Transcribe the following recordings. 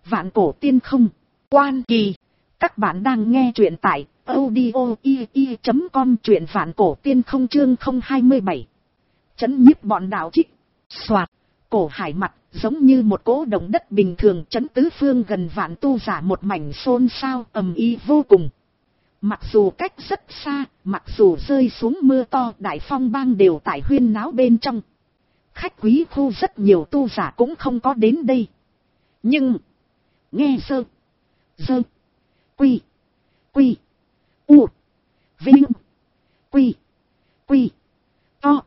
Vạn cổ tiên không. Quan Kỳ. Các bạn đang nghe truyện tại audio.com, truyện vạn cổ tiên không chương 027. Chấn nhiếp bọn đạo trích. Soạt. Cổ hải mặt giống như một cỗ động đất bình thường, chấn tứ phương gần vạn tu giả một mảnh xôn xao ầm ĩ vô cùng. Mặc dù cách rất xa, mặc dù rơi xuống mưa to, đại phong bang đều tại huyên náo bên trong. Khách quý khu rất nhiều tu giả cũng không có đến đây. Nhưng nghe sơ quy u vinh quy to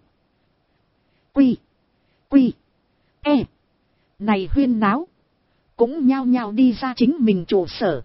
quy e này huyên náo, cũng nhao nhao đi ra chính mình trụ sở.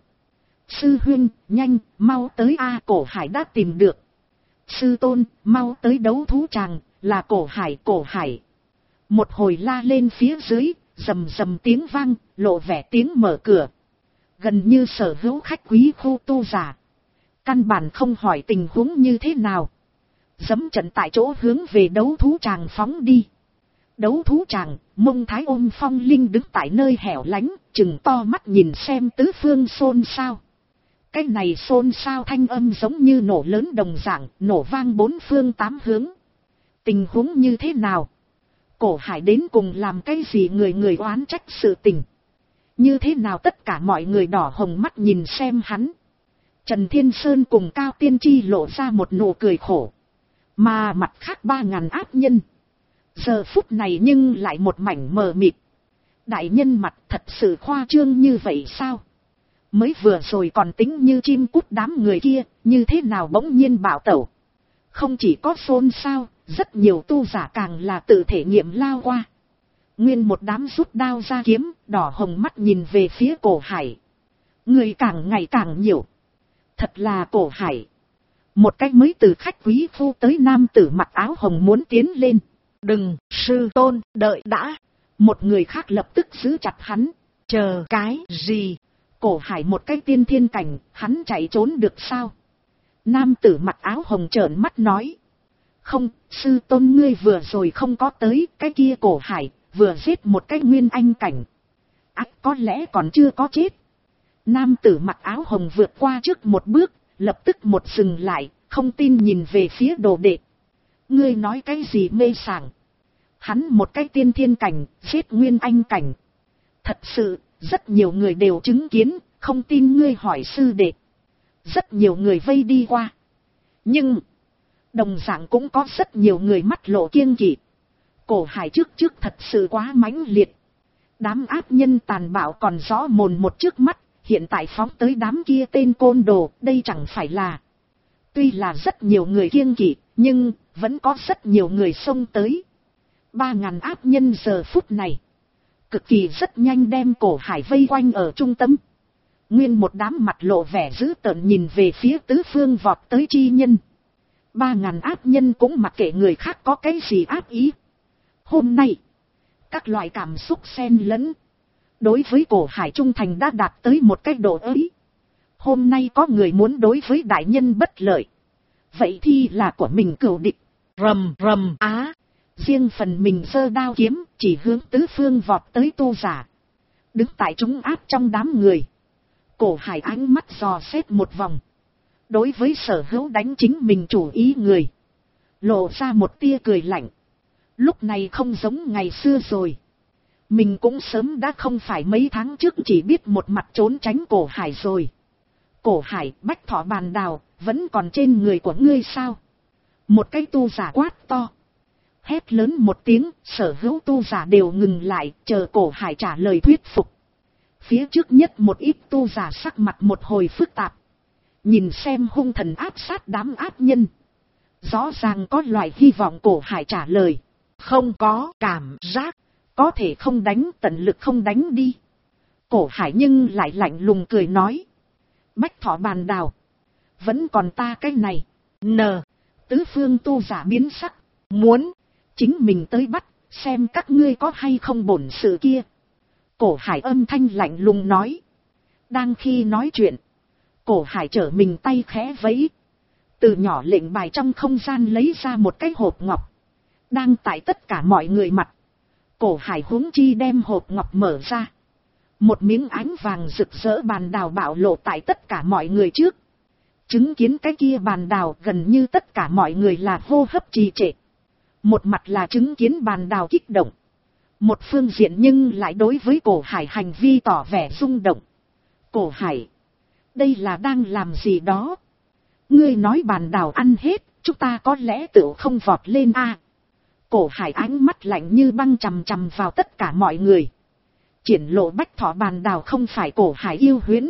Sư huynh, nhanh, mau tới a, cổ hải đã tìm được. Sư tôn, mau tới đấu thú tràng, là cổ hải. Một hồi la lên phía dưới, rầm rầm tiếng vang, lộ vẻ tiếng mở cửa. Gần như sở hữu khách quý khu tu giả. Căn bản không hỏi tình huống như thế nào. Dẫm trận tại chỗ hướng về đấu thú tràng phóng đi. Đấu thú tràng, Mông Thái ôm Phong Linh đứng tại nơi hẻo lánh, trừng to mắt nhìn xem tứ phương xôn xao. Cái này xôn xao thanh âm giống như nổ lớn đồng dạng, nổ vang bốn phương tám hướng. Tình huống như thế nào? Cổ hải đến cùng làm cái gì người oán trách sự tình? Như thế nào tất cả mọi người đỏ hồng mắt nhìn xem hắn? Trần Thiên Sơn cùng Cao Tiên Tri lộ ra một nụ cười khổ. Mà mặt khác 3.000 ác nhân. Giờ phút này nhưng lại một mảnh mờ mịt. Đại nhân mặt thật sự khoa trương như vậy sao? Mới vừa rồi còn tính như chim cút đám người kia, như thế nào bỗng nhiên bạo tẩu? Không chỉ có xôn xao, rất nhiều tu giả càng là tự thể nghiệm lao qua. Nguyên một đám rút đao ra kiếm, đỏ hồng mắt nhìn về phía cổ hải. Người càng ngày càng nhiều. Thật là cổ hải. Một cách mới từ khách quý phu tới nam tử mặc áo hồng muốn tiến lên. Đừng, sư tôn, đợi đã. Một người khác lập tức giữ chặt hắn. Chờ cái gì? Cổ hải một cái tiên thiên cảnh, hắn chạy trốn được sao? Nam tử mặc áo hồng trợn mắt nói. Không, sư tôn ngươi vừa rồi không có tới, cái kia cổ hải, vừa giết một cái nguyên anh cảnh. Có lẽ còn chưa có chết. Nam tử mặc áo hồng vượt qua trước một bước, lập tức một dừng lại, không tin nhìn về phía đồ đệ. Ngươi nói cái gì mê sảng? Hắn một cái tiên thiên cảnh, giết nguyên anh cảnh. Thật sự, rất nhiều người đều chứng kiến, không tin ngươi hỏi sư đệ. Rất nhiều người vây đi qua. Nhưng đồng dạng cũng có rất nhiều người mắt lộ kiêng kỵ. Cổ hải trước thật sự quá mãnh liệt. Đám ác nhân tàn bạo còn rõ mồn một trước mắt, hiện tại phóng tới đám kia tên côn đồ, đây chẳng phải là. Tuy là rất nhiều người kiêng kỵ, nhưng vẫn có rất nhiều người xông tới. 3.000 ác nhân giờ phút này cực kỳ rất nhanh đem cổ hải vây quanh ở trung tâm. Nguyên một đám mặt lộ vẻ dữ tợn nhìn về phía tứ phương vọt tới chi nhân. 3.000 ác nhân cũng mặc kệ người khác có cái gì ác ý. Hôm nay, các loại cảm xúc xen lẫn. Đối với cổ hải trung thành đã đạt tới một cái độ ấy. Hôm nay có người muốn đối với đại nhân bất lợi. Vậy thì là của mình cừu địch. Rầm rầm á. Riêng phần mình giơ đao kiếm, chỉ hướng tứ phương vọt tới tu giả. Đứng tại chúng áp trong đám người. Cổ hải ánh mắt dò xét một vòng. Đối với sở hữu đánh chính mình chủ ý người, lộ ra một tia cười lạnh. Lúc này không giống ngày xưa rồi. Mình cũng sớm đã không phải mấy tháng trước chỉ biết một mặt trốn tránh cổ hải rồi. Cổ hải, Bách Thọ Bàn Đào, vẫn còn trên người của ngươi sao? Một cái tu giả quát to. Hét lớn một tiếng, sở hữu tu giả đều ngừng lại, chờ cổ hải trả lời thuyết phục. Phía trước nhất một ít tu giả sắc mặt một hồi phức tạp. Nhìn xem hung thần áp sát đám ác nhân. Rõ ràng có loại hy vọng cổ hải trả lời. Không có cảm giác, có thể không đánh, tận lực không đánh đi. Cổ hải nhưng lại lạnh lùng cười nói. Bách Thọ Bàn Đào, vẫn còn ta cái này. Tứ phương tu giả biến sắc, muốn chính mình tới bắt, xem các ngươi có hay không bổn sự kia. Cổ hải âm thanh lạnh lùng nói. Đang khi nói chuyện, cổ hải trở mình tay khẽ vẫy. Từ nhỏ lệnh bài trong không gian lấy ra một cái hộp ngọc. Đang tại tất cả mọi người mặt. Cổ hải huống chi đem hộp ngọc mở ra. Một miếng ánh vàng rực rỡ bàn đào bạo lộ tại tất cả mọi người trước. Chứng kiến cái kia bàn đào gần như tất cả mọi người là hô hấp trì trệ. Một mặt là chứng kiến bàn đào kích động. Một phương diện nhưng lại đối với Cổ Hải hành vi tỏ vẻ rung động. Cổ Hải, đây là đang làm gì đó? Ngươi nói bàn đào ăn hết, chúng ta có lẽ tự không vọt lên a? Cổ Hải ánh mắt lạnh như băng chằm chằm vào tất cả mọi người. Triển lộ bách thỏ bàn đào không phải Cổ Hải yêu huyễn.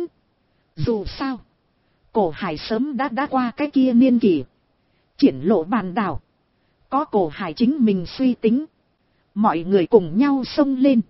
Dù sao, Cổ Hải sớm đã qua cái kia niên kỷ. Triển lộ bàn đào, có Cổ Hải chính mình suy tính. Mọi người cùng nhau xông lên.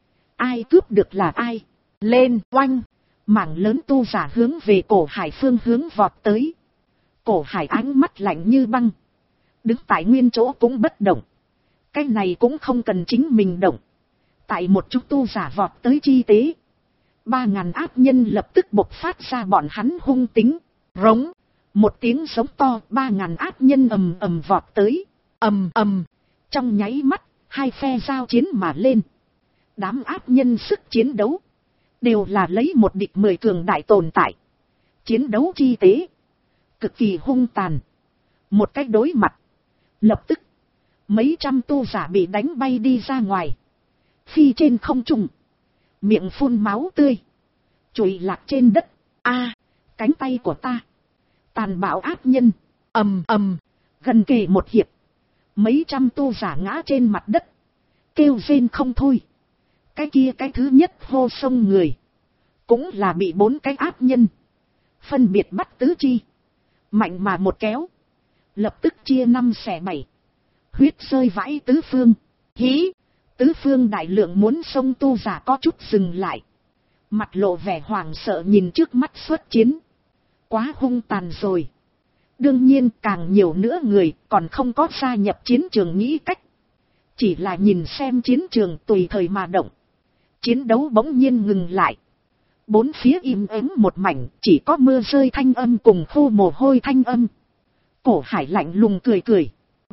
Ai cướp được là ai? Lên, oanh! Mảng lớn tu giả hướng về Cổ Hải phương hướng vọt tới. Cổ Hải ánh mắt lạnh như băng. Đứng tại nguyên chỗ cũng bất động. Cái này cũng không cần chính mình động. Tại một chút tu giả vọt tới chi tế. 3.000 ác nhân lập tức bộc phát ra bọn hắn hung tính. Rống. Một tiếng giống to, 3.000 ác nhân ầm ầm vọt tới. Ầm ầm. Trong nháy mắt, hai phe giao chiến mà lên. Đám ác nhân sức chiến đấu. Đều là lấy một địch 10 cường đại tồn tại. Chiến đấu chi tế. Cực kỳ hung tàn. Một cách đối mặt. Lập tức. Mấy trăm tu giả bị đánh bay đi ra ngoài. Phi trên không trung. Miệng phun máu tươi. Chùi lạc trên đất. A, cánh tay của ta. Tàn bạo ác nhân. Ầm ầm. Gần kề một hiệp. Mấy trăm tu giả ngã trên mặt đất. Kêu rên không thôi. Cái kia cái thứ nhất hô sông người. Cũng là bị 4 cái ác nhân. Phân biệt bắt tứ chi. Mạnh mà một kéo. Lập tức chia 5 xẻ 7. Huyết rơi vãi tứ phương. Hí. Tứ phương đại lượng muốn sông tu giả có chút dừng lại. Mặt lộ vẻ hoảng sợ nhìn trước mắt xuất chiến. Quá hung tàn rồi. Đương nhiên càng nhiều nữa người còn không có gia nhập chiến trường nghĩ cách. Chỉ là nhìn xem chiến trường tùy thời mà động. Chiến đấu bỗng nhiên ngừng lại. Bốn phía im ắng một mảnh, chỉ có mưa rơi thanh âm cùng khô mồ hôi thanh âm. Cổ Hải lạnh lùng cười cười.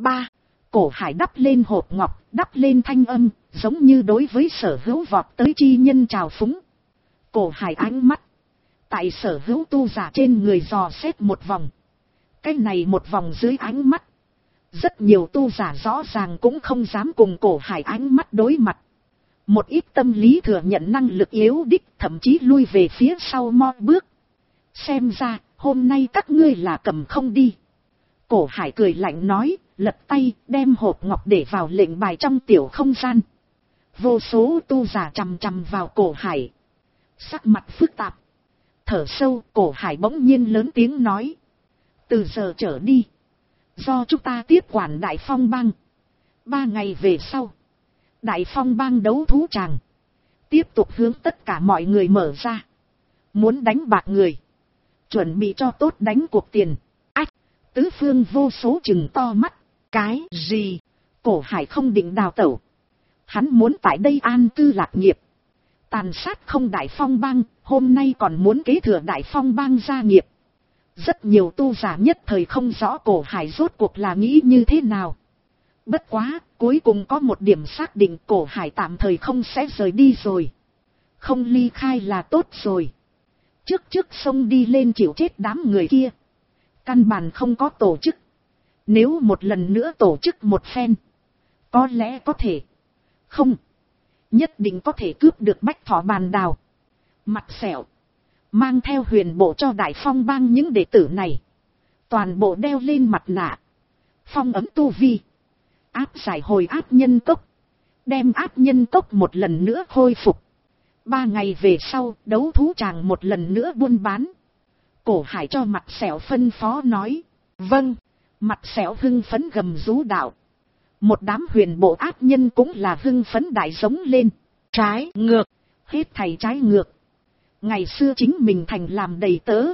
Cổ Hải đắp lên hộp ngọc, đắp lên thanh âm, giống như đối với Sở Hữu vọt tới chi nhân chào phúng. Cổ Hải ánh mắt. Tại Sở Hữu tu giả trên người dò xét một vòng. Cái này một vòng dưới ánh mắt. Rất nhiều tu giả rõ ràng cũng không dám cùng Cổ Hải ánh mắt đối mặt. Một ít tâm lý thừa nhận năng lực yếu đích, thậm chí lui về phía sau mo bước. Xem ra, hôm nay các ngươi là cầm không đi. Cổ Hải cười lạnh nói, lật tay, đem hộp ngọc để vào lệnh bài trong tiểu không gian. Vô số tu giả chằm chằm vào Cổ Hải. Sắc mặt phức tạp. Thở sâu, Cổ Hải bỗng nhiên lớn tiếng nói. Từ giờ trở đi, do chúng ta tiếp quản Đại Phong Bang. 3 ngày về sau, Đại Phong Bang đấu thú tràng tiếp tục hướng tất cả mọi người mở ra. Muốn đánh bạc người, chuẩn bị cho tốt đánh cuộc tiền. Ách, tứ phương vô số chừng to mắt. Cái gì? Cổ Hải không định đào tẩu. Hắn muốn tại đây an cư lạc nghiệp. Tàn sát không Đại Phong Bang, hôm nay còn muốn kế thừa Đại Phong Bang gia nghiệp. Rất nhiều tu giả nhất thời không rõ Cổ Hải rốt cuộc là nghĩ như thế nào. Bất quá, cuối cùng có một điểm xác định, Cổ Hải tạm thời không sẽ rời đi rồi. Không ly khai là tốt rồi. Trước xông đi lên chịu chết đám người kia. Căn bản không có tổ chức. Nếu một lần nữa tổ chức một phen, có lẽ có thể. Không. Nhất định có thể cướp được bách thỏ bàn đào. Mặt sẹo. Mang theo huyền bộ cho Đại Phong Bang những đệ tử này. Toàn bộ đeo lên mặt nạ. Phong ấm tu vi. Áp giải hồi áp nhân cốc. Đem áp nhân cốc một lần nữa khôi phục. 3 ngày về sau, đấu thú tràng một lần nữa buôn bán. Cổ Hải cho mặt sẹo phân phó nói. Vâng. Mặt sẹo hưng phấn gầm rú đạo. Một đám huyền bộ áp nhân cũng là hưng phấn đại giống lên. Trái ngược. Hết thầy trái ngược. Ngày xưa chính mình thành làm đầy tớ.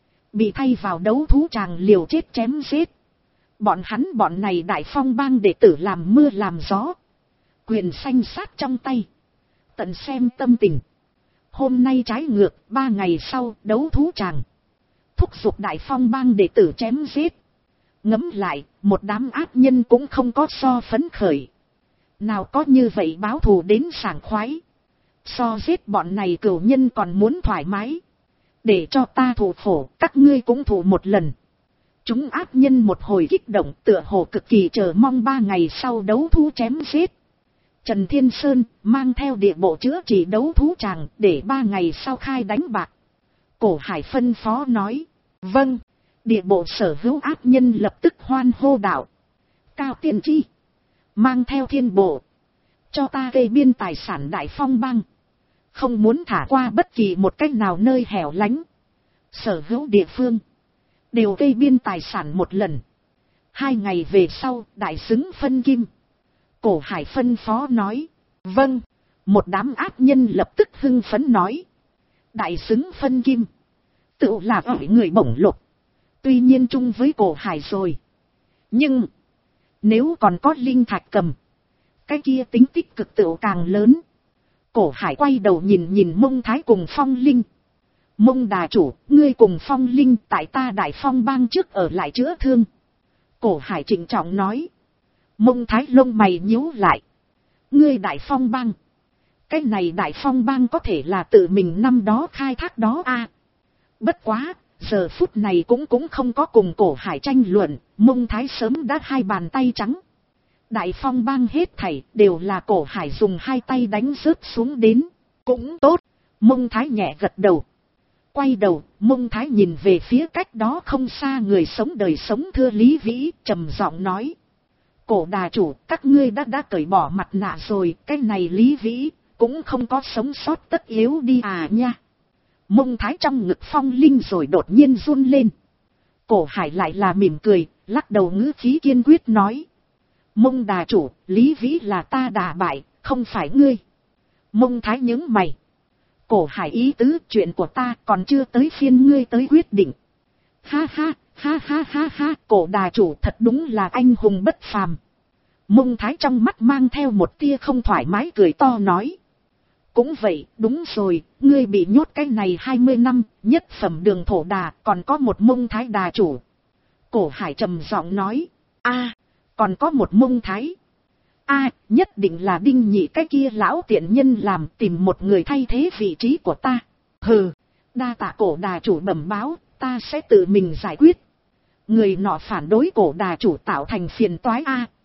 Bị thay vào đấu thú tràng liều chết chém giết. Bọn này Đại Phong Bang đệ tử làm mưa làm gió. Quyền xanh sát trong tay. Tận xem tâm tình. Hôm nay trái ngược, 3 ngày sau đấu thú tràng. Thúc giục Đại Phong Bang đệ tử chém giết. Ngẫm lại, một đám ác nhân cũng không có so phấn khởi. Nào có như vậy báo thù đến sảng khoái. So giết bọn này cửu nhân còn muốn thoải mái. Để cho ta thụ khổ, các ngươi cũng thụ một lần. Chúng ác nhân một hồi kích động, tựa hồ cực kỳ chờ mong 3 ngày sau đấu thú chém giết. Trần Thiên Sơn mang theo địa bộ chữa trị đấu thú tràng để 3 ngày sau khai đánh bạc. Cổ Hải phân phó nói. Vâng. Địa bộ sở hữu ác nhân lập tức hoan hô đạo. Cao tiên tri. Mang theo thiên bộ. Cho ta kê biên tài sản Đại Phong bang. Không muốn thả qua bất kỳ một cách nào nơi hẻo lánh. Sở hữu địa phương. Đều kê biên tài sản một lần. 2 ngày về sau đại xứng phân kim. Cổ Hải phân phó nói. Vâng. Một đám ác nhân lập tức hưng phấn nói. Đại xứng phân kim. Tự là ở người bổng lục. Tuy nhiên chung với Cổ Hải rồi. Nhưng. Nếu còn có linh thạch cầm. Cái kia tính tích cực tự càng lớn. Cổ Hải quay đầu nhìn Mông Thái cùng Phong Linh. Mông đà chủ, ngươi cùng Phong Linh tại ta Đại Phong bang trước ở lại chữa thương. Cổ Hải trịnh trọng nói. Mông Thái lông mày nhíu lại. Ngươi Đại Phong bang. Cái này Đại Phong bang có thể là tự mình năm đó khai thác đó a. Bất quá, giờ phút này cũng không có cùng Cổ Hải tranh luận, Mông Thái sớm đã 2 bàn tay trắng. Đại Phong bang hết thảy đều là Cổ Hải dùng 2 tay đánh rớt xuống đến. Cũng tốt, Mông Thái nhẹ gật đầu. Quay đầu, Mông Thái nhìn về phía cách đó không xa người sống đời sống thưa Lý Vĩ, trầm giọng nói. Cổ đà chủ, các ngươi đã cởi bỏ mặt nạ rồi, cái này Lý Vĩ, cũng không có sống sót tất yếu đi à nha. Mông Thái trong ngực Phong Linh rồi đột nhiên run lên. Cổ Hải lại là mỉm cười, lắc đầu ngữ khí kiên quyết nói. Mông đà chủ, Lý Vĩ là ta đả bại, không phải ngươi. Mông Thái nhướng mày. Cổ Hải ý tứ chuyện của ta còn chưa tới phiên ngươi tới quyết định. Ha ha, ha ha ha ha, Cổ đà chủ thật đúng là anh hùng bất phàm. Mông Thái trong mắt mang theo một tia không thoải mái cười to nói. Cũng vậy, đúng rồi, ngươi bị nhốt cái này 20 năm, nhất phẩm đường thổ đà, còn có một Mông Thái đà chủ. Cổ Hải trầm giọng nói. Còn có một Mông Thái. Nhất định là Đinh Nhị cái kia lão tiện nhân làm tìm một người thay thế vị trí của ta. Hừ, đa tạ Cổ đà chủ bẩm báo, ta sẽ tự mình giải quyết. Người nọ phản đối Cổ đà chủ tạo thành phiền toái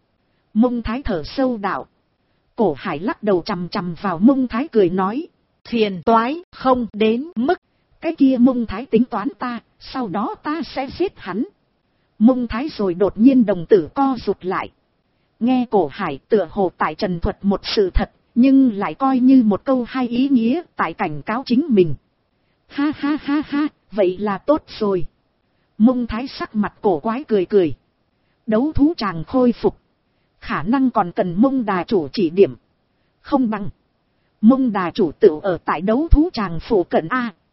Mông Thái thở sâu đạo. Cổ Hải lắc đầu chằm chằm vào Mông Thái cười nói. Phiền toái không đến mức. Cái kia Mông Thái tính toán ta, sau đó ta sẽ giết hắn. Mông Thái rồi đột nhiên đồng tử co rụt lại. Nghe Cổ Hải tựa hồ tại trần thuật một sự thật, nhưng lại coi như một câu hay ý nghĩa tại cảnh cáo chính mình. Ha ha ha ha, vậy là tốt rồi. Mông Thái sắc mặt cổ quái cười cười. Đấu thú chàng khôi phục. Khả năng còn cần Mông đà chủ chỉ điểm. Không bằng. Mông đà chủ tự ở tại đấu thú chàng phủ cận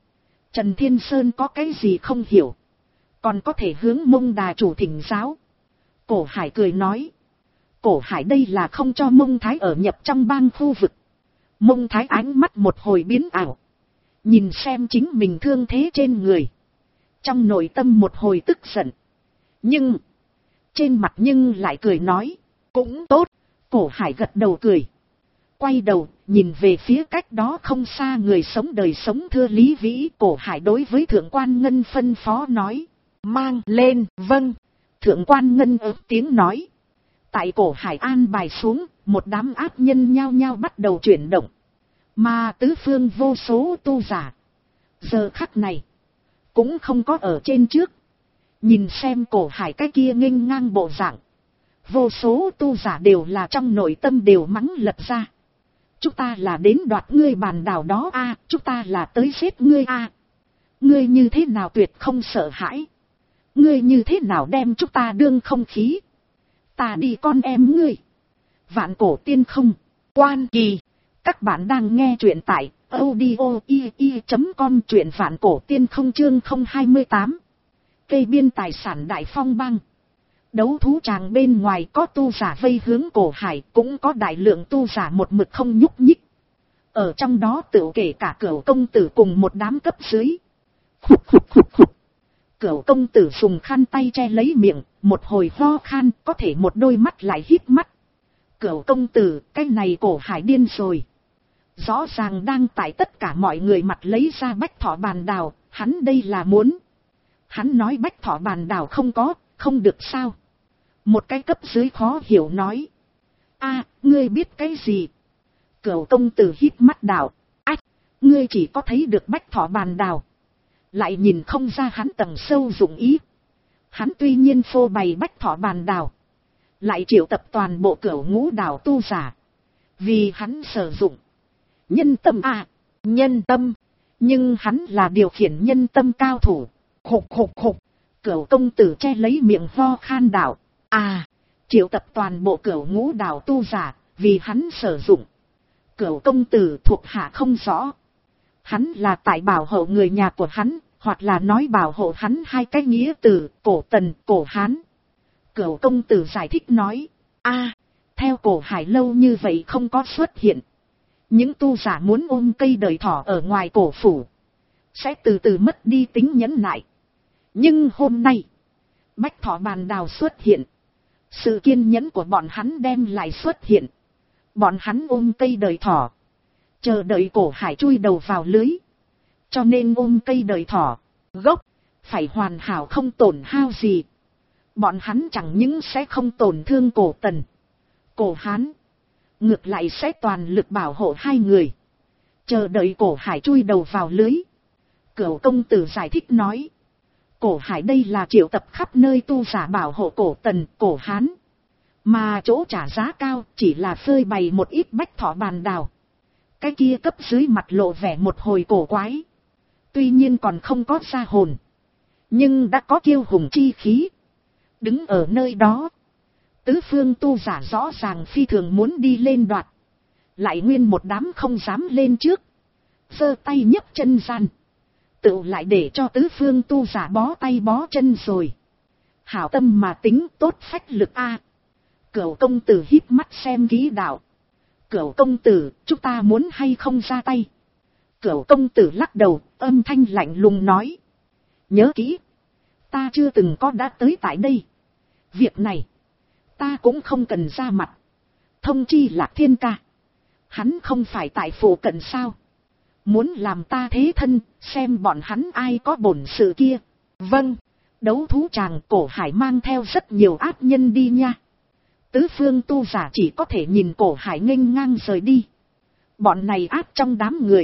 Trần Thiên Sơn có cái gì không hiểu. Còn có thể hướng Mông đà chủ thỉnh giáo. Cổ Hải cười nói. Cổ Hải đây là không cho Mông Thái ở nhập trong bang khu vực. Mông Thái ánh mắt một hồi biến ảo. Nhìn xem chính mình thương thế trên người. Trong nội tâm một hồi tức giận. Nhưng. Trên mặt nhưng lại cười nói. Cũng tốt. Cổ Hải gật đầu cười. Quay đầu nhìn về phía cách đó không xa người sống đời sống thưa Lý Vĩ. Cổ Hải đối với Thượng quan Ngân phân phó nói. Mang lên. Vâng. Thượng quan Ngân ớt tiếng nói. Tại Cổ Hải an bài xuống, một đám ác nhân nhao nhao bắt đầu chuyển động. Mà tứ phương vô số tu giả. Giờ khắc này, cũng không có ở trên trước. Nhìn xem Cổ Hải cái kia nghênh ngang bộ dạng. Vô số tu giả đều là trong nội tâm đều mắng lật ra. Chúng ta là đến đoạt ngươi bàn đảo đó chúng ta là tới giết ngươi Ngươi như thế nào tuyệt không sợ hãi. Ngươi như thế nào đem chúng ta đương không khí. Ta đi con em ngươi. Vạn cổ tiên không. Quan kỳ. Các bạn đang nghe truyện tại audio.com truyện vạn cổ tiên không chương 028. Cây biên tài sản Đại Phong bang. Đấu thú tràng bên ngoài có tu giả vây hướng Cổ Hải, cũng có đại lượng tu giả một mực không nhúc nhích. Ở trong đó tựu kể cả Cửu công tử cùng một đám cấp dưới. Khục khục khục khục. Cửu công tử dùng khăn tay che lấy miệng, một hồi ho khan, có thể một đôi mắt lại híp mắt. Cửu công tử, cái này Cổ Hải điên rồi. Rõ ràng đang tại tất cả mọi người mặt lấy ra bách thỏ bàn đào, hắn đây là muốn. Hắn nói bách thỏ bàn đào không có, không được sao. Một cái cấp dưới khó hiểu nói. A, ngươi biết cái gì? Cửu công tử hít mắt đào. Ách, ngươi chỉ có thấy được bách thỏ bàn đào. Lại nhìn không ra hắn tầng sâu dụng ý. Hắn tuy nhiên phô bày bách thỏ bàn đào. Lại triệu tập toàn bộ cửu ngũ đảo tu giả. Vì hắn sử dụng. Nhân tâm à, nhân tâm. Nhưng hắn là điều khiển nhân tâm cao thủ. Khục khục khục. Cửu công tử che lấy miệng ho khan đảo. À, triệu tập toàn bộ cửu ngũ đảo tu giả. Vì hắn sử dụng. Cửu công tử thuộc hạ không rõ. Hắn là tại bảo hộ người nhà của hắn. Hoặc là nói bảo hộ hắn hai cái nghĩa từ cổ Tần, cổ Hán. Cửu công tử giải thích nói. A, theo cổ Hải lâu như vậy không có xuất hiện. Những tu giả muốn ôm cây đời thỏ ở ngoài cổ phủ. Sẽ từ từ mất đi tính nhẫn nại. Nhưng hôm nay. Bách thỏ bàn đào xuất hiện. Sự kiên nhẫn của bọn hắn đem lại xuất hiện. Bọn hắn ôm cây đời thỏ. Chờ đợi cổ Hải chui đầu vào lưới. Cho nên ôm cây đời thỏ. Gốc. Phải hoàn hảo không tổn hao gì. Bọn hắn chẳng những sẽ không tổn thương cổ Tần, cổ Hán. Ngược lại sẽ toàn lực bảo hộ hai người. Chờ đợi cổ Hải chui đầu vào lưới. Cửu công tử giải thích nói. Cổ Hải đây là triệu tập khắp nơi tu giả bảo hộ cổ Tần, cổ Hán. Mà chỗ trả giá cao chỉ là phơi bày một ít bách thỏ bàn đào. Cái kia cấp dưới mặt lộ vẻ một hồi cổ quái. Tuy nhiên còn không có ra hồn. Nhưng đã có kiêu hùng chi khí. Đứng ở nơi đó. Tứ phương tu giả rõ ràng phi thường muốn đi lên đoạt. Lại nguyên một đám không dám lên trước. Giơ tay nhấc chân gian. Tự lại để cho tứ phương tu giả bó tay bó chân rồi. Hảo tâm mà tính tốt phách lực a. Cửu công tử híp mắt xem kỹ đạo. Cửu công tử, chúng ta muốn hay không ra tay? Cửu công tử lắc đầu, âm thanh lạnh lùng nói. Nhớ kỹ. Ta chưa từng có đã tới tại đây. Việc này. Ta cũng không cần ra mặt. Thông chi Lạc Thiên ca. Hắn không phải tại phủ cận sao. Muốn làm ta thế thân. Xem bọn hắn ai có bổn sự kia. Vâng. Đấu thú tràng cổ Hải mang theo rất nhiều ác nhân đi nha. Tứ phương tu giả chỉ có thể nhìn cổ Hải nghênh ngang rời đi. Bọn này ác trong đám người.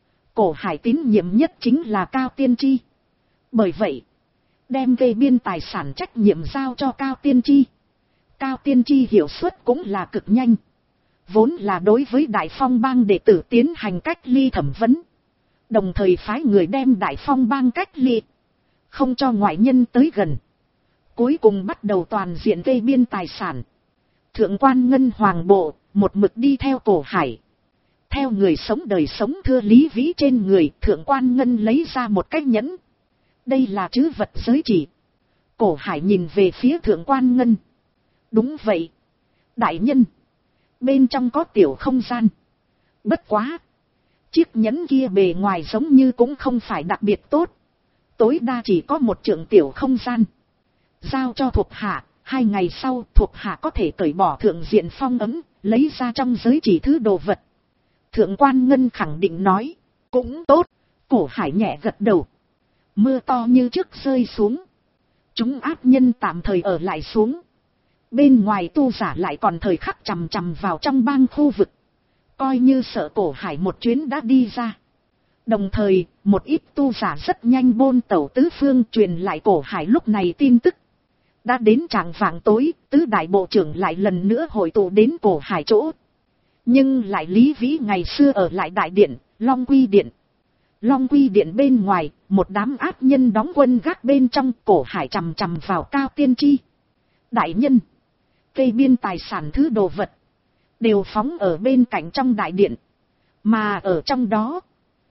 Cổ Hải tín nhiệm nhất chính là Cao Tiên Tri. Bởi vậy. Đem kê biên tài sản trách nhiệm giao cho Cao Tiên Tri. Cao Tiên Tri hiệu suất cũng là cực nhanh. Vốn là đối với Đại Phong bang đệ tử tiến hành cách ly thẩm vấn. Đồng thời phái người đem Đại Phong bang cách ly. Không cho ngoại nhân tới gần. Cuối cùng bắt đầu toàn diện kê biên tài sản. Thượng quan Ngân Hoàng bộ, một mực đi theo cổ Hải. Theo người sống đời sống thưa Lý Vĩ trên người, Thượng quan Ngân lấy ra một cái nhẫn. Đây là trữ vật giới chỉ. Cổ Hải nhìn về phía Thượng quan Ngân. Đúng vậy. Đại nhân. Bên trong có tiểu không gian. Bất quá. Chiếc nhẫn kia bề ngoài giống như cũng không phải đặc biệt tốt. Tối đa chỉ có một trượng tiểu không gian. Giao cho thuộc hạ. 2 ngày sau thuộc hạ có thể cởi bỏ thượng diện phong ấn. Lấy ra trong giới chỉ thứ đồ vật. Thượng quan Ngân khẳng định nói. Cũng tốt. Cổ Hải nhẹ gật đầu. Mưa to như trước rơi xuống. Chúng ác nhân tạm thời ở lại xuống. Bên ngoài tu giả lại còn thời khắc chằm chằm vào trong bang khu vực. Coi như sợ cổ Hải một chuyến đã đi ra. Đồng thời, một ít tu giả rất nhanh bôn tẩu tứ phương truyền lại cổ Hải lúc này tin tức. Đã đến tràng vạng tối, tứ đại bộ trưởng lại lần nữa hội tụ đến cổ Hải chỗ. Nhưng lại Lý Vĩ ngày xưa ở lại đại điện, Long Quy Điện. Long Quy Điện bên ngoài, một đám ác nhân đóng quân gác bên trong, cổ Hải chằm chằm vào Cao Tiên Tri. Đại nhân, cây biên tài sản thứ đồ vật, đều phóng ở bên cạnh trong đại điện. Mà ở trong đó,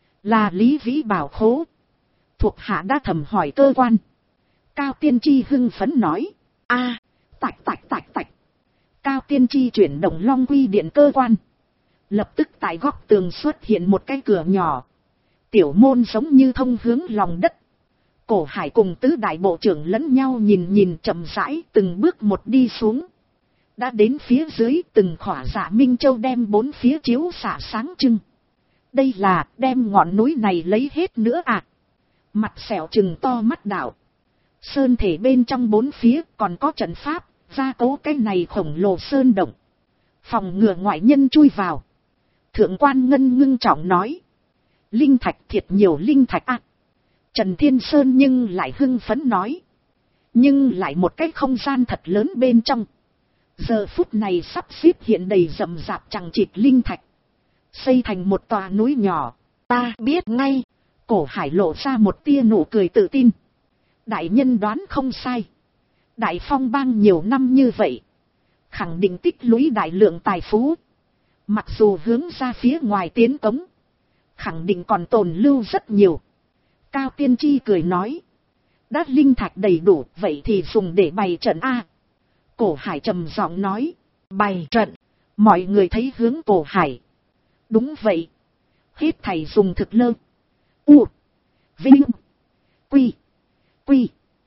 là Lý Vĩ bảo khố. Thuộc hạ đã thẩm hỏi cơ quan. Cao Tiên Tri hưng phấn nói. A, tạch tạch tạch tạch. Cao Tiên Tri chuyển động Long Quy Điện cơ quan. Lập tức tại góc tường xuất hiện một cái cửa nhỏ. Tiểu môn giống như thông hướng lòng đất. Cổ Hải cùng tứ đại bộ trưởng lẫn nhau nhìn chậm rãi từng bước một đi xuống. Đã đến phía dưới từng khỏa dạ minh châu đem bốn phía chiếu xạ sáng trưng. Đây là đem ngọn núi này lấy hết nữa à? Mặt sẹo trừng to mắt đạo. Sơn thể bên trong bốn phía còn có trận pháp, gia cố cái này khổng lồ sơn động. Phòng ngừa ngoại nhân chui vào. Thượng quan Ngân ngưng trọng nói. Linh thạch thiệt nhiều linh thạch à? Trần Thiên Sơn nhưng lại hưng phấn nói. Nhưng lại một cái không gian thật lớn bên trong. Giờ phút này sắp xếp hiện đầy rậm rạp chằng chịt linh thạch. Xây thành một tòa núi nhỏ. Ta biết ngay. Cổ Hải lộ ra một tia nụ cười tự tin. Đại nhân đoán không sai. Đại Phong bang nhiều năm như vậy. Khẳng định tích lũy đại lượng tài phú. Mặc dù hướng ra phía ngoài tiến cống. Khẳng định còn tồn lưu rất nhiều. Cao Tiên Tri cười nói. Đã linh thạch đầy đủ vậy thì dùng để bày trận A. Cổ Hải trầm giọng nói. Bày trận. Mọi người thấy hướng Cổ Hải. Đúng vậy. Hết thầy dùng thực lơ. U. Vinh. Quy. Quy.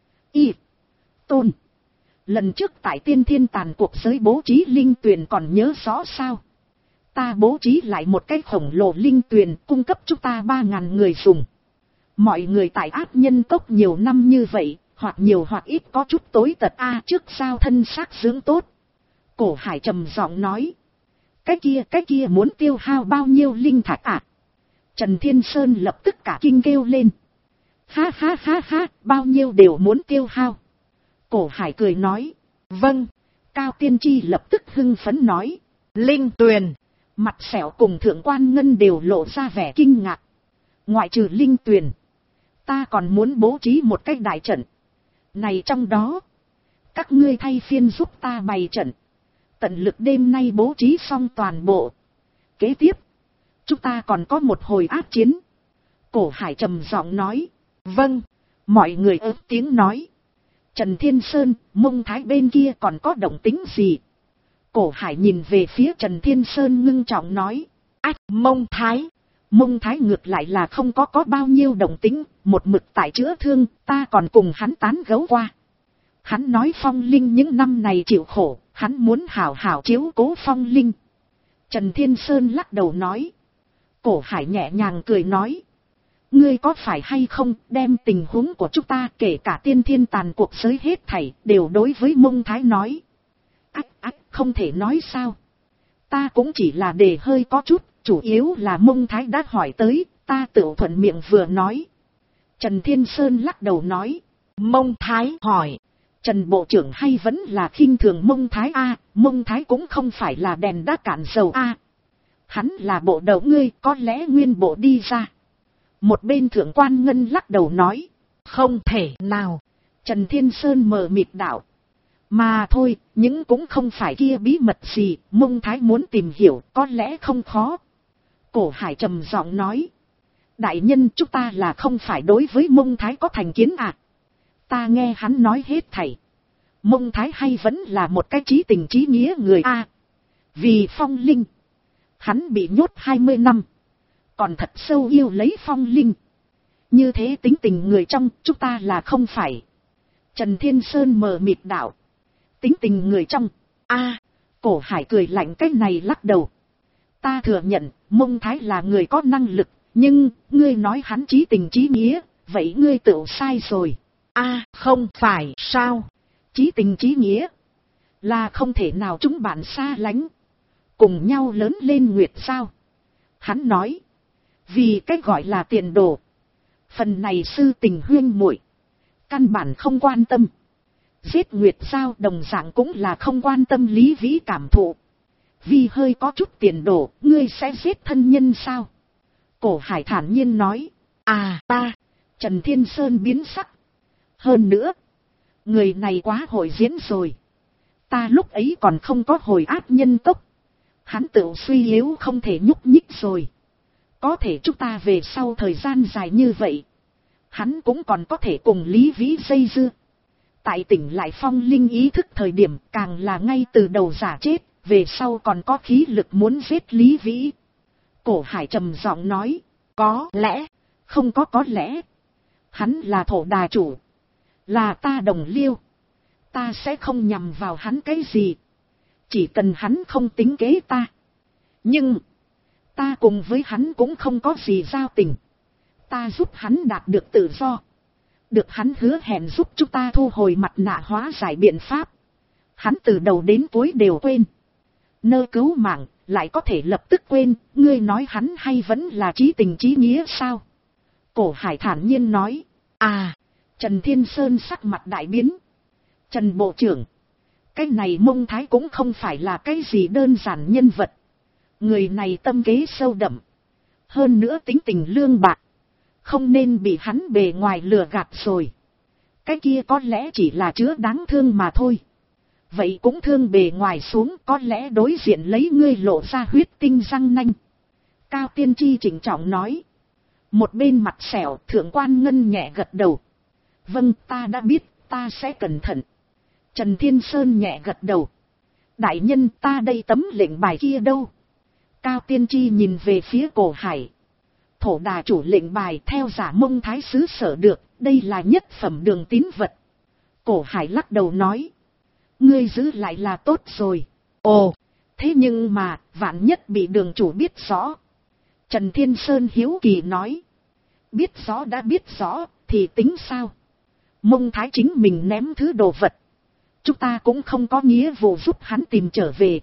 Y. Tôn. Lần trước tại Tiên Thiên tàn cuộc giới bố trí linh tuyền còn nhớ rõ sao? Ta bố trí lại một cái khổng lồ linh tuyền cung cấp chúng ta 3.000 người dùng. Mọi người tại ác nhân tốc nhiều năm như vậy, hoặc nhiều hoặc ít có chút tối tật a trước sao thân xác dưỡng tốt. Cổ Hải trầm giọng nói. Cái kia muốn tiêu hao bao nhiêu linh thạch à? Trần Thiên Sơn lập tức cả kinh kêu lên. Ha ha ha ha, bao nhiêu đều muốn tiêu hao. Cổ Hải cười nói. Vâng. Cao Tiên Tri lập tức hưng phấn nói. Linh tuyền. Mặt sẹo cùng Thượng quan Ngân đều lộ ra vẻ kinh ngạc. Ngoại trừ linh tuyền. Ta còn muốn bố trí một cái đại trận. Này trong đó. Các ngươi thay phiên giúp ta bày trận. Tận lực đêm nay bố trí xong toàn bộ. Kế tiếp. Chúng ta còn có một hồi ác chiến. Cổ Hải trầm giọng nói. Vâng. Mọi người ớt tiếng nói. Trần Thiên Sơn, Mông Thái bên kia còn có động tính gì? Cổ Hải nhìn về phía Trần Thiên Sơn ngưng trọng nói. Ách, Mông Thái. Mông Thái ngược lại là không có bao nhiêu động tính, một mực tại chữa thương, ta còn cùng hắn tán gẫu qua. Hắn nói Phong Linh những năm này chịu khổ, hắn muốn hảo hảo chiếu cố Phong Linh. Trần Thiên Sơn lắc đầu nói. Cổ Hải nhẹ nhàng cười nói. Ngươi có phải hay không đem tình huống của chúng ta kể cả Tiên Thiên tàn cuộc giới hết thảy đều đối với Mông Thái nói. Ách, không thể nói sao. Ta cũng chỉ là đề hơi có chút, chủ yếu là Mông Thái đã hỏi tới, ta tự thuận miệng vừa nói. Trần Thiên Sơn lắc đầu nói. Mông Thái hỏi. Trần Bộ trưởng hay vẫn là khinh thường Mông Thái A, Mông Thái cũng không phải là đèn đã cạn dầu A. Hắn là bộ đầu ngươi, có lẽ nguyên bộ đi ra. Một bên Thượng quan Ngân lắc đầu nói. Không thể nào. Trần Thiên Sơn mờ mịt đạo. Mà thôi, những cũng không phải kia bí mật gì, Mông Thái muốn tìm hiểu, có lẽ không khó. Cổ Hải trầm giọng nói. Đại nhân chúng ta là không phải đối với Mông Thái có thành kiến à? Ta nghe hắn nói hết thảy. Mông Thái hay vẫn là một cái trí tình trí nghĩa người a. Vì Phong Linh. Hắn bị nhốt 20 năm. Còn thật sâu yêu lấy Phong Linh. Như thế tính tình người trong chúng ta là không phải. Trần Thiên Sơn mờ mịt đạo. Tính tình người trong. A. Cổ Hải cười lạnh cái này lắc đầu. Ta thừa nhận Mông Thái là người có năng lực. Nhưng ngươi nói hắn trí tình trí nghĩa. Vậy ngươi tự sai rồi. A. Không phải sao. Trí tình trí nghĩa. Là không thể nào chúng bạn xa lánh. Cùng nhau lớn lên nguyệt sao. Hắn nói. Vì cái gọi là tiền đồ. Phần này sư tình huyên muội căn bản không quan tâm. Giết nguyệt sao đồng dạng cũng là không quan tâm lý vĩ cảm thụ. Vì hơi có chút tiền đồ, ngươi sẽ giết thân nhân sao? Cổ Hải thản nhiên nói. À ta. Trần Thiên Sơn biến sắc. Hơn nữa. Người này quá hội diễn rồi. Ta lúc ấy còn không có hồi ác nhân tốc. Hắn tự suy yếu không thể nhúc nhích rồi. Có thể chúng ta về sau thời gian dài như vậy. Hắn cũng còn có thể cùng Lý Vĩ dây dưa. Tại tỉnh lại Phong Linh ý thức thời điểm càng là ngay từ đầu giả chết. Về sau còn có khí lực muốn giết Lý Vĩ. Cổ Hải trầm giọng nói. Có lẽ. Không có lẽ. Hắn là thổ đà chủ. Là ta đồng liêu. Ta sẽ không nhằm vào hắn cái gì. Chỉ cần hắn không tính kế ta. Nhưng. Ta cùng với hắn cũng không có gì giao tình. Ta giúp hắn đạt được tự do. Được hắn hứa hẹn giúp chúng ta thu hồi mặt nạ hóa giải biện pháp. Hắn từ đầu đến cuối đều quên. Nơ cứu mạng, lại có thể lập tức quên, ngươi nói hắn hay vẫn là chí tình chí nghĩa sao? Cổ Hải thản nhiên nói. À, Trần Thiên Sơn sắc mặt đại biến. Trần Bộ trưởng, cái này Mông Thái cũng không phải là cái gì đơn giản nhân vật. Người này tâm kế sâu đậm. Hơn nữa tính tình lương bạc. Không nên bị hắn bề ngoài lừa gạt rồi. Cái kia có lẽ chỉ là chứa đáng thương mà thôi. Vậy cũng thương bề ngoài xuống, có lẽ đối diện lấy ngươi lộ ra huyết tinh răng nanh. Cao Tiên Tri chỉnh trọng nói. Một bên mặt sẹo, Thượng quan Ngân nhẹ gật đầu. Vâng, ta đã biết, ta sẽ cẩn thận. Trần Thiên Sơn nhẹ gật đầu. Đại nhân, ta đây tấm lệnh bài kia đâu? Cao Tiên Tri nhìn về phía Cổ Hải. Thổ Đà chủ lệnh bài theo giả Mông Thái sứ sở được, đây là nhất phẩm đường tín vật. Cổ Hải lắc đầu nói. Ngươi giữ lại là tốt rồi. Ồ, thế nhưng mà, vạn nhất bị đường chủ biết rõ. Trần Thiên Sơn hiếu kỳ nói. Biết rõ đã biết rõ, thì tính sao? Mông Thái chính mình ném thứ đồ vật. Chúng ta cũng không có nghĩa vụ giúp hắn tìm trở về.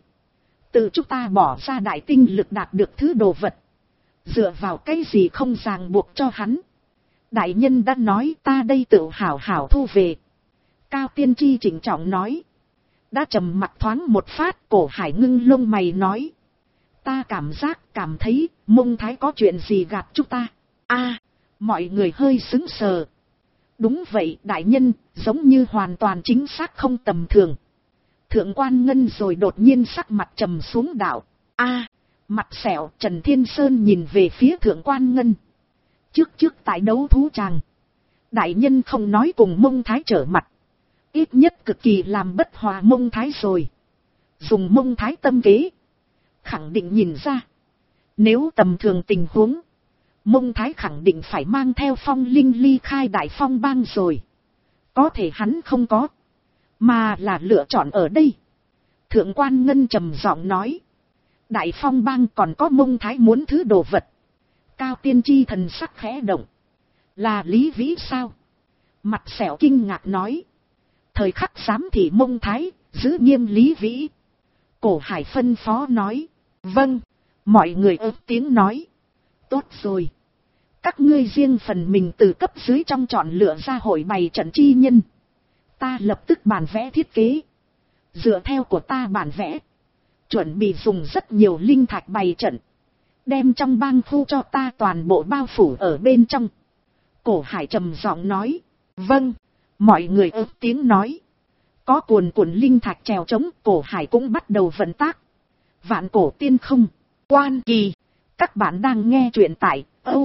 Tự chúng ta bỏ ra đại tinh lực đạt được thứ đồ vật. Dựa vào cái gì không ràng buộc cho hắn. Đại nhân đã nói ta đây tự hảo hảo thu về. Cao Tiên Tri chỉnh trọng nói. Đã trầm mặt thoáng một phát, Cổ Hải ngưng lông mày nói. Ta cảm thấy Mông Thái có chuyện gì gạt chúng ta. À, mọi người hơi sững sờ. Đúng vậy đại nhân, giống như hoàn toàn chính xác không tầm thường. Thượng quan Ngân rồi đột nhiên sắc mặt trầm xuống đạo. À, mặt sẹo. Trần Thiên Sơn nhìn về phía Thượng quan Ngân. Trước tại đấu thú tràng, đại nhân không nói cùng Mông Thái trở mặt. Ít nhất cực kỳ làm bất hòa Mông Thái rồi. Dùng Mông Thái tâm kế. Khẳng định nhìn ra. Nếu tầm thường tình huống, Mông Thái khẳng định phải mang theo Phong Linh ly khai Đại Phong bang rồi. Có thể hắn không có. Mà là lựa chọn ở đây. Thượng quan Ngân trầm giọng nói. Đại Phong bang còn có Mông Thái muốn thứ đồ vật. Cao Tiên Tri thần sắc khẽ động. Là Lý Vĩ sao? Mặt sẹo kinh ngạc nói. Thời khắc giám thị Mông Thái, giữ nghiêm Lý Vĩ. Cổ Hải phân phó nói. Vâng. Mọi người ớt tiếng nói. Tốt rồi. Các ngươi riêng phần mình từ cấp dưới trong chọn lựa ra hội bày trận chi nhân. Ta lập tức bản vẽ thiết kế. Dựa theo của ta bản vẽ. Chuẩn bị dùng rất nhiều linh thạch bày trận. Đem trong bang khu cho ta toàn bộ bao phủ ở bên trong. Cổ Hải trầm giọng nói. Vâng. Mọi người ớt tiếng nói. Có cuồn cuộn linh thạch trèo trống, Cổ Hải cũng bắt đầu vận tác. Vạn Cổ Tiên Không, Quan Kỳ. Các bạn đang nghe truyện tại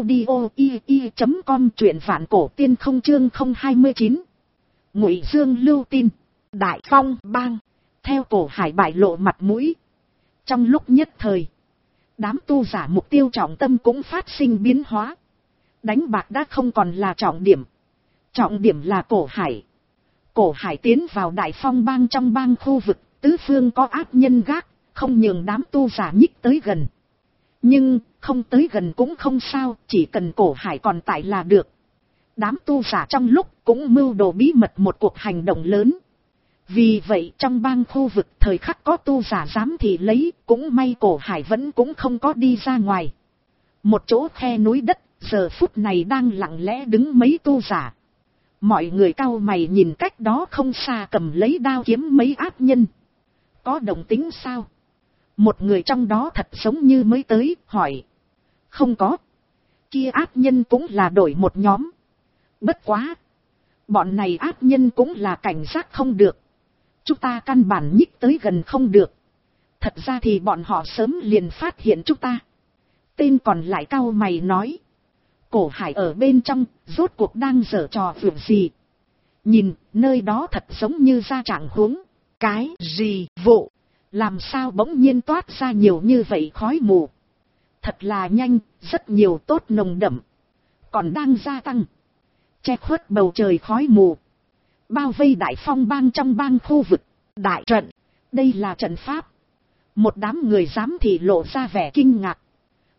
audio.com, truyện Vạn Cổ Tiên Không chương 029. Ngụy Dương lưu tin. Đại Phong bang. Theo Cổ Hải bại lộ mặt mũi. Trong lúc nhất thời, đám tu giả mục tiêu trọng tâm cũng phát sinh biến hóa. Đánh bạc đã không còn là trọng điểm. Trọng điểm là Cổ Hải. Cổ Hải tiến vào Đại Phong bang trong bang khu vực, tứ phương có ác nhân gác, không nhường đám tu giả nhích tới gần. Nhưng, không tới gần cũng không sao, chỉ cần Cổ Hải còn tại là được. Đám tu giả trong lúc cũng mưu đồ bí mật một cuộc hành động lớn. Vì vậy trong bang khu vực thời khắc có tu giả giám thị lấy, cũng may Cổ Hải vẫn cũng không có đi ra ngoài. Một chỗ khe núi đất, giờ phút này đang lặng lẽ đứng mấy tu giả. Mọi người cau mày nhìn cách đó không xa cầm lấy đao kiếm mấy ác nhân. Có động tính sao? Một người trong đó thật giống như mới tới, hỏi. Không có. Kia ác nhân cũng là đổi một nhóm. Bất quá. Bọn này ác nhân cũng là cảnh giác không được. Chúng ta căn bản nhích tới gần không được. Thật ra thì bọn họ sớm liền phát hiện chúng ta. Tên còn lại cau mày nói. Cổ Hải ở bên trong, rốt cuộc đang giở trò việc gì? Nhìn, nơi đó thật giống như ra trạng huống. Cái gì vụ? Làm sao bỗng nhiên toát ra nhiều như vậy khói mù? Thật là nhanh, rất nhiều tốt nồng đậm. Còn đang gia tăng. Che khuất bầu trời khói mù. Bao vây Đại Phong bang trong bang khu vực. Đại trận. Đây là trận pháp. Một đám người giám thị lộ ra vẻ kinh ngạc.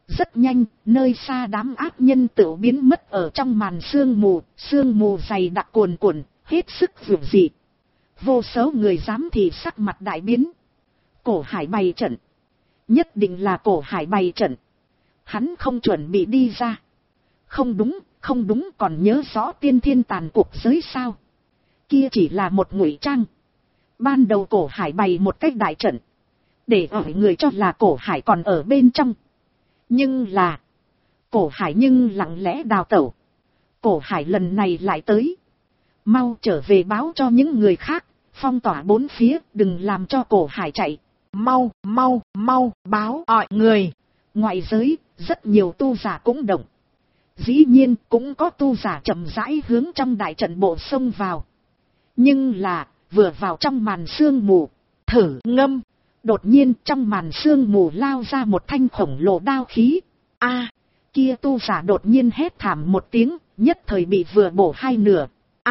Rất nhanh, nơi xa đám ác nhân tự biến mất ở trong màn sương mù dày đặc cuồn cuộn, hết sức vượt dị. Vô số người giám thị sắc mặt đại biến. Cổ Hải bày trận. Nhất định là Cổ Hải bày trận. Hắn không chuẩn bị đi ra. Không đúng, còn nhớ rõ tiên thiên tàn cuộc giới sao. Kia chỉ là một ngụy trang. Ban đầu Cổ Hải bày một cách đại trận. Để ở người cho là Cổ Hải còn ở bên trong. Nhưng là. Cổ Hải nhưng lặng lẽ đào tẩu. Cổ Hải lần này lại tới. Mau trở về báo cho những người khác. Phong tỏa bốn phía, đừng làm cho Cổ Hải chạy. Mau báo mọi người. Ngoại giới, rất nhiều tu giả cũng động. Dĩ nhiên cũng có tu giả chậm rãi hướng trong đại trận bộ xông vào. Nhưng là, vừa vào trong màn sương mù, thử ngâm. Đột nhiên trong màn sương mù lao ra một thanh khổng lồ đao khí. Kia tu giả đột nhiên hét thảm một tiếng, nhất thời bị vừa bổ hai nửa.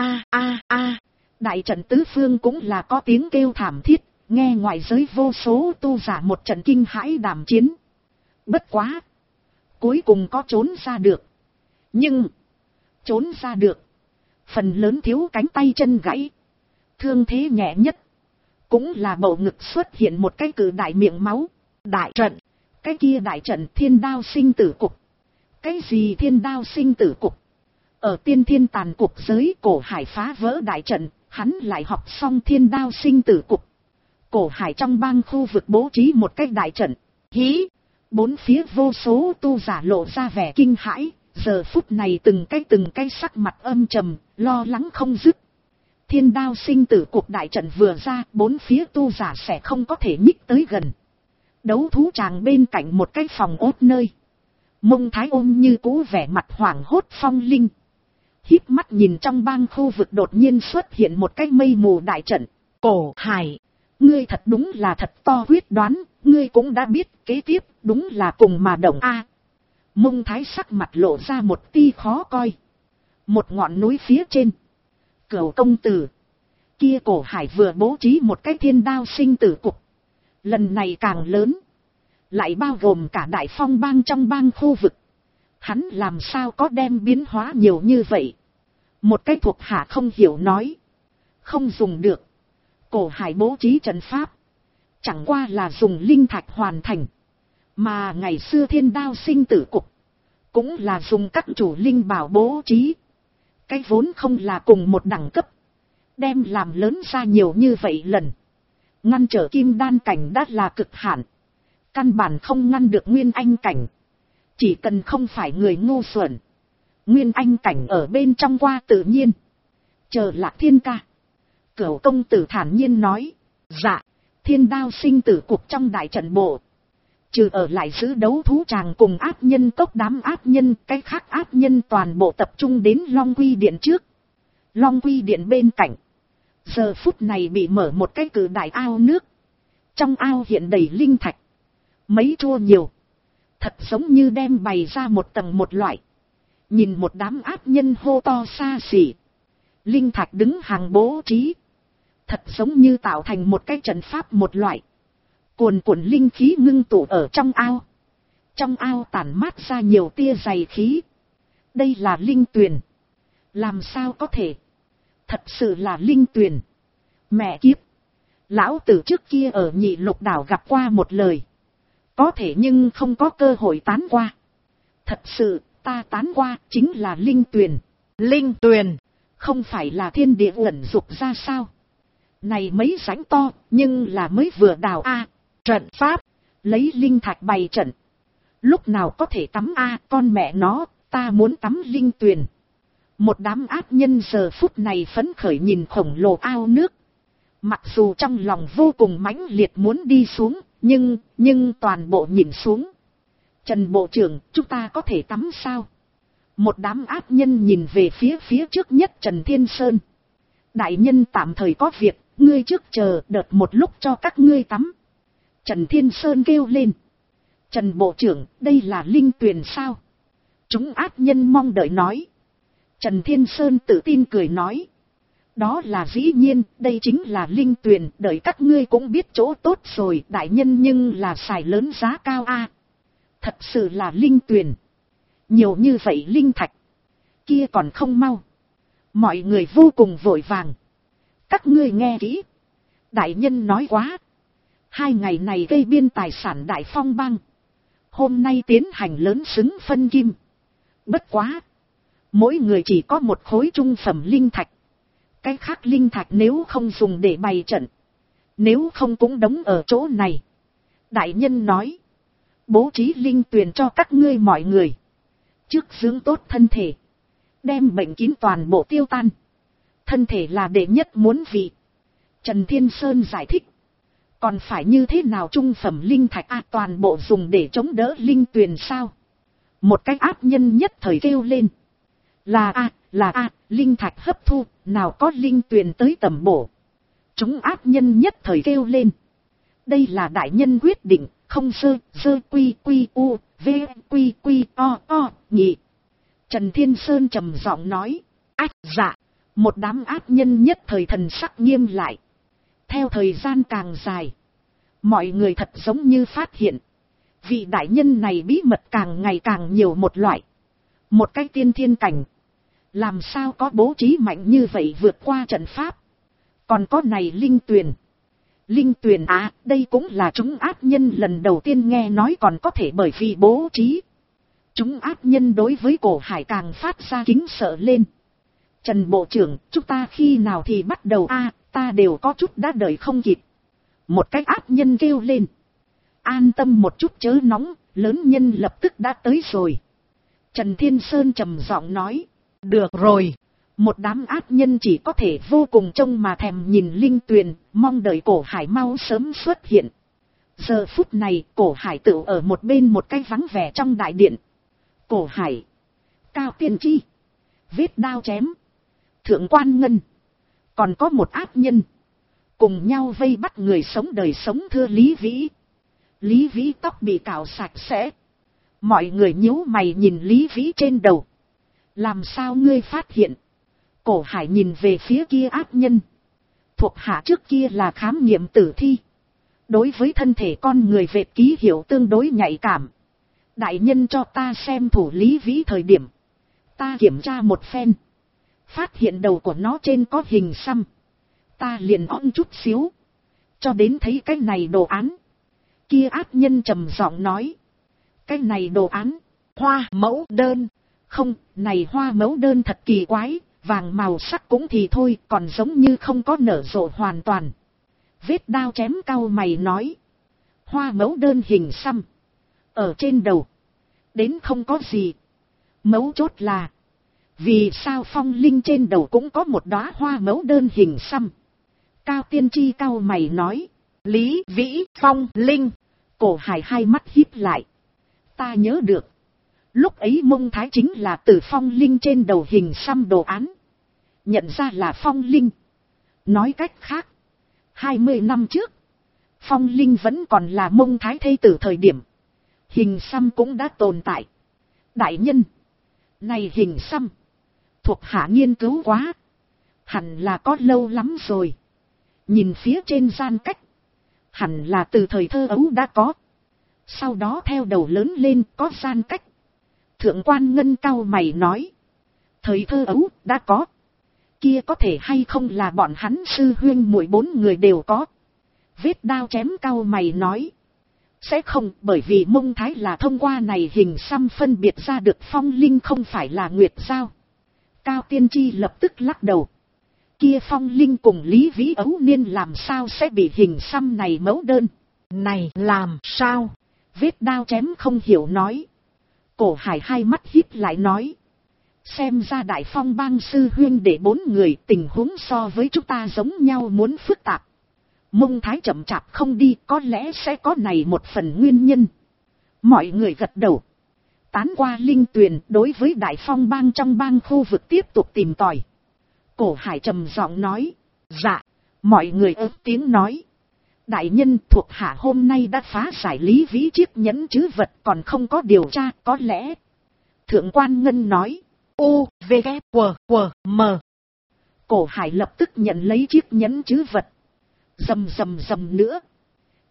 Đại trận tứ phương cũng là có tiếng kêu thảm thiết, nghe ngoại giới vô số tu giả một trận kinh hãi đàm chiến. Bất quá, cuối cùng có trốn ra được. Nhưng, trốn ra được, phần lớn thiếu cánh tay chân gãy. Thương thế nhẹ nhất, cũng là bầu ngực xuất hiện một cái cự đại miệng máu. Đại trận, cái kia đại trận Thiên Đao Sinh Tử Cục. Cái gì Thiên Đao Sinh Tử Cục? Ở tiên thiên tàn cục giới, Cổ Hải phá vỡ đại trận, hắn lại học xong Thiên Đao Sinh Tử Cục. Cổ Hải trong bang khu vực bố trí một cái đại trận. Hí! Bốn phía vô số tu giả lộ ra vẻ kinh hãi, giờ phút này từng cái sắc mặt âm trầm, lo lắng không dứt. Thiên Đao Sinh Tử Cục đại trận vừa ra, bốn phía tu giả sẽ không có thể nhích tới gần. Đấu thú tràng bên cạnh một cái phòng ốt nơi. Mông Thái ôm như cũ vẻ mặt hoảng hốt phong linh. Híp mắt nhìn trong bang khu vực đột nhiên xuất hiện một cái mây mù đại trận. Cổ Hải, ngươi thật đúng là thật to quyết đoán, ngươi cũng đã biết kế tiếp đúng là cùng mà động a. Mông Thái sắc mặt lộ ra một tia khó coi. Một ngọn núi phía trên. Cửu công tử. Kia Cổ Hải vừa bố trí một cái Thiên Đao Sinh Tử Cục. Lần này càng lớn. Lại bao gồm cả Đại Phong bang trong bang khu vực. Hắn làm sao có đem biến hóa nhiều như vậy? Một cái thuộc hạ không hiểu nói. Không dùng được. Cổ Hải bố trí trận pháp. Chẳng qua là dùng linh thạch hoàn thành. Mà ngày xưa Thiên Đao Sinh Tử Cục. Cũng là dùng các chủ linh bảo bố trí. Cái vốn không là cùng một đẳng cấp. Đem làm lớn ra nhiều như vậy lần. Ngăn trở kim đan cảnh đã là cực hạn. Căn bản không ngăn được nguyên anh cảnh. Chỉ cần không phải người ngu xuẩn. Nguyên anh cảnh ở bên trong qua tự nhiên. Chờ Lạc Thiên ca. Cửu công tử thản nhiên nói. Dạ. Thiên Đao Sinh Tử Cục trong đại trận bộ. Trừ ở lại giữ đấu thú tràng cùng ác nhân cốc đám ác nhân. Cái khác ác nhân toàn bộ tập trung đến Long Quy Điện trước. Long Quy Điện bên cạnh. Giờ phút này bị mở một cái cự đại ao nước. Trong ao hiện đầy linh thạch. Mấy chua nhiều. Thật giống như đem bày ra một tầng một loại. Nhìn một đám ác nhân hô to xa xỉ. Linh thạch đứng hàng bố trí. Thật giống như tạo thành một cái trận pháp một loại. Cuồn cuộn linh khí ngưng tụ ở trong ao. Trong ao tản mát ra nhiều tia dày khí. Đây là linh tuyền. Làm sao có thể? Thật sự là linh tuyền. Mẹ kiếp. Lão tử trước kia ở Nhị Lục đảo gặp qua một lời. Có thể nhưng không có cơ hội tán qua. Thật sự, ta tán qua chính là linh tuyền. Linh tuyền, không phải là thiên địa ẩn dục ra sao? Này mấy rãnh to, nhưng là mới vừa đào a. Trận pháp, lấy linh thạch bày trận. Lúc nào có thể tắm a, con mẹ nó, ta muốn tắm linh tuyền. Một đám ác nhân giờ phút này phấn khởi nhìn khổng lồ ao nước. Mặc dù trong lòng vô cùng mãnh liệt muốn đi xuống, nhưng toàn bộ nhìn xuống. Trần Bộ trưởng, chúng ta có thể tắm sao? Một đám ác nhân nhìn về phía trước nhất Trần Thiên Sơn. Đại nhân tạm thời có việc, ngươi trước chờ đợt một lúc cho các ngươi tắm. Trần Thiên Sơn kêu lên. Trần Bộ trưởng, đây là linh tuyền sao? Chúng ác nhân mong đợi nói. Trần Thiên Sơn tự tin cười nói. Đó là dĩ nhiên, đây chính là linh tuyền, đợi các ngươi cũng biết chỗ tốt rồi, đại nhân nhưng là xài lớn giá cao a. Thật sự là linh tuyền. Nhiều như vậy linh thạch. Kia còn không mau. Mọi người vô cùng vội vàng. Các ngươi nghe kỹ. Đại nhân nói quá. 2 ngày này gây biên tài sản Đại Phong bang. Hôm nay tiến hành lớn xứng phân kim. Bất quá. Mỗi người chỉ có một khối trung phẩm linh thạch. Cái khác linh thạch nếu không dùng để bày trận. Nếu không cũng đóng ở chỗ này. Đại nhân nói. Bố trí linh tuyền cho các ngươi mọi người. Trước dưỡng tốt thân thể. Đem bệnh kín toàn bộ tiêu tan. Thân thể là đệ nhất muốn vị. Trần Thiên Sơn giải thích. Còn phải như thế nào trung phẩm linh thạch toàn bộ dùng để chống đỡ linh tuyền sao? Một cách áp nhân nhất thời kêu lên. Là linh thạch hấp thu, nào có linh tuyền tới tầm bổ. Chúng áp nhân nhất thời kêu lên. Đây là đại nhân quyết định, không sơ quy u, v quy o nhị. Trần Thiên Sơn trầm giọng nói. Dạ. Một đám áp nhân nhất thời thần sắc nghiêm lại. Theo thời gian càng dài, mọi người thật giống như phát hiện. Vị đại nhân này bí mật càng ngày càng nhiều một loại. Một cái tiên thiên cảnh. Làm sao có bố trí mạnh như vậy vượt qua trận pháp. Còn có này linh tuyền. Linh tuyền đây cũng là chúng ác nhân lần đầu tiên nghe nói còn có thể bởi vì bố trí. Chúng ác nhân đối với Cổ Hải càng phát ra kính sợ lên. Trần Bộ trưởng, chúng ta khi nào thì bắt đầu ta đều có chút đã đợi không kịp. Một cái ác nhân kêu lên. An tâm một chút chớ nóng, lớn nhân lập tức đã tới rồi. Trần Thiên Sơn trầm giọng nói. Được rồi. Một đám ác nhân chỉ có thể vô cùng trông mà thèm nhìn linh tuyền, mong đợi Cổ Hải mau sớm xuất hiện. Giờ phút này, Cổ Hải tự ở một bên một cái vắng vẻ trong đại điện. Cổ Hải, Cao Tiên Tri, vết đao chém, Thượng Quan Ngân, còn có một ác nhân, cùng nhau vây bắt người sống đời sống thưa Lý Vĩ. Lý Vĩ tóc bị cạo sạch sẽ. Mọi người nhíu mày nhìn Lý Vĩ trên đầu. Làm sao ngươi phát hiện? Cổ Hải nhìn về phía kia ác nhân. Thuộc hạ trước kia là khám nghiệm tử thi. Đối với thân thể con người vệt ký hiệu tương đối nhạy cảm. Đại nhân cho ta xem thủ Lý Vĩ thời điểm. Ta kiểm tra một phen. Phát hiện đầu của nó trên có hình xăm. Ta liền on chút xíu. Cho đến thấy cái này đồ án. Kia ác nhân trầm giọng nói. Cái này đồ án. Hoa mẫu đơn. Không, này hoa mẫu đơn thật kỳ quái. Vàng màu sắc cũng thì thôi, còn giống như không có nở rộ hoàn toàn. Vết đao chém cau mày nói. Hoa mẫu đơn hình xăm. Ở trên đầu. Đến không có gì. Mấu chốt là. Vì sao phong linh trên đầu cũng có một đóa hoa mẫu đơn hình xăm. Cao Tiên Tri cau mày nói. Lý Vĩ phong linh. Cổ Hải hai mắt híp lại. Ta nhớ được. Lúc ấy Mông Thái chính là từ phong linh trên đầu hình xăm đồ án. Nhận ra là phong linh. Nói cách khác. 20 năm trước. Phong linh vẫn còn là Mông Thái thê tử thời điểm. Hình xăm cũng đã tồn tại. Đại nhân. Này hình xăm. Thuộc hạ nghiên cứu quá. Hẳn là có lâu lắm rồi. Nhìn phía trên gian cách. Hẳn là từ thời thơ ấu đã có. Sau đó theo đầu lớn lên có gian cách. Thượng Quan Ngân cau mày nói. Thời thơ ấu đã có. Kia có thể hay không là bọn hắn sư huynh muội 4 người đều có. Vết đao chém cau mày nói. Sẽ không, bởi vì Mông Thái là thông qua này hình xăm phân biệt ra được phong linh không phải là Nguyệt Giao. Cao Tiên Tri lập tức lắc đầu. Kia phong linh cùng Lý Vĩ ấu niên làm sao sẽ bị hình xăm này mẫu đơn. Này làm sao? Vết đao chém không hiểu nói. Cổ Hải hai mắt híp lại nói. Xem ra Đại Phong bang sư huyên để 4 người tình huống so với chúng ta giống nhau muốn phức tạp. Mông Thái chậm chạp không đi có lẽ sẽ có này một phần nguyên nhân. Mọi người gật đầu. Tán qua linh tuyền đối với Đại Phong bang trong bang khu vực tiếp tục tìm tòi. Cổ Hải trầm giọng nói. Dạ. Mọi người ớt tiếng nói. Đại nhân thuộc hạ hôm nay đã phá giải Lý Vĩ chiếc nhẫn trữ vật còn không có điều tra có lẽ. Thượng Quan Ngân nói. U, V, K, W, M. Cổ Hải lập tức nhận lấy chiếc nhẫn trữ vật. Rầm rầm rầm nữa.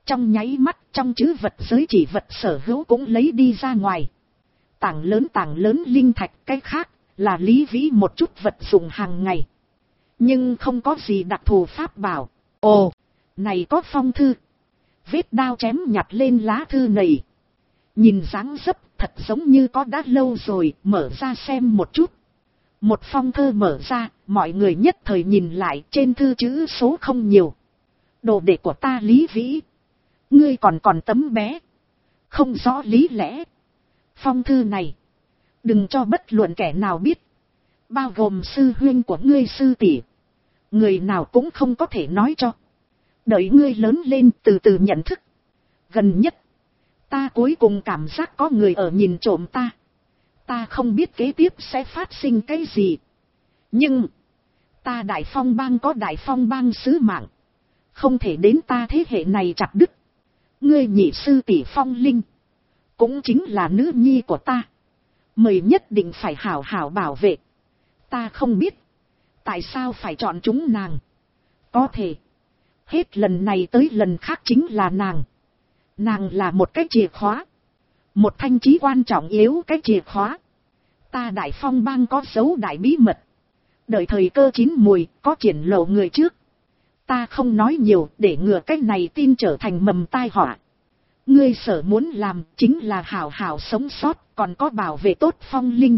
Trong nháy mắt trong trữ vật giới chỉ vật sở hữu cũng lấy đi ra ngoài. Tảng lớn linh thạch, cái khác là Lý Vĩ một chút vật dụng hàng ngày. Nhưng không có gì đặc thù pháp bảo. Ồ, này có phong thư. Vết đao chém nhặt lên lá thư này. Nhìn dáng dấp thật giống như có đã lâu rồi, mở ra xem một chút. Một phong thơ mở ra, mọi người nhất thời nhìn lại, trên thư chữ số không nhiều. Đồ đệ của ta Lý Vĩ. Ngươi còn tấm bé. Không rõ lý lẽ. Phong thư này. Đừng cho bất luận kẻ nào biết. Bao gồm sư huynh của ngươi sư tỷ. Người nào cũng không có thể nói cho. Đợi ngươi lớn lên từ từ nhận thức. Gần nhất. Ta cuối cùng cảm giác có người ở nhìn trộm ta. Ta không biết kế tiếp sẽ phát sinh cái gì. Nhưng. Ta Đại Phong Bang có Đại Phong Bang sứ mạng. Không thể đến ta thế hệ này chặt đứt. Ngươi nhị sư tỷ Phong Linh. Cũng chính là nữ nhi của ta. Mời nhất định phải hảo hảo bảo vệ. Ta không biết. Tại sao phải chọn chúng nàng. Có thể. Hết lần này tới lần khác chính là nàng. Nàng là một cái chìa khóa. Một thanh chí quan trọng yếu cái chìa khóa. Ta Đại Phong Bang có dấu đại bí mật. Đợi thời cơ chín mùi có triển lộ người trước. Ta không nói nhiều để ngừa cái này tin trở thành mầm tai họa. Ngươi sở muốn làm chính là hảo hảo sống sót, còn có bảo vệ tốt Phong Linh.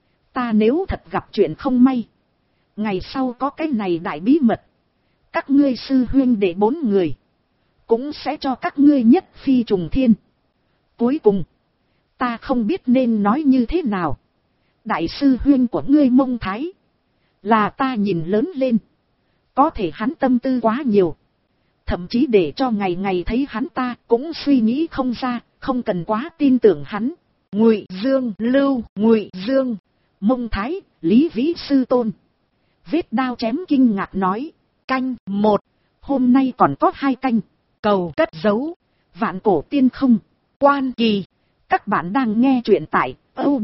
Ta nếu thật gặp chuyện không may. Ngày sau có cái này đại bí mật. Các ngươi sư huynh đệ 4 người. Cũng sẽ cho các ngươi nhất phi trùng thiên. Cuối cùng. Ta không biết nên nói như thế nào. Đại sư huynh của ngươi Mông Thái. Là ta nhìn lớn lên. Có thể hắn tâm tư quá nhiều. Thậm chí để cho ngày ngày thấy hắn ta cũng suy nghĩ không ra, không cần quá tin tưởng hắn. Ngụy Dương, Ngụy Dương, Mông Thái, Lý Vĩ sư tôn. Vết đao chém kinh ngạc nói, canh 1, hôm nay còn có 2 canh, cầu cất giấu, vạn cổ tiên không, quan kỳ. Các bạn đang nghe truyện tại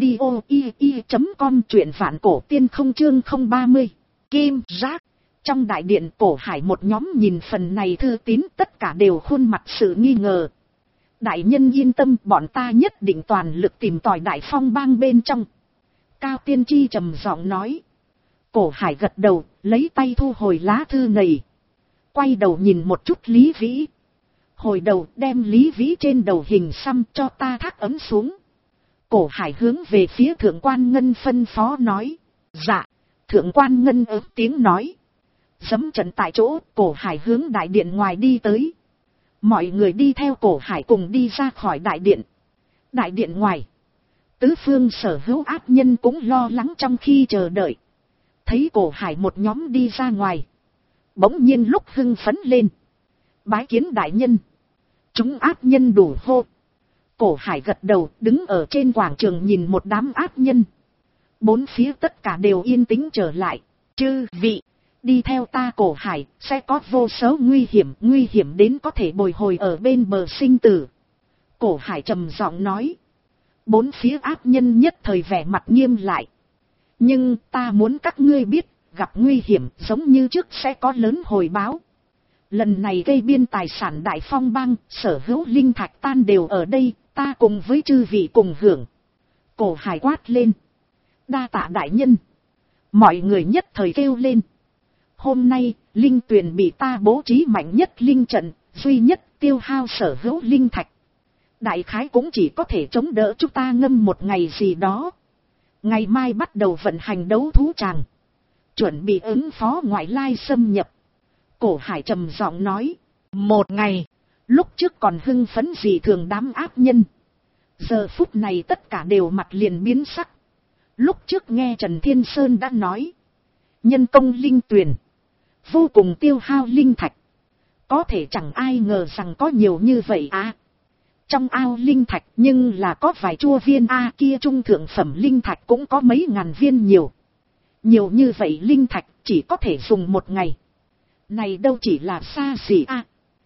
audio.com, truyện vạn cổ tiên không chương 030, Kim Giác. Trong đại điện Cổ Hải một nhóm nhìn phần này thư tín tất cả đều khuôn mặt sự nghi ngờ. Đại nhân yên tâm, bọn ta nhất định toàn lực tìm tòi Đại Phong Bang bên trong. Cao Tiên Tri trầm giọng nói. Cổ Hải gật đầu, lấy tay thu hồi lá thư này. Quay đầu nhìn một chút Lý Vĩ. Hồi đầu đem Lý Vĩ trên đầu hình xăm cho ta thác ấm xuống. Cổ Hải hướng về phía Thượng Quan Ngân phân phó nói. Dạ. Thượng Quan Ngân ớt tiếng nói. Dẫm trận tại chỗ, Cổ Hải hướng đại điện ngoài đi tới. Mọi người đi theo Cổ Hải cùng đi ra khỏi đại điện. Đại điện ngoài. Tứ phương sở hữu ác nhân cũng lo lắng trong khi chờ đợi. Thấy Cổ Hải một nhóm đi ra ngoài. Bỗng nhiên lúc hưng phấn lên. Bái kiến đại nhân. Chúng ác nhân đủ hô. Cổ Hải gật đầu đứng ở trên quảng trường nhìn một đám ác nhân. Bốn phía tất cả đều yên tĩnh trở lại. Chư vị. Đi theo ta Cổ Hải, sẽ có vô số nguy hiểm đến có thể bồi hồi ở bên bờ sinh tử. Cổ Hải trầm giọng nói. Bốn phía ác nhân nhất thời vẻ mặt nghiêm lại. Nhưng ta muốn các ngươi biết, gặp nguy hiểm giống như trước sẽ có lớn hồi báo. Lần này gây biên tài sản Đại Phong Bang, sở hữu linh thạch tan đều ở đây, ta cùng với chư vị cùng hưởng. Cổ Hải quát lên. Đa tạ đại nhân. Mọi người nhất thời kêu lên. Hôm nay, linh tuyền bị ta bố trí mạnh nhất linh trận, duy nhất tiêu hao sở hữu linh thạch. Đại khái cũng chỉ có thể chống đỡ chúng ta ngâm một ngày gì đó. Ngày mai bắt đầu vận hành đấu thú tràng. Chuẩn bị ứng phó ngoại lai xâm nhập. Cổ Hải trầm giọng nói. Một ngày, lúc trước còn hưng phấn gì thường đám ác nhân. Giờ phút này tất cả đều mặt liền biến sắc. Lúc trước nghe Trần Thiên Sơn đã nói. Nhân công linh tuyền. Vô cùng tiêu hao linh thạch. Có thể chẳng ai ngờ rằng có nhiều như vậy à. Trong ao linh thạch nhưng là có vài chua viên a kia trung thượng phẩm linh thạch cũng có mấy ngàn viên nhiều. Nhiều như vậy linh thạch chỉ có thể dùng một ngày. Này đâu chỉ là xa xỉ a.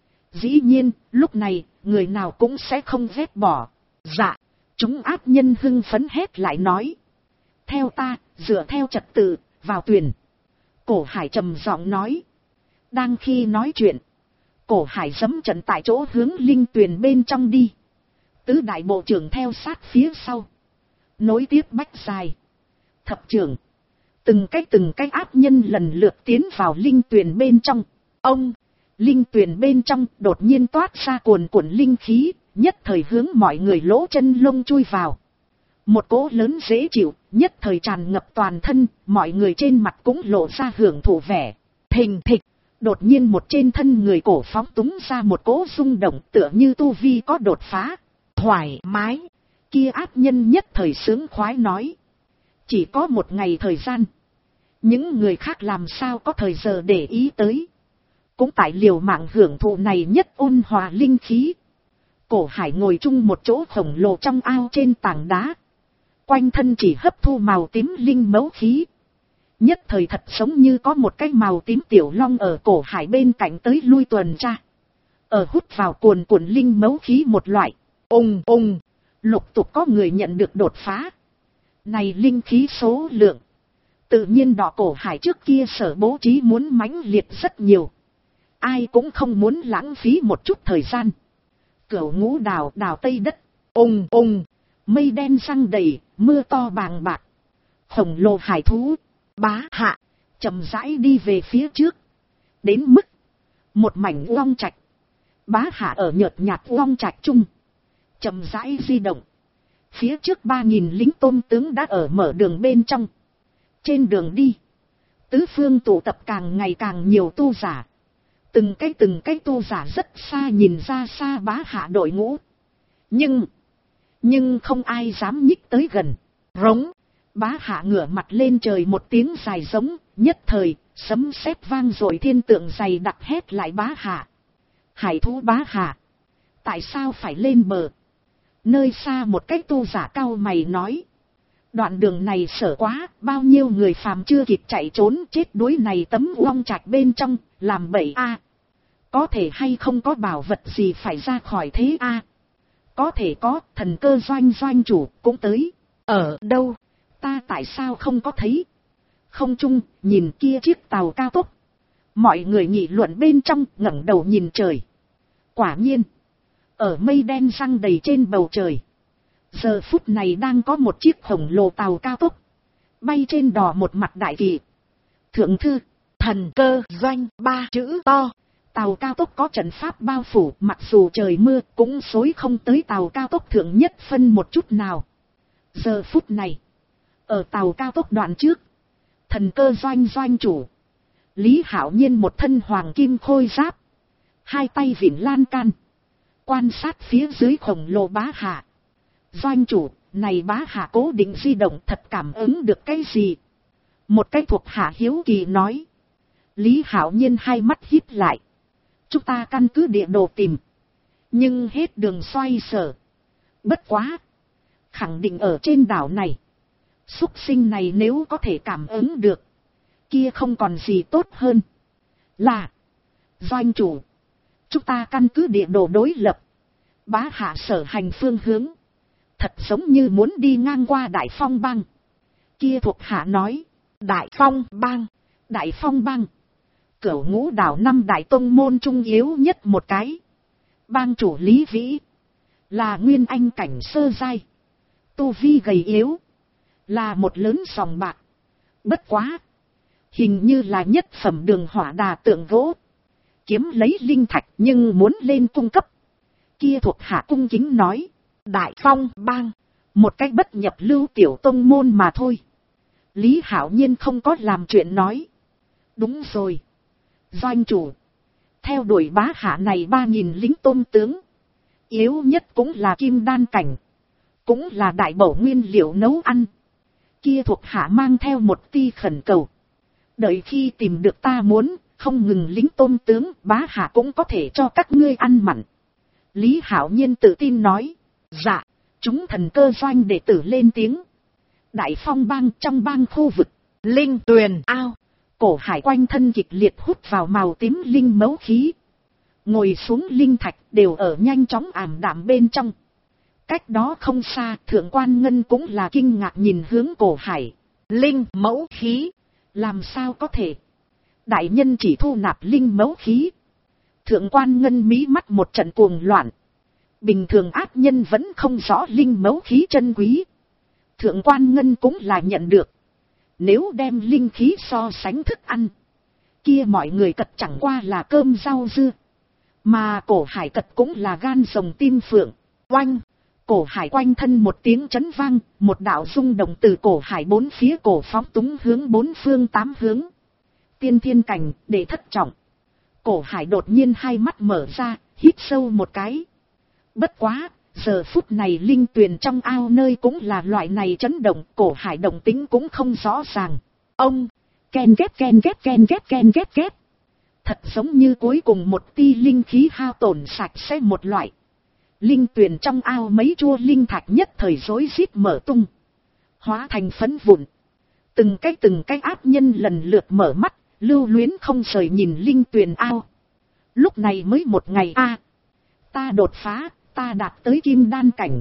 Dĩ nhiên, lúc này, người nào cũng sẽ không ghét bỏ. Dạ, chúng ác nhân hưng phấn hét lại nói. Theo ta, dựa theo trật tự, vào tuyền. Cổ Hải trầm giọng nói. Đang khi nói chuyện, Cổ Hải giẫm trận tại chỗ hướng linh tuyền bên trong đi. Tứ đại bộ trưởng theo sát phía sau. Nối tiếp bách dài. Thập trưởng. Từng cách áp nhân lần lượt tiến vào linh tuyền bên trong. Ông, linh tuyền bên trong đột nhiên toát ra cuồn cuộn linh khí, nhất thời hướng mọi người lỗ chân lông chui vào. Một cỗ lớn dễ chịu, nhất thời tràn ngập toàn thân, mọi người trên mặt cũng lộ ra hưởng thụ vẻ. Thình thịch, đột nhiên một trên thân người cổ phóng túng ra một cỗ rung động tựa như tu vi có đột phá. Thoải mái, kia áp nhân nhất thời sướng khoái nói. Chỉ có một ngày thời gian. Những người khác làm sao có thời giờ để ý tới. Cũng tại liều mạng hưởng thụ này nhất ôn hòa linh khí. Cổ Hải ngồi chung một chỗ khổng lồ trong ao trên tảng đá. Quanh thân chỉ hấp thu màu tím linh mẫu khí. Nhất thời thật giống như có một cái màu tím tiểu long ở Cổ Hải bên cạnh tới lui tuần tra. Ở hút vào cuồn cuộn linh mẫu khí một loại. Ung ung, lục tục có người nhận được đột phá. Này linh khí số lượng. Tự nhiên đỏ Cổ Hải trước kia sở bố trí muốn mãnh liệt rất nhiều. Ai cũng không muốn lãng phí một chút thời gian. Cửu ngũ đào đào tây đất. Ung ung, mây đen răng đầy, mưa to bàng bạc. Khổng lồ hải thú, Bá Hạ, chậm rãi đi về phía trước. Đến mức, một mảnh uong trạch. Bá Hạ ở nhợt nhạt uong trạch chung. Chậm rãi di động. Phía trước 3000 lính tôm tướng đã ở mở đường bên trong. Trên đường đi, tứ phương tụ tập càng ngày càng nhiều tu giả. Từng cái tu giả rất xa nhìn ra xa Bá Hạ đội ngũ. Nhưng không ai dám nhích tới gần. Rống, Bá Hạ ngửa mặt lên trời một tiếng dài giống, nhất thời, sấm sét vang rồi thiên tượng dày đặc hét lại Bá Hạ. Hải thú Bá Hạ, tại sao phải lên bờ? Nơi xa một cái tu giả cau mày nói. Đoạn đường này sợ quá, bao nhiêu người phàm chưa kịp chạy trốn chết đuối này tấm uong trạch bên trong, làm bậy a. Có thể hay không có bảo vật gì phải ra khỏi thế a? Có thể có, thần cơ doanh chủ cũng tới. Ở đâu? Ta tại sao không có thấy? Không chung, nhìn kia chiếc tàu cao tốc. Mọi người nghị luận bên trong, ngẩng đầu nhìn trời. Quả nhiên, ở mây đen răng đầy trên bầu trời. Giờ phút này đang có một chiếc khổng lồ tàu cao tốc. Bay trên đò một mặt đại kỳ. Thượng thư, thần cơ doanh 3 chữ to. Tàu cao tốc có trận pháp bao phủ, mặc dù trời mưa cũng xối không tới tàu cao tốc thượng nhất phân một chút nào. Giờ phút này, ở tàu cao tốc đoạn trước, thần cơ doanh chủ Lý Hạo Nhiên một thân hoàng kim khôi giáp, hai tay vịn lan can, quan sát phía dưới khổng lồ Bá Hạ. Doanh chủ, này Bá Hạ cố định di động thật cảm ứng được cái gì? Một cái thuộc hạ hiếu kỳ nói. Lý Hạo Nhiên hai mắt híp lại. Chúng ta căn cứ địa đồ tìm. Nhưng hết đường xoay sở. Bất quá. Khẳng định ở trên đảo này. Súc sinh này nếu có thể cảm ứng được. Kia không còn gì tốt hơn. Là. Doanh chủ. Chúng ta căn cứ địa đồ đối lập. Bá Hạ sở hành phương hướng. Thật giống như muốn đi ngang qua Đại Phong Bang. Kia thuộc hạ nói. Đại Phong Bang. Đại Phong Bang. Cửu ngũ đảo 5 đại tông môn trung yếu nhất một cái. Bang chủ Lý Vĩ. Là nguyên anh cảnh sơ giai. Tu vi gầy yếu. Là một lớn sòng bạc. Bất quá. Hình như là nhất phẩm đường hỏa đà tượng gỗ. Kiếm lấy linh thạch nhưng muốn lên cung cấp. Kia thuộc hạ cung kính nói. Đại Phong Bang. Một cách bất nhập lưu tiểu tông môn mà thôi. Lý Hạo Nhiên không có làm chuyện nói. Đúng rồi. Doanh chủ. Theo đuổi Bá Hạ này 3000 lính tôm tướng. Yếu nhất cũng là kim đan cảnh. Cũng là đại bổ nguyên liệu nấu ăn. Kia thuộc hạ mang theo một ti khẩn cầu. Đợi khi tìm được ta muốn, không ngừng lính tôm tướng, Bá Hạ cũng có thể cho các ngươi ăn mặn. Lý Hạo Nhiên tự tin nói. Dạ, chúng thần cơ doanh đệ tử lên tiếng. Đại Phong Bang trong bang khu vực, linh tuyền ao. Cổ Hải quanh thân kịch liệt hút vào màu tím linh mẫu khí. Ngồi xuống linh thạch đều ở nhanh chóng ảm đạm bên trong. Cách đó không xa, Thượng Quan Ngân cũng là kinh ngạc nhìn hướng Cổ Hải. Linh mẫu khí. Làm sao có thể? Đại nhân chỉ thu nạp linh mẫu khí. Thượng quan Ngân mí mắt một trận cuồng loạn. Bình thường ác nhân vẫn không rõ linh mẫu khí chân quý. Thượng quan Ngân cũng là nhận được. Nếu đem linh khí so sánh thức ăn, kia mọi người cật chẳng qua là cơm rau dưa. Mà Cổ Hải cật cũng là gan rồng tim phượng. Oanh! Cổ Hải quanh thân một tiếng chấn vang, một đạo rung động từ Cổ Hải bốn phía cổ phóng túng hướng bốn phương tám hướng. Tiên thiên cảnh, để thất trọng. Cổ Hải đột nhiên hai mắt mở ra, hít sâu một cái. Bất quá, giờ phút này linh tuyền trong ao nơi cũng là loại này chấn động, Cổ Hải động tính cũng không rõ ràng. Ông, ken ghét ken ghét ken ghét ken ghét ghét. Thật giống như cuối cùng một ti linh khí hao tổn sạch sẽ một loại. Linh tuyền trong ao mấy chua linh thạch nhất thời rối rít mở tung. Hóa thành phấn vụn. Từng cái áp nhân lần lượt mở mắt, lưu luyến không rời nhìn linh tuyền ao. Lúc này mới một ngày ta đột phá, ta đạt tới kim đan cảnh.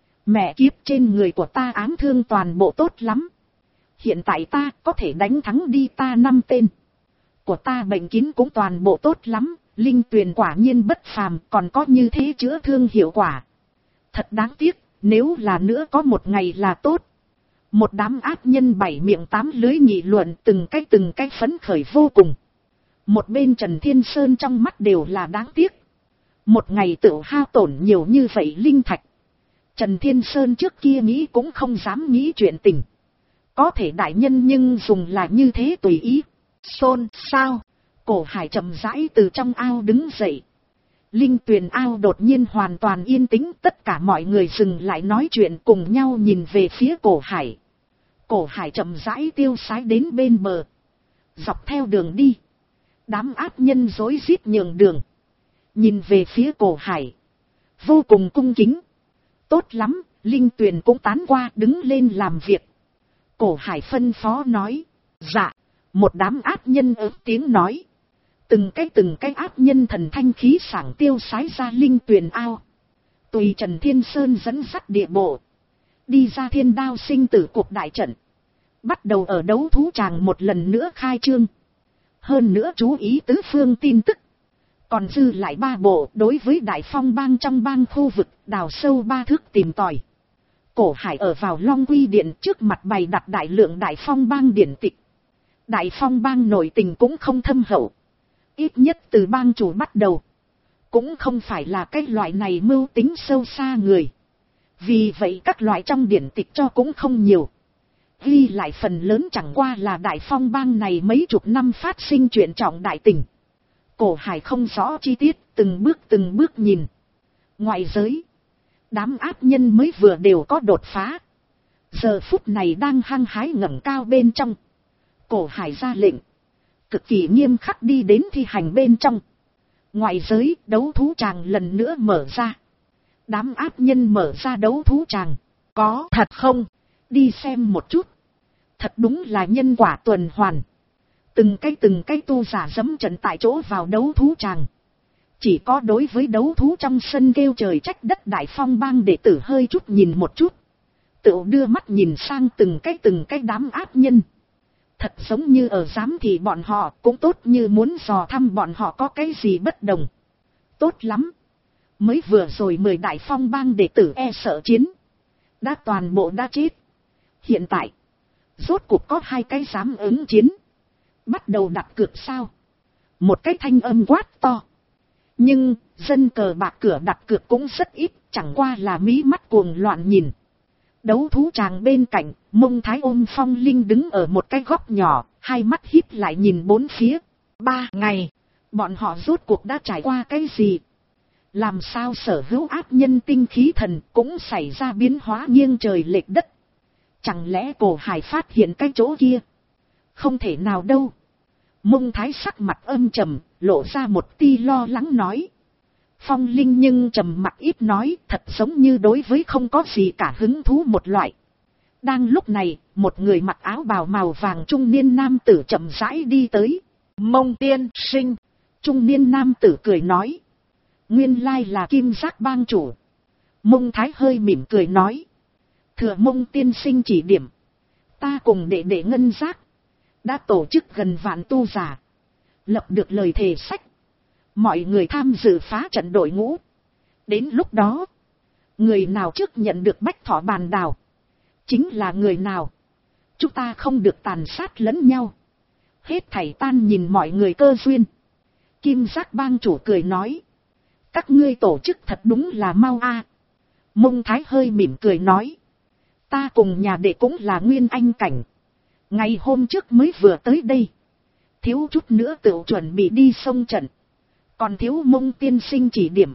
Mẹ kiếp, trên người của ta ám thương toàn bộ tốt lắm. Hiện tại ta có thể đánh thắng đi ta 5 tên. Của ta bệnh kín cũng toàn bộ tốt lắm. Linh tuyền quả nhiên bất phàm, còn có như thế chữa thương hiệu quả. Thật đáng tiếc, nếu là nữa có một ngày là tốt. Một đám ác nhân bảy miệng tám lưới nghị luận, từng cái phấn khởi vô cùng. Một bên Trần Thiên Sơn trong mắt đều là đáng tiếc. Một ngày tự hao tổn nhiều như vậy linh thạch. Trần Thiên Sơn trước kia nghĩ cũng không dám nghĩ chuyện tình. Có thể đại nhân nhưng dùng là như thế tùy ý. Xôn sao? Cổ Hải chậm rãi từ trong ao đứng dậy. Linh tuyền ao đột nhiên hoàn toàn yên tĩnh, tất cả mọi người dừng lại nói chuyện cùng nhau nhìn về phía Cổ Hải. Cổ Hải chậm rãi tiêu sái đến bên bờ. Dọc theo đường đi. Đám ác nhân rối rít nhường đường. Nhìn về phía Cổ Hải. Vô cùng cung kính. Tốt lắm, linh tuyền cũng tán qua đứng lên làm việc. Cổ Hải phân phó nói. Dạ. Một đám ác nhân ớt tiếng nói. Từng cái ác nhân thần thanh khí sảng tiêu sái ra linh tuyền ao. Tùy Trần Thiên Sơn dẫn dắt địa bộ. Đi ra thiên đao sinh tử cuộc đại trận. Bắt đầu ở đấu thú tràng một lần nữa khai trương. Hơn nữa chú ý tứ phương tin tức. Còn dư lại 3 bộ đối với Đại Phong bang trong bang khu vực đào sâu 3 thước tìm tòi. Cổ Hải ở vào Long Quy Điện trước mặt bày đặt đại lượng Đại Phong bang điển tịch. Đại Phong bang nội tình cũng không thâm hậu. Ít nhất từ bang chủ bắt đầu. Cũng không phải là cái loại này mưu tính sâu xa người. Vì vậy các loại trong điển tịch cho cũng không nhiều. Ghi lại phần lớn chẳng qua là Đại Phong bang này mấy chục năm phát sinh chuyện trọng đại tình. Cổ Hải không rõ chi tiết, từng bước nhìn. Ngoại giới, đám ác nhân mới vừa đều có đột phá. Giờ phút này đang hăng hái ngẩng cao bên trong. Cổ Hải ra lệnh. Cực kỳ nghiêm khắc đi đến thi hành bên trong. Ngoại giới, đấu thú tràng lần nữa mở ra. Đám ác nhân mở ra đấu thú tràng. Có thật không? Đi xem một chút. Thật đúng là nhân quả tuần hoàn. Từng cái tu giả dẫm trận tại chỗ vào đấu thú tràng. Chỉ có đối với đấu thú trong sân kêu trời trách đất Đại Phong bang đệ tử hơi chút nhìn một chút. Tự đưa mắt nhìn sang từng cái đám ác nhân. Thật giống như ở giám thì bọn họ cũng tốt như muốn dò thăm bọn họ có cái gì bất đồng. Tốt lắm. Mới vừa rồi 10 Đại Phong bang đệ tử e sợ chiến. Đã toàn bộ đã chết. Hiện tại. Rốt cuộc có 2 cái dám ứng chiến. Bắt đầu đặt cược sao? Một cái thanh âm quát to. Nhưng dân cờ bạc cửa đặt cược cũng rất ít. Chẳng qua là mí mắt cuồng loạn nhìn. Đấu thú tràng bên cạnh, Mông Thái ôm Phong Linh đứng ở một cái góc nhỏ, hai mắt híp lại nhìn bốn phía. 3 ngày, bọn họ rốt cuộc đã trải qua cái gì? Làm sao sở hữu ác nhân tinh khí thần cũng xảy ra biến hóa nghiêng trời lệch đất? Chẳng lẽ Cổ Hải phát hiện cái chỗ kia? Không thể nào đâu. Mông Thái sắc mặt âm trầm, lộ ra một tia lo lắng nói. Phong Linh nhưng trầm mặc ít nói, thật giống như đối với không có gì cả hứng thú một loại. Đang lúc này, một người mặc áo bào màu vàng trung niên nam tử chậm rãi đi tới. Mông tiên sinh. Trung niên nam tử cười nói. Nguyên lai là Kim Giác bang chủ. Mông Thái hơi mỉm cười nói. Thừa Mông tiên sinh chỉ điểm. Ta cùng đệ Ngân Giác. Đã tổ chức gần vạn tu giả. Lập được lời thề sách. mọi người tham dự phá trận đội ngũ. Đến lúc đó, người nào trước nhận được bách thọ bàn đào, chính là người nào. Chúng ta không được tàn sát lẫn nhau. Hết thảy tan nhìn mọi người cơ duyên. Kim Giác bang chủ cười nói. Các ngươi tổ chức thật đúng là mau a. Mông Thái hơi mỉm cười nói. Ta cùng nhà đệ cũng là nguyên anh cảnh. Ngày hôm trước mới vừa tới đây. Thiếu chút nữa tự chuẩn bị đi sông trận. Còn thiếu Mông tiên sinh chỉ điểm.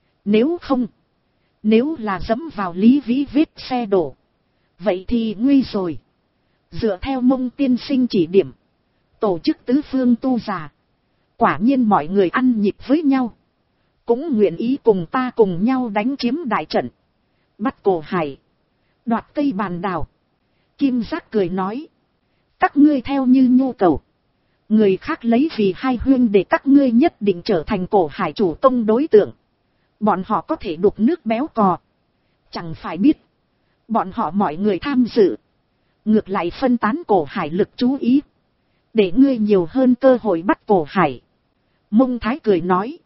Nếu là dẫm vào Lý Vĩ vết xe đổ, vậy thì nguy rồi. Dựa theo Mông tiên sinh chỉ điểm, tổ chức tứ phương tu giả, quả nhiên mọi người ăn nhịp với nhau, cũng nguyện ý cùng ta cùng nhau đánh chiếm đại trận, bắt Cổ Hải, đoạt cây bàn đào. Kim Giác cười nói. Các ngươi theo như nhu cầu. Người khác lấy vì hai huyên để các ngươi nhất định trở thành Cổ Hải chủ tông đối tượng. Bọn họ có thể đục nước béo cò. Chẳng phải biết. Bọn họ mọi người tham dự. Ngược lại phân tán Cổ Hải lực chú ý. Để ngươi nhiều hơn cơ hội bắt Cổ Hải. Mông Thái cười nói.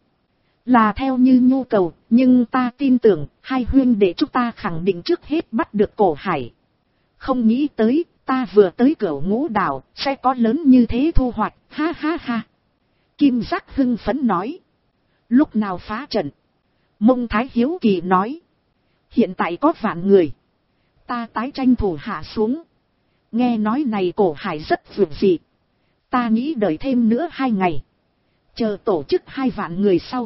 Là theo như nhu cầu. Nhưng ta tin tưởng hai huyên để chúng ta khẳng định trước hết bắt được Cổ Hải. Không nghĩ tới ta vừa tới Cửu Ngũ Đảo sẽ có lớn như thế thu hoạch. Ha ha ha. Kim Giác hưng phấn nói. Lúc nào phá trận? Mông Thái hiếu kỳ nói. Hiện tại có vạn người. Ta tái tranh thủ hạ xuống. Nghe nói này Cổ Hải rất vượt dị. Ta nghĩ đợi thêm nữa 2 ngày. Chờ tổ chức 2 vạn người sau.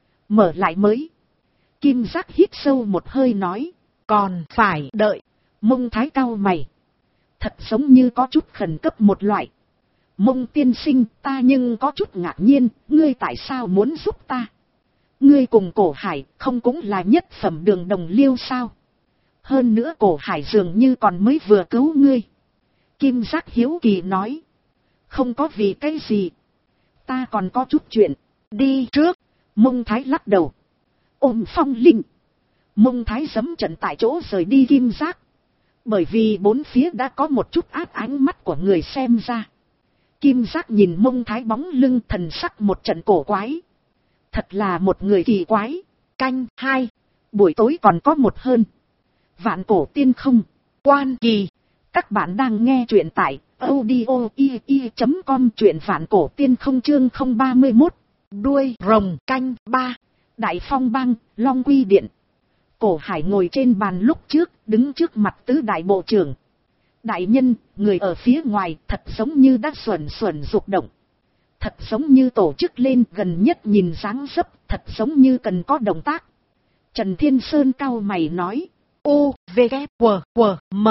Mở lại mới. Kim Giác hít sâu một hơi nói. Còn phải đợi. Mông Thái cau mày. Thật giống như có chút khẩn cấp một loại. Mông tiên sinh, ta nhưng có chút ngạc nhiên. Ngươi tại sao muốn giúp ta? Ngươi cùng Cổ Hải không cũng là nhất phẩm đường đồng liêu sao? Hơn nữa Cổ Hải dường như còn mới vừa cứu ngươi. Kim Giác hiếu kỳ nói. Không có vì cái gì. Ta còn có chút chuyện. Đi trước. Mông Thái lắc đầu. Ôm Phong Linh. Mông Thái giẫm trận tại chỗ rời đi Kim Giác. Bởi vì bốn phía đã có một chút át ánh mắt của người xem ra. Kim Giác nhìn Mông Thái bóng lưng, thần sắc một trận cổ quái. Thật là một người kỳ quái. Canh 2. Buổi tối còn có một hơn. Vạn Cổ Tiên Không. Quan Kỳ. Các bạn đang nghe truyện tại audio.com, truyện Vạn Cổ Tiên Không chương 031. Đuôi rồng. Canh 3. Đại Phong Bang, Long Quy Điện. Cổ Hải ngồi trên bàn lúc trước, đứng trước mặt tứ đại bộ trưởng. Đại nhân, người ở phía ngoài thật giống như đã xuẩn rục động. Thật giống như tổ chức lên, gần nhất nhìn dáng dấp, thật giống như cần có động tác. Trần Thiên Sơn cau mày nói. U, V, K, W, M.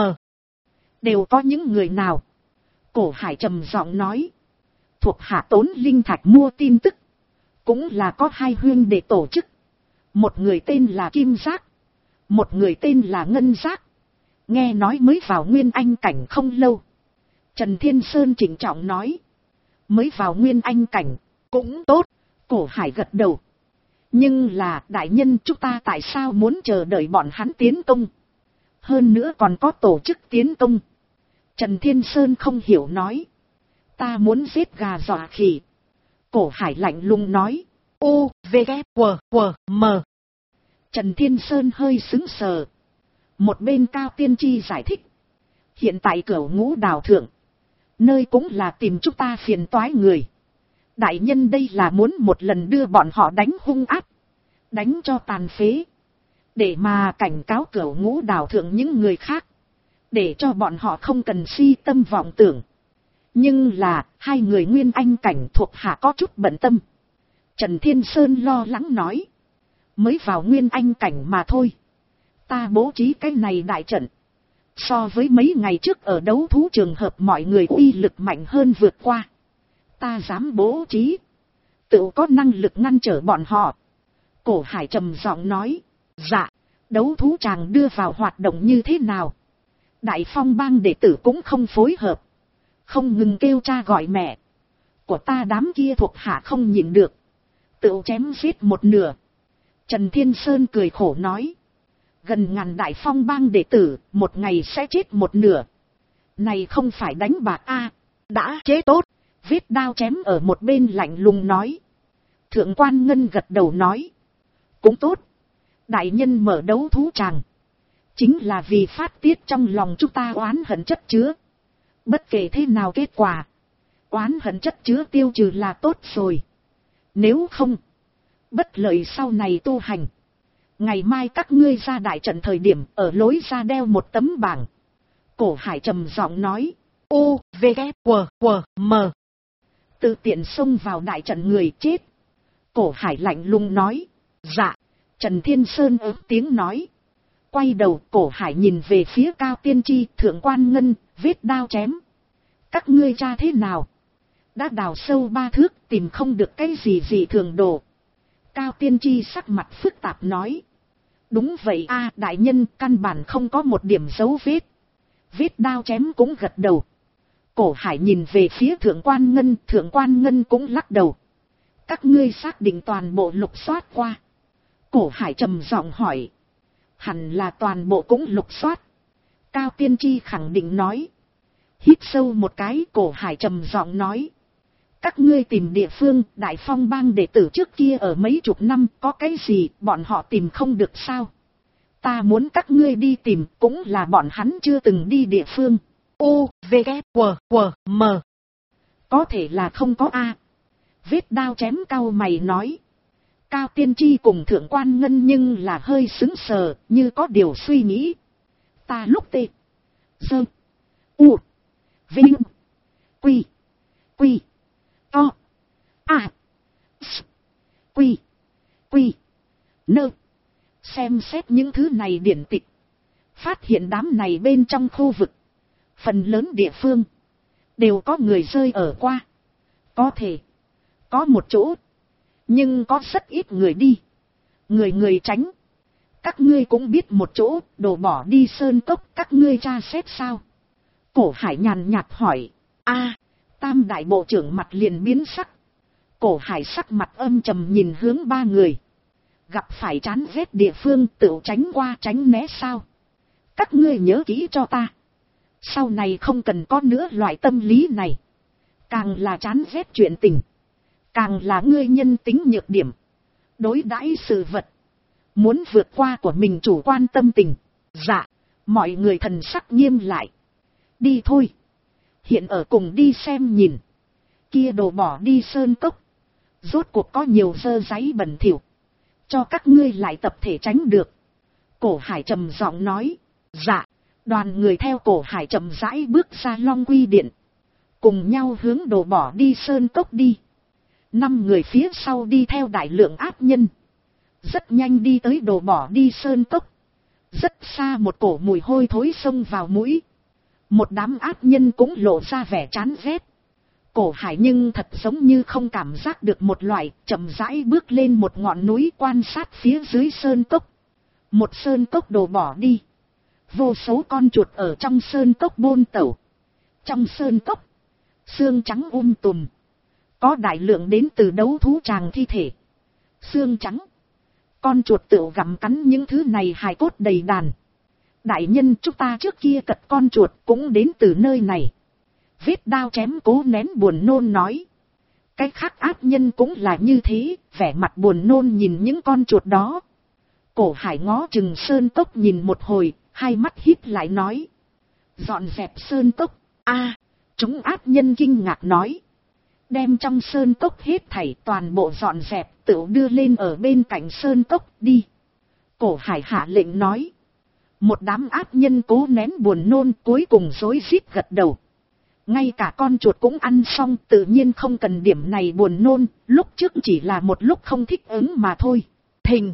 Đều có những người nào? Cổ Hải trầm giọng nói. Thuộc hạ tốn linh thạch mua tin tức. Cũng là có 2 huyên để tổ chức. Một người tên là Kim Giác. Một người tên là Ngân Giác. Nghe nói mới vào nguyên anh cảnh không lâu. Trần Thiên Sơn chỉnh trọng nói. Mới vào nguyên anh cảnh. Cũng tốt. Cổ Hải gật đầu. Nhưng là đại nhân, chúng ta tại sao muốn chờ đợi bọn hắn tiến công? Hơn nữa còn có tổ chức tiến công. Trần Thiên Sơn không hiểu nói. Ta muốn giết gà dọa khỉ. Cổ Hải lạnh lùng nói. U, V, K, W, M. Trần Thiên Sơn hơi sững sờ. Một bên Cao Tiên Tri giải thích. Hiện tại Cửu Ngũ Đảo thượng. Nơi cũng là tìm chúng ta phiền toái người. Đại nhân đây là muốn một lần đưa bọn họ đánh hung ác. Đánh cho tàn phế. Để mà cảnh cáo Cửu Ngũ Đảo thượng những người khác. Để cho bọn họ không cần si tâm vọng tưởng. Nhưng là 2 người nguyên anh cảnh thuộc hạ có chút bận tâm. Trần Thiên Sơn lo lắng nói. Mới vào nguyên anh cảnh mà thôi. Ta bố trí cái này đại trận. So với mấy ngày trước ở đấu thú trường hợp mọi người uy lực mạnh hơn vượt qua. Ta dám bố trí. Tự có năng lực ngăn trở bọn họ. Cổ Hải trầm giọng nói. Dạ, đấu thú chàng đưa vào hoạt động như thế nào? Đại Phong Bang đệ tử cũng không phối hợp. Không ngừng kêu cha gọi mẹ. Của ta đám kia thuộc hạ không nhịn được. Tự chém giết một nửa. Trần Thiên Sơn cười khổ nói. Gần ngàn Đại Phong Bang đệ tử, một ngày sẽ chết một nửa. Này không phải đánh bạc a. Đã chế tốt. Vết đao chém ở một bên lạnh lùng nói. Thượng quan Ngân gật đầu nói. Cũng tốt. Đại nhân mở đấu thú tràng. Chính là vì phát tiết trong lòng chúng ta oán hận chất chứa. Bất kể thế nào kết quả. Oán hận chất chứa tiêu trừ là tốt rồi. Nếu không. Bất lợi sau này tu hành. Ngày mai các ngươi ra đại trận thời điểm ở lối ra đeo một tấm bảng. Cổ Hải trầm giọng nói. U, V, K, W, W, M. Tự tiện xông vào đại trận người chết. Cổ Hải lạnh lùng nói. Dạ. Trần Thiên Sơn ớt tiếng nói. Quay đầu Cổ Hải nhìn về phía Cao Tiên Tri, Thượng quan Ngân, vết đao chém. Các ngươi tra thế nào? Đã đào sâu 3 thước tìm không được cái gì gì thường đồ. Cao Tiên Tri sắc mặt phức tạp nói. Đúng vậy a, đại nhân, căn bản không có một điểm dấu vết. Vết đao chém cũng gật đầu. Cổ Hải nhìn về phía Thượng quan Ngân cũng lắc đầu. Các ngươi xác định toàn bộ lục soát qua. Cổ Hải trầm giọng hỏi. Hẳn là toàn bộ cũng lục soát. Cao Tiên Tri khẳng định nói. Hít sâu một cái, Cổ Hải trầm giọng nói. Các ngươi tìm địa phương, Đại Phong bang đệ tử trước kia ở mấy chục năm, có cái gì bọn họ tìm không được sao? Ta muốn các ngươi đi tìm, cũng là bọn hắn chưa từng đi địa phương. U, V, K, W, W, M. Có thể là không có a. Vết đao chém cau mày nói. Cao Tiên Tri cùng Thượng quan Ngân nhưng là hơi sững sờ, như có điều suy nghĩ. Ta lúc tê. Dơ. U. Vinh. Quy. Quy. To. À. S. Quy. Quy. Nơ. Xem xét những thứ này điển tịch. Phát hiện đám này bên trong khu vực. Phần lớn địa phương. Đều có người rơi ở qua. Có thể. Có một chỗ. Nhưng có rất ít người đi. Người tránh. Các ngươi cũng biết một chỗ, đổ bỏ đi sơn cốc, các ngươi tra xét sao? Cổ Hải nhàn nhạt hỏi. A, Tam đại bộ trưởng mặt liền biến sắc. Cổ Hải sắc mặt âm trầm nhìn hướng 3 người. Gặp phải chán ghét địa phương tự tránh qua tránh né sao? Các ngươi nhớ kỹ cho ta. Sau này không cần có nữa loại tâm lý này. Càng là chán ghét chuyện tình. Càng là ngươi nhân tính nhược điểm. Đối đãi sự vật. Muốn vượt qua của mình chủ quan tâm tình. Dạ. Mọi người thần sắc nghiêm lại. Đi thôi. Hiện ở cùng đi xem nhìn. Kia đồ bỏ đi sơn cốc. Rốt cuộc có nhiều dơ giấy bẩn thỉu. Cho các ngươi lại tập thể tránh được. Cổ Hải trầm giọng nói. Dạ. Đoàn người theo Cổ Hải chậm rãi bước ra Long Quy Điện. Cùng nhau hướng đồ bỏ đi sơn cốc đi. 5 người phía sau đi theo đại lượng ác nhân. Rất nhanh đi tới đồ bỏ đi sơn cốc. Rất xa một cổ mùi hôi thối xông vào mũi. Một đám ác nhân cũng lộ ra vẻ chán ghét. Cổ Hải nhưng thật giống như không cảm giác được một loại, chậm rãi bước lên một ngọn núi quan sát phía dưới sơn cốc. Một sơn cốc đồ bỏ đi. Vô số con chuột ở trong sơn cốc bôn tẩu. Trong sơn cốc, xương trắng tùm. Có đại lượng đến từ đấu thú tràng thi thể. Xương trắng. Con chuột tựu gặm cắn những thứ này hài cốt đầy đàn. Đại nhân chúng ta trước kia cật con chuột cũng đến từ nơi này. Vết đao chém cố nén buồn nôn nói. Cái khác ác nhân cũng là như thế, vẻ mặt buồn nôn nhìn những con chuột đó. Cổ Hải ngó chừng sơn cốc nhìn một hồi, hai mắt híp lại nói. Dọn dẹp sơn cốc. A, chúng ác nhân kinh ngạc nói. Đem trong sơn cốc hết thảy toàn bộ dọn dẹp, tự đưa lên ở bên cạnh sơn cốc đi. Cổ Hải hạ lệnh nói. Một đám ác nhân cố nén buồn nôn cuối cùng rối rít gật đầu. Ngay cả con chuột cũng ăn xong, tự nhiên không cần điểm này buồn nôn, lúc trước chỉ là một lúc không thích ứng mà thôi. Thình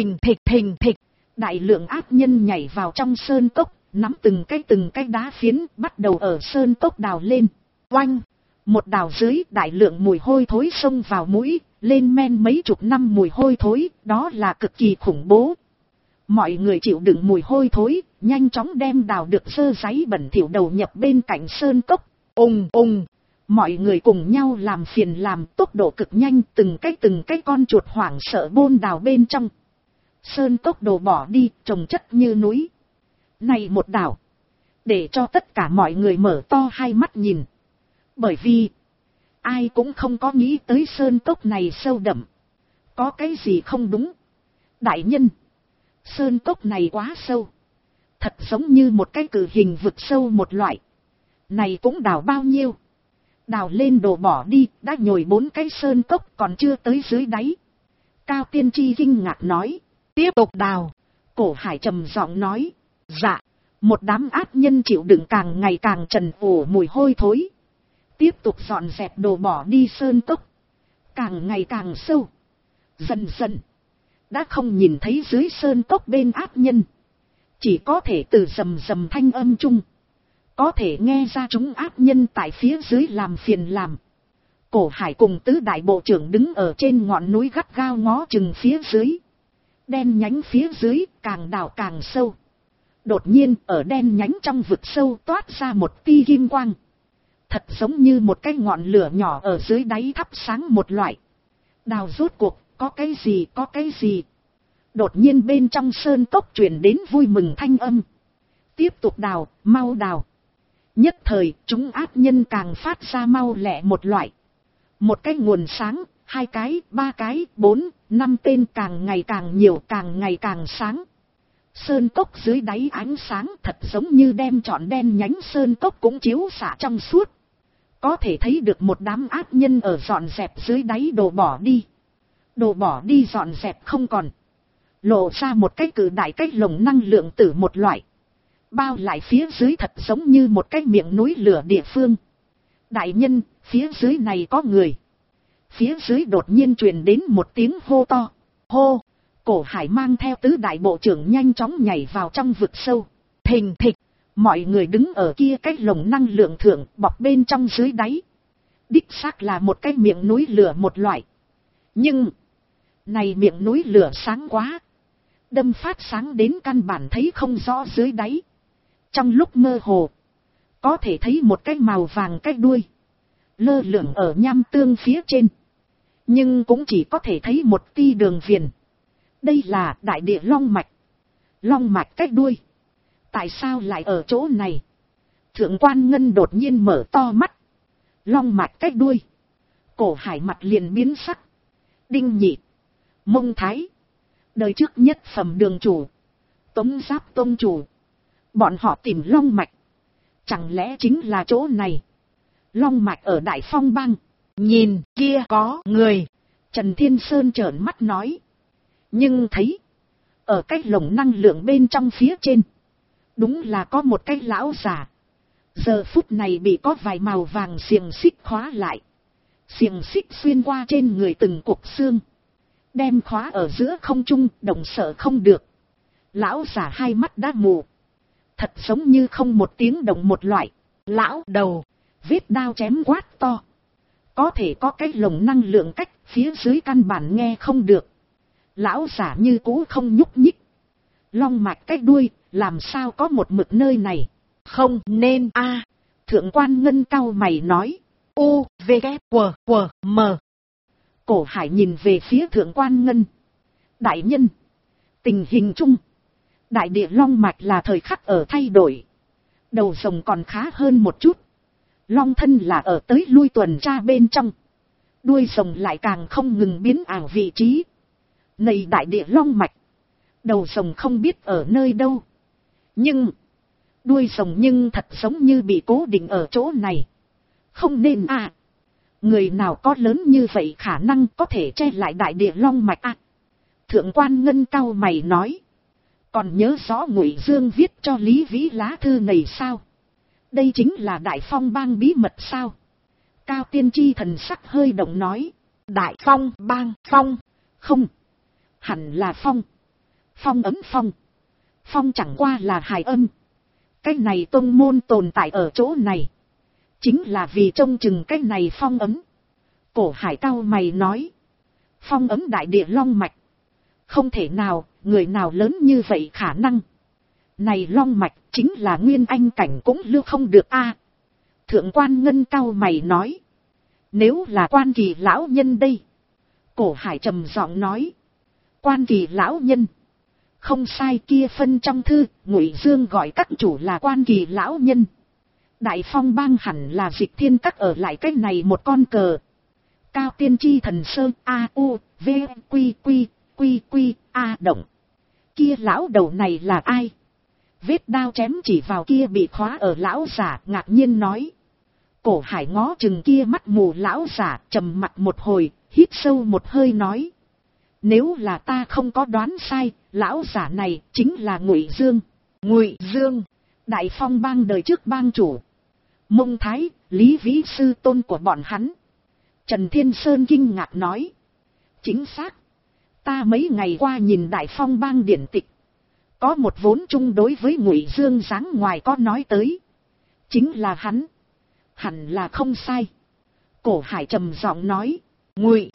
thịch. Đại lượng ác nhân nhảy vào trong sơn cốc, nắm từng cái đá phiến, bắt đầu ở sơn cốc đào lên. Oanh! Một đào dưới, đại lượng mùi hôi thối xông vào mũi, lên men mấy chục năm mùi hôi thối, đó là cực kỳ khủng bố. Mọi người chịu đựng mùi hôi thối, nhanh chóng đem đào được sơ giấy bẩn thỉu đầu nhập bên cạnh sơn cốc. Ùng! Mọi người cùng nhau làm phiền làm tốc độ cực nhanh, từng cái con chuột hoảng sợ bôn đào bên trong. Sơn cốc đồ bỏ đi, trồng chất như núi. Này một đào, để cho tất cả mọi người mở to hai mắt nhìn. Bởi vì, ai cũng không có nghĩ tới sơn cốc này sâu đậm. Có cái gì không đúng? Đại nhân, sơn cốc này quá sâu. Thật giống như một cái cử hình vực sâu một loại. Này cũng đào bao nhiêu? Đào lên đổ bỏ đi, đã nhồi 4 cái sơn cốc còn chưa tới dưới đáy. Cao Tiên Tri kinh ngạc nói. Tiếp tục đào. Cổ Hải trầm giọng nói. Dạ. Một đám ác nhân chịu đựng càng ngày càng trần ủ mùi hôi thối. Tiếp tục dọn dẹp đồ bỏ đi sơn cốc. Càng ngày càng sâu. Dần dần. Đã không nhìn thấy dưới sơn cốc bên ác nhân. Chỉ có thể từ rầm rầm thanh âm chung. Có thể nghe ra chúng ác nhân tại phía dưới làm phiền làm. Cổ Hải cùng tứ đại bộ trưởng đứng ở trên ngọn núi gắt gao ngó chừng phía dưới. Đen nhánh phía dưới càng đào càng sâu. Đột nhiên ở đen nhánh trong vực sâu toát ra một tia kim quang. Thật giống như một cái ngọn lửa nhỏ ở dưới đáy thắp sáng một loại. Đào rốt cuộc, có cái gì có cái gì. Đột nhiên bên trong sơn cốc truyền đến vui mừng thanh âm. Tiếp tục đào, mau đào. Nhất thời chúng ác nhân càng phát ra mau lẹ một loại. Một cái nguồn sáng, 2 cái, 3 cái, 4, 5 tên càng ngày càng nhiều, càng ngày càng sáng. Sơn cốc dưới đáy ánh sáng thật giống như đem trọn đen nhánh sơn cốc cũng chiếu xạ trong suốt. Có thể thấy được một đám ác nhân ở dọn dẹp dưới đáy đồ bỏ đi. Đồ bỏ đi dọn dẹp không còn. Lộ ra một cái cử đại cái lồng năng lượng tử một loại. Bao lại phía dưới thật giống như một cái miệng núi lửa địa phương. Đại nhân, phía dưới này có người. Phía dưới đột nhiên truyền đến một tiếng hô to. Hô! Cổ Hải mang theo tứ đại bộ trưởng nhanh chóng nhảy vào trong vực sâu. Thình thịch! Mọi người đứng ở kia cái lồng năng lượng thượng bọc bên trong dưới đáy. Đích xác là một cái miệng núi lửa một loại. Nhưng! Này miệng núi lửa sáng quá. Đâm phát sáng đến căn bản thấy không rõ dưới đáy. Trong lúc mơ hồ. Có thể thấy một cái màu vàng cái đuôi. Lơ lửng ở nham tương phía trên. Nhưng cũng chỉ có thể thấy một tia đường viền. Đây là đại địa long mạch. Long mạch cái đuôi. Tại sao lại ở chỗ này? Thượng quan Ngân đột nhiên mở to mắt. Long mạch cái đuôi. Cổ Hải mặt liền biến sắc. Đinh Nhị. Mông Thái. Đời trước nhất phẩm đường chủ. Tống Giáp Tông chủ. Bọn họ tìm long mạch. Chẳng lẽ chính là chỗ này? Long mạch ở Đại Phong Bang. Nhìn kia có người. Trần Thiên Sơn trợn mắt nói. Nhưng thấy. Ở cái lồng năng lượng bên trong phía trên. Đúng là có một cái lão già. Giờ phút này bị có vài màu vàng xiềng xích khóa lại. Xiềng xích xuyên qua trên người từng cục xương. Đem khóa ở giữa không trung, động sợ không được. Lão già hai mắt đã mù. Thật giống như không một tiếng động một loại. Lão đầu, vết đao chém quát to. Có thể có cái lồng năng lượng cách, phía dưới căn bản nghe không được. Lão giả như cũ không nhúc nhích. Long mạch cái đuôi, làm sao có một mực nơi này? Không nên a. Thượng quan Ngân cau mày nói. U, V, K, W, M. Cổ Hải nhìn về phía thượng quan Ngân. Đại nhân, tình hình chung. Đại địa long mạch là thời khắc ở thay đổi. Đầu rồng còn khá hơn một chút. Long thân là ở tới lui tuần tra bên trong. Đuôi rồng lại càng không ngừng biến ảo vị trí. Này đại địa long mạch. Đầu rồng không biết ở nơi đâu. Nhưng đuôi rồng nhưng thật giống như bị cố định ở chỗ này. Không nên à. Người nào có lớn như vậy khả năng có thể che lại đại địa long mạch à. Thượng quan Ngân cau mày nói. Còn nhớ rõ Ngụy Dương viết cho Lý Vĩ lá thư này sao? Đây chính là Đại Phong Bang bí mật sao? Cao Tiên Tri thần sắc hơi động nói. Đại Phong Bang Phong. Không. Hẳn là Phong. Phong ấm Phong. Phong chẳng qua là hài âm. Cái này tông môn tồn tại ở chỗ này. Chính là vì trông chừng cái này phong ấm. Cổ Hải cau mày nói. Phong ấm đại địa long mạch. Không thể nào, người nào lớn như vậy khả năng. Này long mạch chính là nguyên anh cảnh cũng lưu không được a. Thượng quan Ngân cau mày nói. Nếu là Quan Kỳ lão nhân đây. Cổ Hải trầm giọng nói. Quan Kỳ lão nhân. Không sai, kia phân trong thư, Ngụy Dương gọi các chủ là Quan Kỳ lão nhân. Đại Phong Bang hẳn là Dịch Thiên Các ở lại cái này một con cờ. Cao tiên tri thần sơ a u v quy quy quy quy a động. Kia lão đầu này là ai? Vết đao chém chỉ vào kia bị khóa ở lão giả, ngạc nhiên nói. Cổ Hải ngó chừng kia mắt mù lão giả, trầm mặt một hồi, hít sâu một hơi nói. Nếu là ta không có đoán sai, lão giả này chính là Ngụy Dương. Ngụy Dương, Đại Phong bang đời trước bang chủ. Mông Thái, Lý Vĩ sư tôn của bọn hắn. Trần Thiên Sơn kinh ngạc nói. Chính xác. Ta mấy ngày qua nhìn Đại Phong bang điển tịch. Có một vốn chung đối với Ngụy Dương dáng ngoài có nói tới. Chính là hắn. Hẳn là không sai. Cổ Hải trầm giọng nói. Ngụy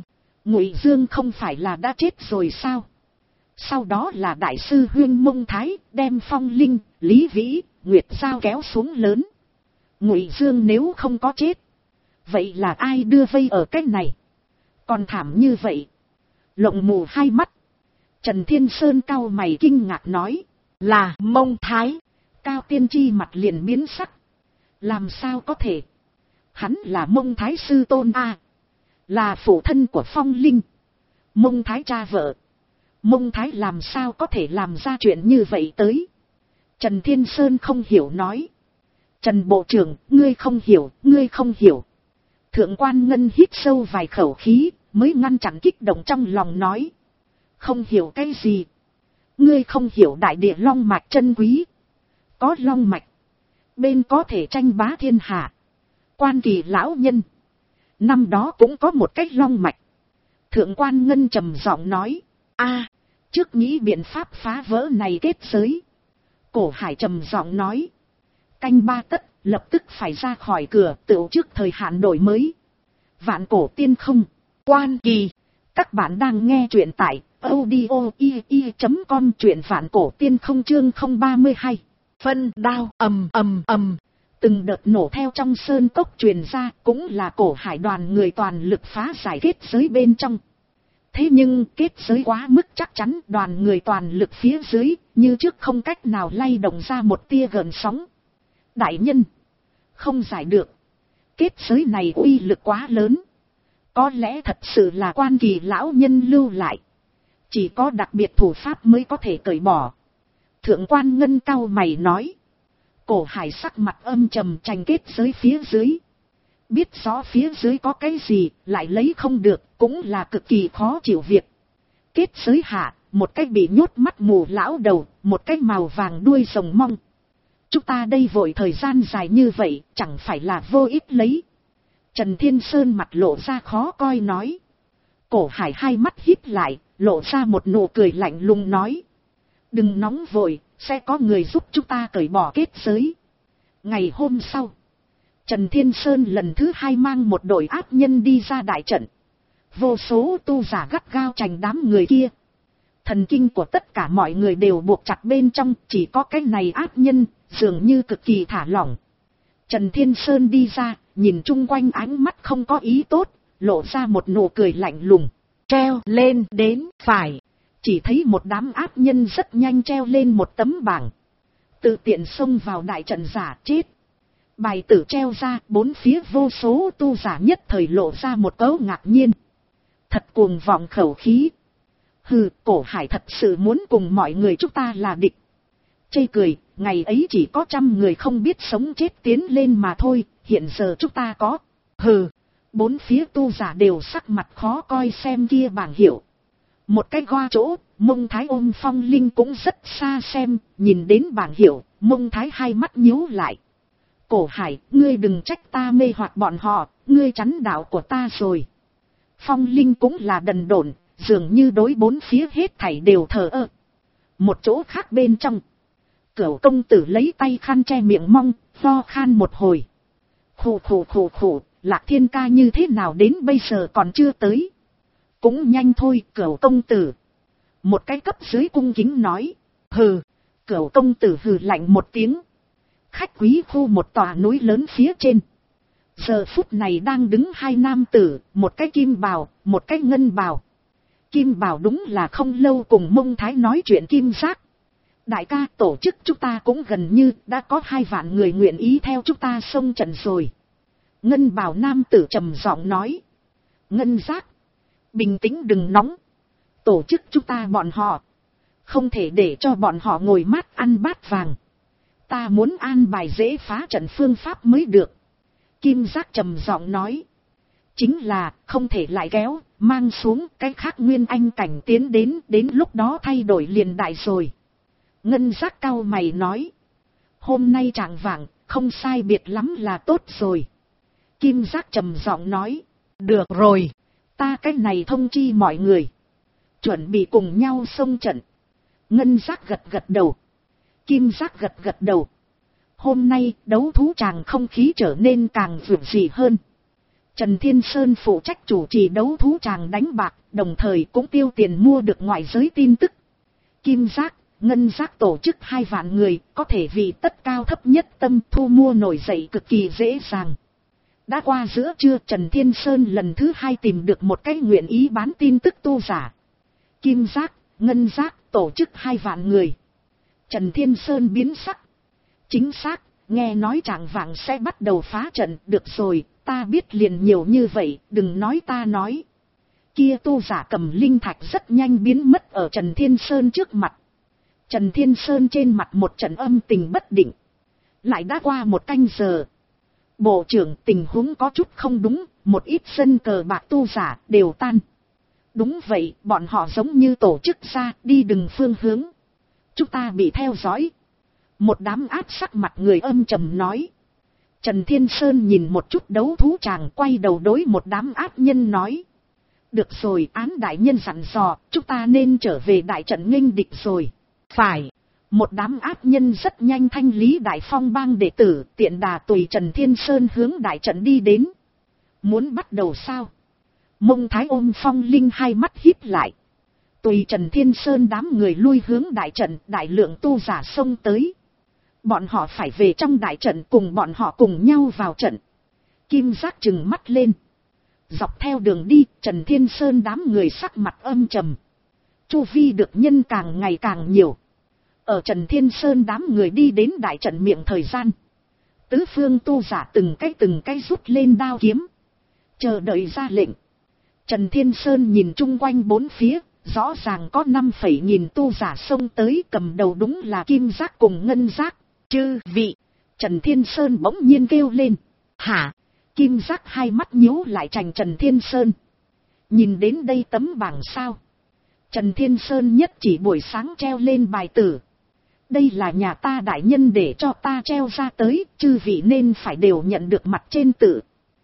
Dương không phải là đã chết rồi sao? Sau đó là đại sư huyên Mông Thái đem Phong Linh, Lý Vĩ, Nguyệt Giao kéo xuống lớn. Ngụy Dương nếu không có chết, vậy là ai đưa vây ở cách này? Còn thảm như vậy. Lộng mù hai mắt. Trần Thiên Sơn cau mày kinh ngạc nói. Là Mông Thái. Cao Tiên Tri mặt liền biến sắc. Làm sao có thể? Hắn là Mông Thái sư tôn a, là phụ thân của Phong Linh, Mông Thái cha vợ. Mông Thái làm sao có thể làm ra chuyện như vậy tới? Trần Thiên Sơn không hiểu nói. Trần Bộ trưởng, ngươi không hiểu. Thượng quan Ngân hít sâu vài khẩu khí, mới ngăn chặn kích động trong lòng nói. Không hiểu cái gì? Ngươi không hiểu đại địa long mạch chân quý. Có long mạch, bên có thể tranh bá thiên hạ. Quan Kỳ lão nhân, năm đó cũng có một cách long mạch. Thượng quan Ngân trầm giọng nói. Trước nghĩ biện pháp phá vỡ này kết giới. Cổ Hải trầm giọng nói. Canh ba tất, lập tức phải ra khỏi cửa, tựu trước thời hạn đổi mới. Vạn Cổ Tiên Không, Quan Kỳ. Các bạn đang nghe truyện tại audio.com, truyện Vạn Cổ Tiên Không chương 032. Phân đao ầm ầm ầm. Từng đợt nổ theo trong sơn cốc truyền ra, cũng là Cổ Hải đoàn người toàn lực phá giải kết giới bên trong. Thế nhưng kết giới quá mức chắc chắn, đoàn người toàn lực phía dưới, như trước không cách nào lay động ra một tia gợn sóng. Đại nhân, không giải được. Kết giới này uy lực quá lớn. Có lẽ thật sự là Quan Kỳ lão nhân lưu lại. Chỉ có đặc biệt thủ pháp mới có thể cởi bỏ. Thượng quan Ngân cau mày nói. Cổ Hải sắc mặt âm trầm tranh kết giới phía dưới. Biết rõ phía dưới có cái gì, lại lấy không được, cũng là cực kỳ khó chịu việc. Kết giới hạ, một cái bị nhốt mắt mù lão đầu, một cái màu vàng đuôi rồng mong. Chúng ta đây vội thời gian dài như vậy, chẳng phải là vô ích lấy. Trần Thiên Sơn mặt lộ ra khó coi nói. Cổ Hải hai mắt híp lại, lộ ra một nụ cười lạnh lùng nói. Đừng nóng vội, sẽ có người giúp chúng ta cởi bỏ kết giới. Ngày hôm sau, Trần Thiên Sơn lần thứ hai mang một đội ác nhân đi ra đại trận. Vô số tu giả gắt gao chành đám người kia. Thần kinh của tất cả mọi người đều buộc chặt bên trong, chỉ có cái này ác nhân, dường như cực kỳ thả lỏng. Trần Thiên Sơn đi ra, nhìn chung quanh ánh mắt không có ý tốt, lộ ra một nụ cười lạnh lùng. Treo lên đến phải. Chỉ thấy một đám ác nhân rất nhanh treo lên một tấm bảng. Tự tiện xông vào đại trận giả chết. Bài tử treo ra, bốn phía vô số tu giả nhất thời lộ ra một cấu ngạc nhiên. Thật cuồng vọng khẩu khí. Hừ, Cổ Hải thật sự muốn cùng mọi người chúng ta là địch. Chê cười, ngày ấy chỉ có 100 người không biết sống chết tiến lên mà thôi, hiện giờ chúng ta có. Hừ, bốn phía tu giả đều sắc mặt khó coi xem kia bảng hiệu. Một cái qua chỗ, Mông Thái ôm Phong Linh cũng rất xa xem, nhìn đến bảng hiệu, Mông Thái hai mắt nhíu lại. Cổ Hải, ngươi đừng trách ta mê hoặc bọn họ, ngươi chắn đạo của ta rồi. Phong Linh cũng là đần độn, dường như đối bốn phía hết thảy đều thờ ơ. Một chỗ khác bên trong, Cửu công tử lấy tay khăn che miệng mong, lo khan một hồi. Khủ, Lạc Thiên ca như thế nào đến bây giờ còn chưa tới. Cũng nhanh thôi, Cửu công tử. Một cái cấp dưới cung kính nói. Hừ, Cửu công tử hừ lạnh một tiếng. Khách quý khu một tòa núi lớn phía trên. Giờ phút này đang đứng hai nam tử, một cái kim bào, một cái ngân bào. Kim bào đúng là không lâu cùng Mông Thái nói chuyện kim giác. Đại ca, tổ chức chúng ta cũng gần như đã có 2 vạn người nguyện ý theo chúng ta xông trận rồi. Ngân bào nam tử trầm giọng nói. Ngân Giác, bình tĩnh đừng nóng. Tổ chức chúng ta bọn họ. Không thể để cho bọn họ ngồi mát ăn bát vàng. Ta muốn an bài dễ phá trận phương pháp mới được. Kim Giác trầm giọng nói. Chính là không thể lại kéo, mang xuống cái khác nguyên anh cảnh tiến đến lúc đó thay đổi liền đại rồi. Ngân Giác cau mày nói. Hôm nay trạng vạng, không sai biệt lắm là tốt rồi. Kim Giác trầm giọng nói. Được rồi, ta cái này thông chi mọi người. Chuẩn bị cùng nhau xông trận. Ngân Giác gật gật đầu. Kim Giác gật gật đầu. Hôm nay đấu thú tràng không khí trở nên càng vượt dị hơn. Trần Thiên Sơn phụ trách chủ trì đấu thú tràng đánh bạc, đồng thời cũng tiêu tiền mua được ngoại giới tin tức. Kim Giác, Ngân Giác tổ chức 2 vạn người, có thể vì tất cao thấp nhất tâm thu mua nổi dậy cực kỳ dễ dàng. Đã qua giữa trưa, Trần Thiên Sơn lần thứ 2 tìm được một cái nguyện ý bán tin tức tu giả. Kim Giác, Ngân Giác tổ chức 2 vạn người. Trần Thiên Sơn biến sắc. Chính xác, nghe nói chạng vạng sẽ bắt đầu phá trận, được rồi, ta biết liền nhiều như vậy, đừng nói ta nói. Kia tu giả cầm linh thạch rất nhanh biến mất ở Trần Thiên Sơn trước mặt. Trần Thiên Sơn trên mặt một trận âm tình bất định. Lại đã qua 1 canh giờ. Bộ trưởng, tình huống có chút không đúng, một ít dân cờ bạc tu giả đều tan. Đúng vậy, bọn họ giống như tổ chức ra đi đừng phương hướng. Chúng ta bị theo dõi. Một đám áp sắc mặt người âm trầm nói. Trần Thiên Sơn nhìn một chút đấu thú tràng, quay đầu đối một đám áp nhân nói. Được rồi, Án đại nhân dặn dò, chúng ta nên trở về đại trận nghênh địch rồi. Phải. Một đám áp nhân rất nhanh thanh lý Đại Phong bang đệ tử, tiện đà tùy Trần Thiên Sơn hướng đại trận đi đến. Muốn bắt đầu sao? Mông Thái ôm Phong Linh 2 mắt híp lại. Tùy Trần Thiên Sơn đám người lui hướng đại trận, đại lượng tu giả xông tới. Bọn họ phải về trong đại trận, cùng bọn họ cùng nhau vào trận. Kim Giác trừng mắt lên. Dọc theo đường đi, Trần Thiên Sơn đám người sắc mặt âm trầm. Chu vi được nhân càng ngày càng nhiều. Ở Trần Thiên Sơn đám người đi đến đại trận miệng thời gian. Tứ phương tu giả từng cái rút lên đao kiếm. Chờ đợi ra lệnh. Trần Thiên Sơn nhìn chung quanh 4 phía, rõ ràng có 5.000 tu giả xông tới, cầm đầu đúng là Kim Giác cùng Ngân Giác. Chư vị, Trần Thiên Sơn bỗng nhiên kêu lên. Hả? Kim Giác 2 mắt nhíu lại trành Trần Thiên Sơn. Nhìn đến đây tấm bảng sao? Trần Thiên Sơn nhất chỉ buổi sáng treo lên bài tử. Đây là nhà ta đại nhân để cho ta treo ra tới, chư vị nên phải đều nhận được mặt trên tự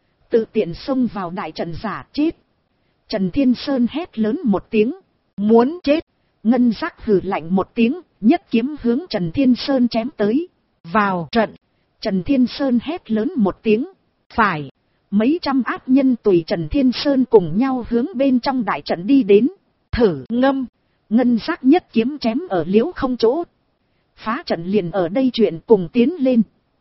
tiện xông vào đại trận giả chết. Trần Thiên Sơn hét lớn một tiếng. Muốn chết. Ngân Giác hừ lạnh một tiếng, nhất kiếm hướng Trần Thiên Sơn chém tới. Vào trận. Trần Thiên Sơn hét lớn một tiếng. Phải. Mấy trăm áp nhân tùy Trần Thiên Sơn cùng nhau hướng bên trong đại trận đi đến. Thử ngâm. Ngân Giác nhất kiếm chém ở liễu không chỗ. Phá trận liền ở đây, chuyện cùng tiến lên.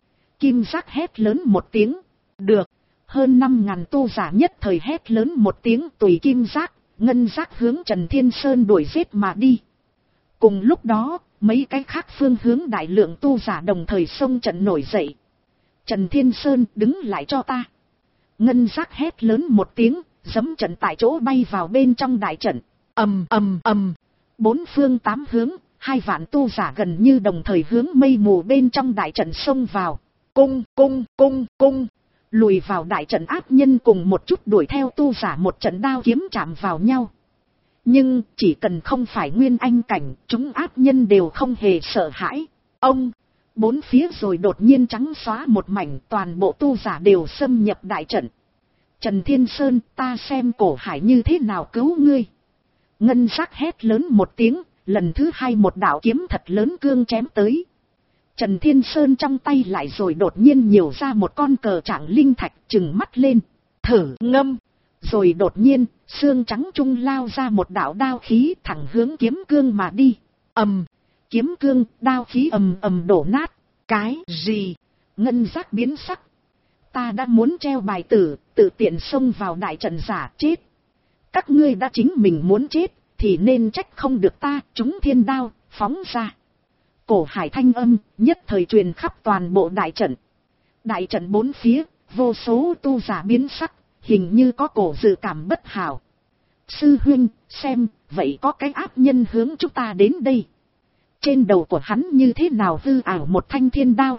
Kim Giác hét lớn một tiếng. Được. Hơn 5.000 tu giả nhất thời hét lớn một tiếng, tùy Kim Giác, Ngân Giác hướng Trần Thiên Sơn đuổi giết mà đi. Cùng lúc đó, mấy cái khác phương hướng đại lượng tu giả đồng thời xông trận nổi dậy. Trần Thiên Sơn, đứng lại cho ta. Ngân Giác hét lớn một tiếng, giẫm trận tại chỗ bay vào bên trong đại trận. Ầm ầm ầm. 4 phương 8 hướng, 2 vạn tu giả gần như đồng thời hướng mây mù bên trong đại trận xông vào. Cung cung cung cung. Lùi vào đại trận áp nhân cùng một chút đuổi theo tu giả một trận đao kiếm chạm vào nhau. Nhưng chỉ cần không phải nguyên anh cảnh, chúng áp nhân đều không hề sợ hãi. Ông, 4 phía rồi đột nhiên trắng xóa một mảnh, toàn bộ tu giả đều xâm nhập đại trận. Trần Thiên Sơn, ta xem Cổ Hải như thế nào cứu ngươi. Ngân Giác hét lớn một tiếng, lần thứ 2 một đạo kiếm thật lớn cương chém tới. Trần Thiên Sơn trong tay lại rồi đột nhiên nhiều ra một con cờ trạng linh thạch, trừng mắt lên. Thử ngâm. Rồi đột nhiên, xương trắng trung lao ra một đạo đao khí thẳng hướng kiếm cương mà đi. Ầm. Kiếm cương, đao khí ầm ầm đổ nát. Cái gì? Ngân Giác biến sắc. Ta đã muốn treo bài tử, tự tiện xông vào đại trận giả chết. Các ngươi đã chính mình muốn chết, thì nên trách không được ta, chúng thiên đao, phóng ra. Cổ Hải thanh âm, nhất thời truyền khắp toàn bộ đại trận. Đại trận 4 phía, vô số tu giả biến sắc, hình như có cổ dự cảm bất hảo. Sư huynh, xem, vậy có cái ác nhân hướng chúng ta đến đây. Trên đầu của hắn như thế nào hư ảo một thanh thiên đao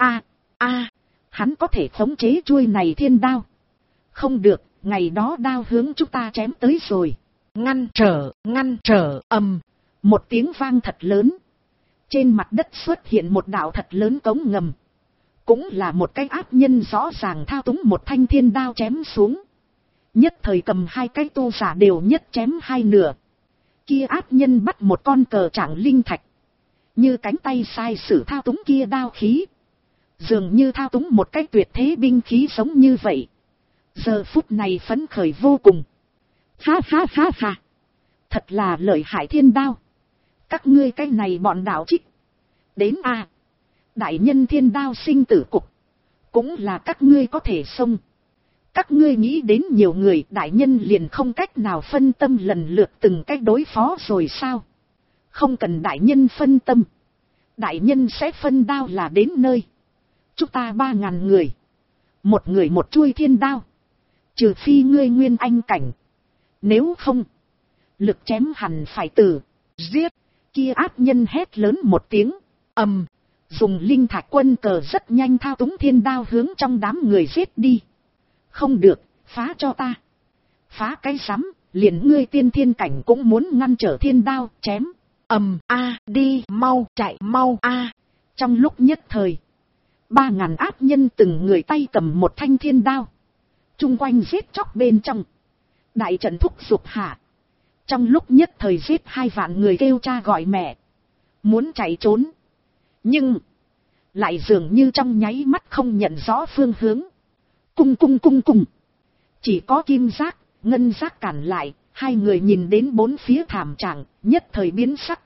hắn có thể khống chế chuôi này thiên đao. Không được, ngày đó đao hướng chúng ta chém tới rồi. Ngăn trở, một tiếng vang thật lớn. Trên mặt đất xuất hiện một đạo thật lớn cống ngầm. Cũng là một cái ác nhân rõ ràng thao túng một thanh thiên đao chém xuống. Nhất thời cầm hai cái tu giả đều nhất chém hai nửa. Kia ác nhân bắt một con cờ trạng linh thạch. Như cánh tay sai sử thao túng kia đao khí. Dường như thao túng một cái tuyệt thế binh khí giống như vậy. Giờ phút này phấn khởi vô cùng. Ha. Thật là lợi hại thiên đao. Các ngươi cái này bọn đạo trích. Đến đại nhân thiên đao sinh tử cục. Cũng là các ngươi có thể xông. Các ngươi nghĩ đến nhiều người đại nhân liền không cách nào phân tâm lần lượt từng cách đối phó rồi sao? Không cần đại nhân phân tâm. Đại nhân sẽ phân đao là đến nơi. Chúng ta 3.000 người. Một người một chuôi thiên đao. Trừ phi ngươi nguyên anh cảnh. Nếu không, lực chém hẳn phải tử. Giết. Kia ác nhân hét lớn một tiếng. Dùng linh thạch quân cờ rất nhanh thao túng thiên đao hướng trong đám người giết đi. Không được, phá cho ta. Phá cái rắm, liền ngươi tiên thiên cảnh cũng muốn ngăn trở thiên đao, chém. Đi, mau, chạy, mau, Trong lúc nhất thời, 3.000 ác nhân từng người tay cầm một thanh thiên đao. Chung quanh giết chóc bên trong. Đại trận thúc giục hạ. Trong lúc nhất thời giết 2 vạn người kêu cha gọi mẹ. Muốn chạy trốn. Nhưng, lại dường như trong nháy mắt không nhận rõ phương hướng. Cung. Chỉ có kim giác, ngân giác cản lại, 2 người nhìn đến 4 phía thảm trạng, nhất thời biến sắc.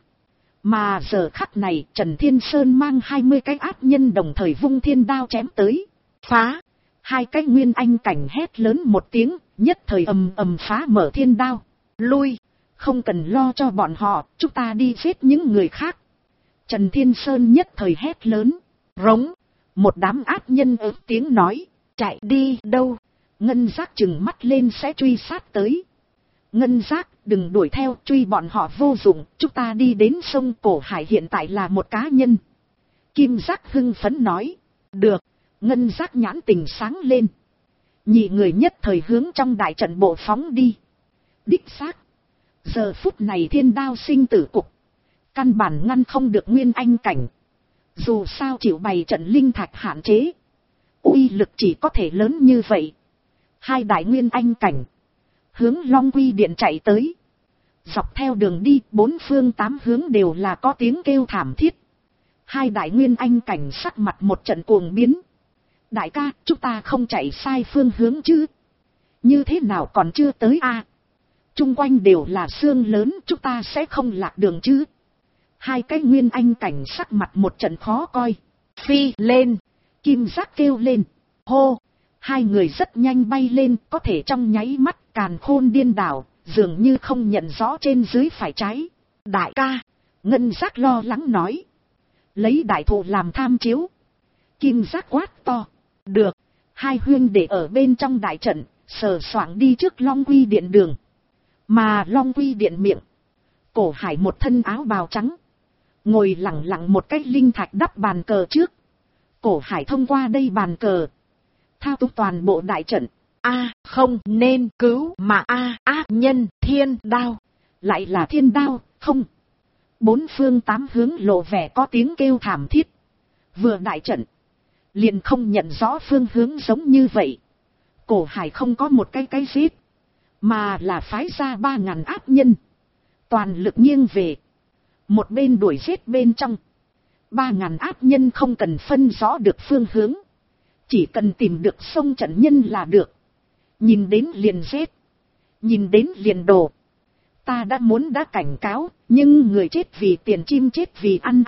Mà giờ khắc này, Trần Thiên Sơn mang 20 cái ác nhân đồng thời vung thiên đao chém tới. Phá! 2 cái nguyên anh cảnh hét lớn một tiếng, nhất thời ầm phá mở thiên đao. Lui! Không cần lo cho bọn họ, chúng ta đi giết những người khác. Trần Thiên Sơn nhất thời hét lớn. Rống! Một đám ác nhân ớt tiếng nói. Chạy đi đâu? Ngân giác trừng mắt lên sẽ truy sát tới. Ngân giác, đừng đuổi theo, truy bọn họ vô dụng, chúng ta đi đến sông Cổ Hải hiện tại là một cá nhân. Kim giác hưng phấn nói. Được, ngân giác nhãn tình sáng lên. Nhị người nhất thời hướng trong đại trận bộ phóng đi. Đích xác. Giờ phút này thiên đao sinh tử cục. Căn bản ngăn không được nguyên anh cảnh. Dù sao chịu bày trận linh thạch hạn chế. Uy lực chỉ có thể lớn như vậy. 2 đại nguyên anh cảnh. Hướng Long Quy Điện chạy tới. Dọc theo đường đi 4 phương 8 hướng đều là có tiếng kêu thảm thiết. 2 đại nguyên anh cảnh sắc mặt một trận cuồng biến. Đại ca, chúng ta không chạy sai phương hướng chứ? Như thế nào còn chưa tới Chung quanh đều là xương lớn, chúng ta sẽ không lạc đường chứ? 2 cái nguyên anh cảnh sắc mặt một trận khó coi. Phi lên! Kim giác kêu lên. Hô! 2 người rất nhanh bay lên, có thể trong nháy mắt càn khôn điên đảo, dường như không nhận rõ trên dưới phải trái. Đại ca! Ngân giác lo lắng nói. Lấy đại thụ làm tham chiếu. Kim giác quát to. Được! 2 huynh để ở bên trong đại trận, sờ soạng đi trước Long Quy Điện đường. Mà Long Quy Điện miệng. Cổ Hải một thân áo bào trắng. Ngồi lặng lặng một cái linh thạch đắp bàn cờ trước. Cổ Hải thông qua đây bàn cờ. Thao túng toàn bộ đại trận. Không nên cứu mà ác nhân thiên đao. Lại là thiên đao, không. 4 phương 8 hướng lộ vẻ có tiếng kêu thảm thiết. Vừa đại trận. Liền không nhận rõ phương hướng giống như vậy. Cổ Hải không có một cái giết. Mà là phái ra 3.000 ác nhân. Toàn lực nghiêng về. Một bên đuổi giết bên trong. 3.000 ác nhân không cần phân rõ được phương hướng. Chỉ cần tìm được sông trận nhân là được. Nhìn đến liền giết. Nhìn đến liền đổ. Ta đã cảnh cáo, nhưng người chết vì tiền chim chết vì ăn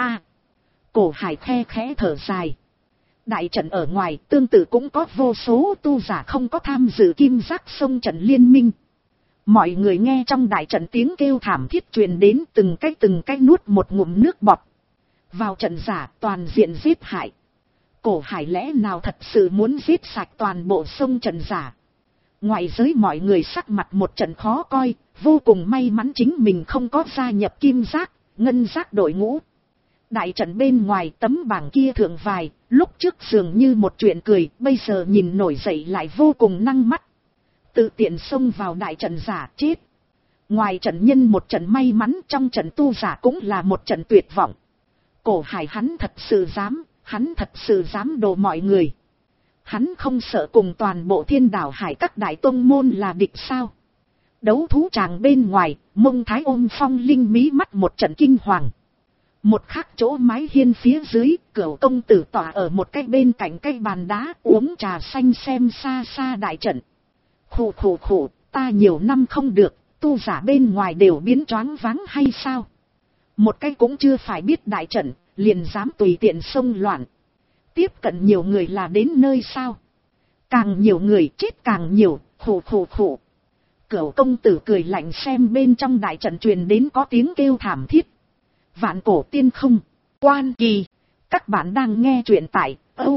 Cổ Hải khe khẽ thở dài. Đại trận ở ngoài tương tự cũng có vô số tu giả không có tham dự kim giác sông trận liên minh. Mọi người nghe trong đại trận tiếng kêu thảm thiết truyền đến từng cái nuốt một ngụm nước bọt. Vào trận giả toàn diện giết hại. Cổ Hải lẽ nào thật sự muốn giết sạch toàn bộ sông trận giả. Ngoại giới mọi người sắc mặt một trận khó coi, vô cùng may mắn chính mình không có gia nhập kim giác, ngân giác đội ngũ. Đại trận bên ngoài tấm bảng kia thượng vài, lúc trước dường như một chuyện cười, bây giờ nhìn nổi dậy lại vô cùng năng mắt. Tự tiện xông vào đại trận giả chết. Ngoài trận nhân một trận may mắn, trong trận tu giả cũng là một trận tuyệt vọng. Cổ Hải hắn thật sự dám đồ mọi người. Hắn không sợ cùng toàn bộ Thiên Đảo Hải các đại tông môn là địch sao? Đấu thú tràng bên ngoài, Mông Thái ôm Phong Linh mí mắt một trận kinh hoàng. Một khắc chỗ mái hiên phía dưới, Cửu công tử tỏa ở một cái bên cạnh cái bàn đá uống trà xanh xem xa xa đại trận. Khủ, ta nhiều năm không được, tu giả bên ngoài đều biến choáng váng hay sao? Một cái cũng chưa phải biết đại trận, liền dám tùy tiện xông loạn. Tiếp cận nhiều người là đến nơi sao? Càng nhiều người chết càng nhiều, khủ. Cửu công tử cười lạnh xem bên trong đại trận truyền đến có tiếng kêu thảm thiết. Vạn cổ tiên không, quan kỳ. Các bạn đang nghe truyện tại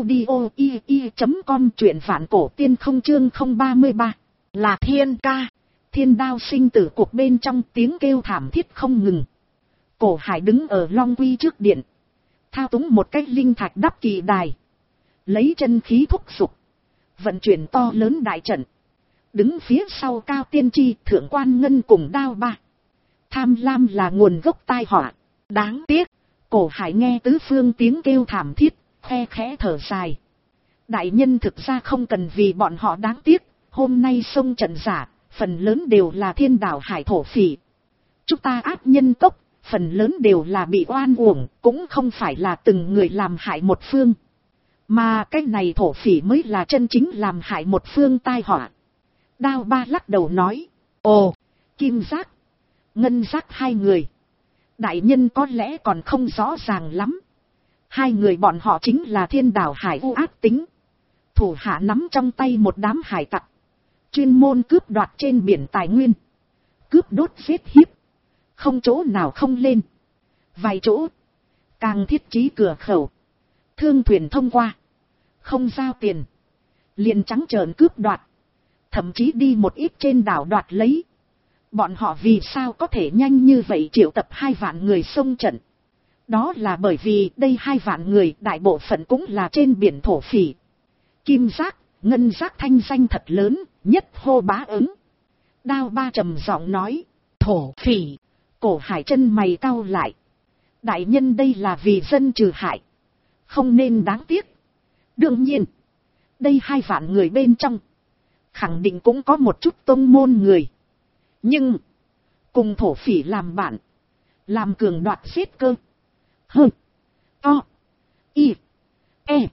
audio.com, truyện vạn cổ tiên không chương 033. Là thiên ca. Thiên đao sinh tử cuộc bên trong tiếng kêu thảm thiết không ngừng. Cổ Hải đứng ở Long Quy trước điện. Thao túng một cái linh thạch đắp kỳ đài. Lấy chân khí thúc giục. Vận chuyển to lớn đại trận. Đứng phía sau Cao Tiên Tri, Thượng Quan Ngân cùng Đao Ba. Tham lam là nguồn gốc tai họa. Đáng tiếc, Cổ Hải nghe tứ phương tiếng kêu thảm thiết, khe khẽ thở dài. Đại nhân thực ra không cần vì bọn họ đáng tiếc, hôm nay xông trận giả, phần lớn đều là Thiên Đảo Hải thổ phỉ. Chúng ta ác nhân tốc, phần lớn đều là bị oan uổng, cũng không phải là từng người làm hại một phương. Mà cái này thổ phỉ mới là chân chính làm hại một phương tai họa. Đao Ba lắc đầu nói, ồ, Kim Giác, Ngân Giác hai người. Đại nhân có lẽ còn không rõ ràng lắm. Hai người bọn họ chính là Thiên Đảo Hải u ác tính. Thủ hạ nắm trong tay một đám hải tặc. Chuyên môn cướp đoạt trên biển tài nguyên. Cướp đốt giết hiếp. Không chỗ nào không lên. Vài chỗ. Càng thiết trí cửa khẩu. Thương thuyền thông qua. Không giao tiền. Liền trắng trợn cướp đoạt. Thậm chí đi một ít trên đảo đoạt lấy. Bọn họ vì sao có thể nhanh như vậy triệu tập 2 vạn người xông trận. Đó là bởi vì đây 2 vạn người đại bộ phận cũng là trên biển thổ phỉ. Kim Giác, Ngân Giác thanh danh thật lớn, nhất hô bá ứng. Đao Ba trầm giọng nói, thổ phỉ. Cổ Hải chân mày cau lại. Đại nhân đây là vì dân trừ hại. Không nên đáng tiếc. Đương nhiên, đây 2 vạn người bên trong. Khẳng định cũng có một chút tông môn người. Nhưng, cùng thổ phỉ làm bạn. Làm cường đoạt giết cơ. Hơ. To. Y. E.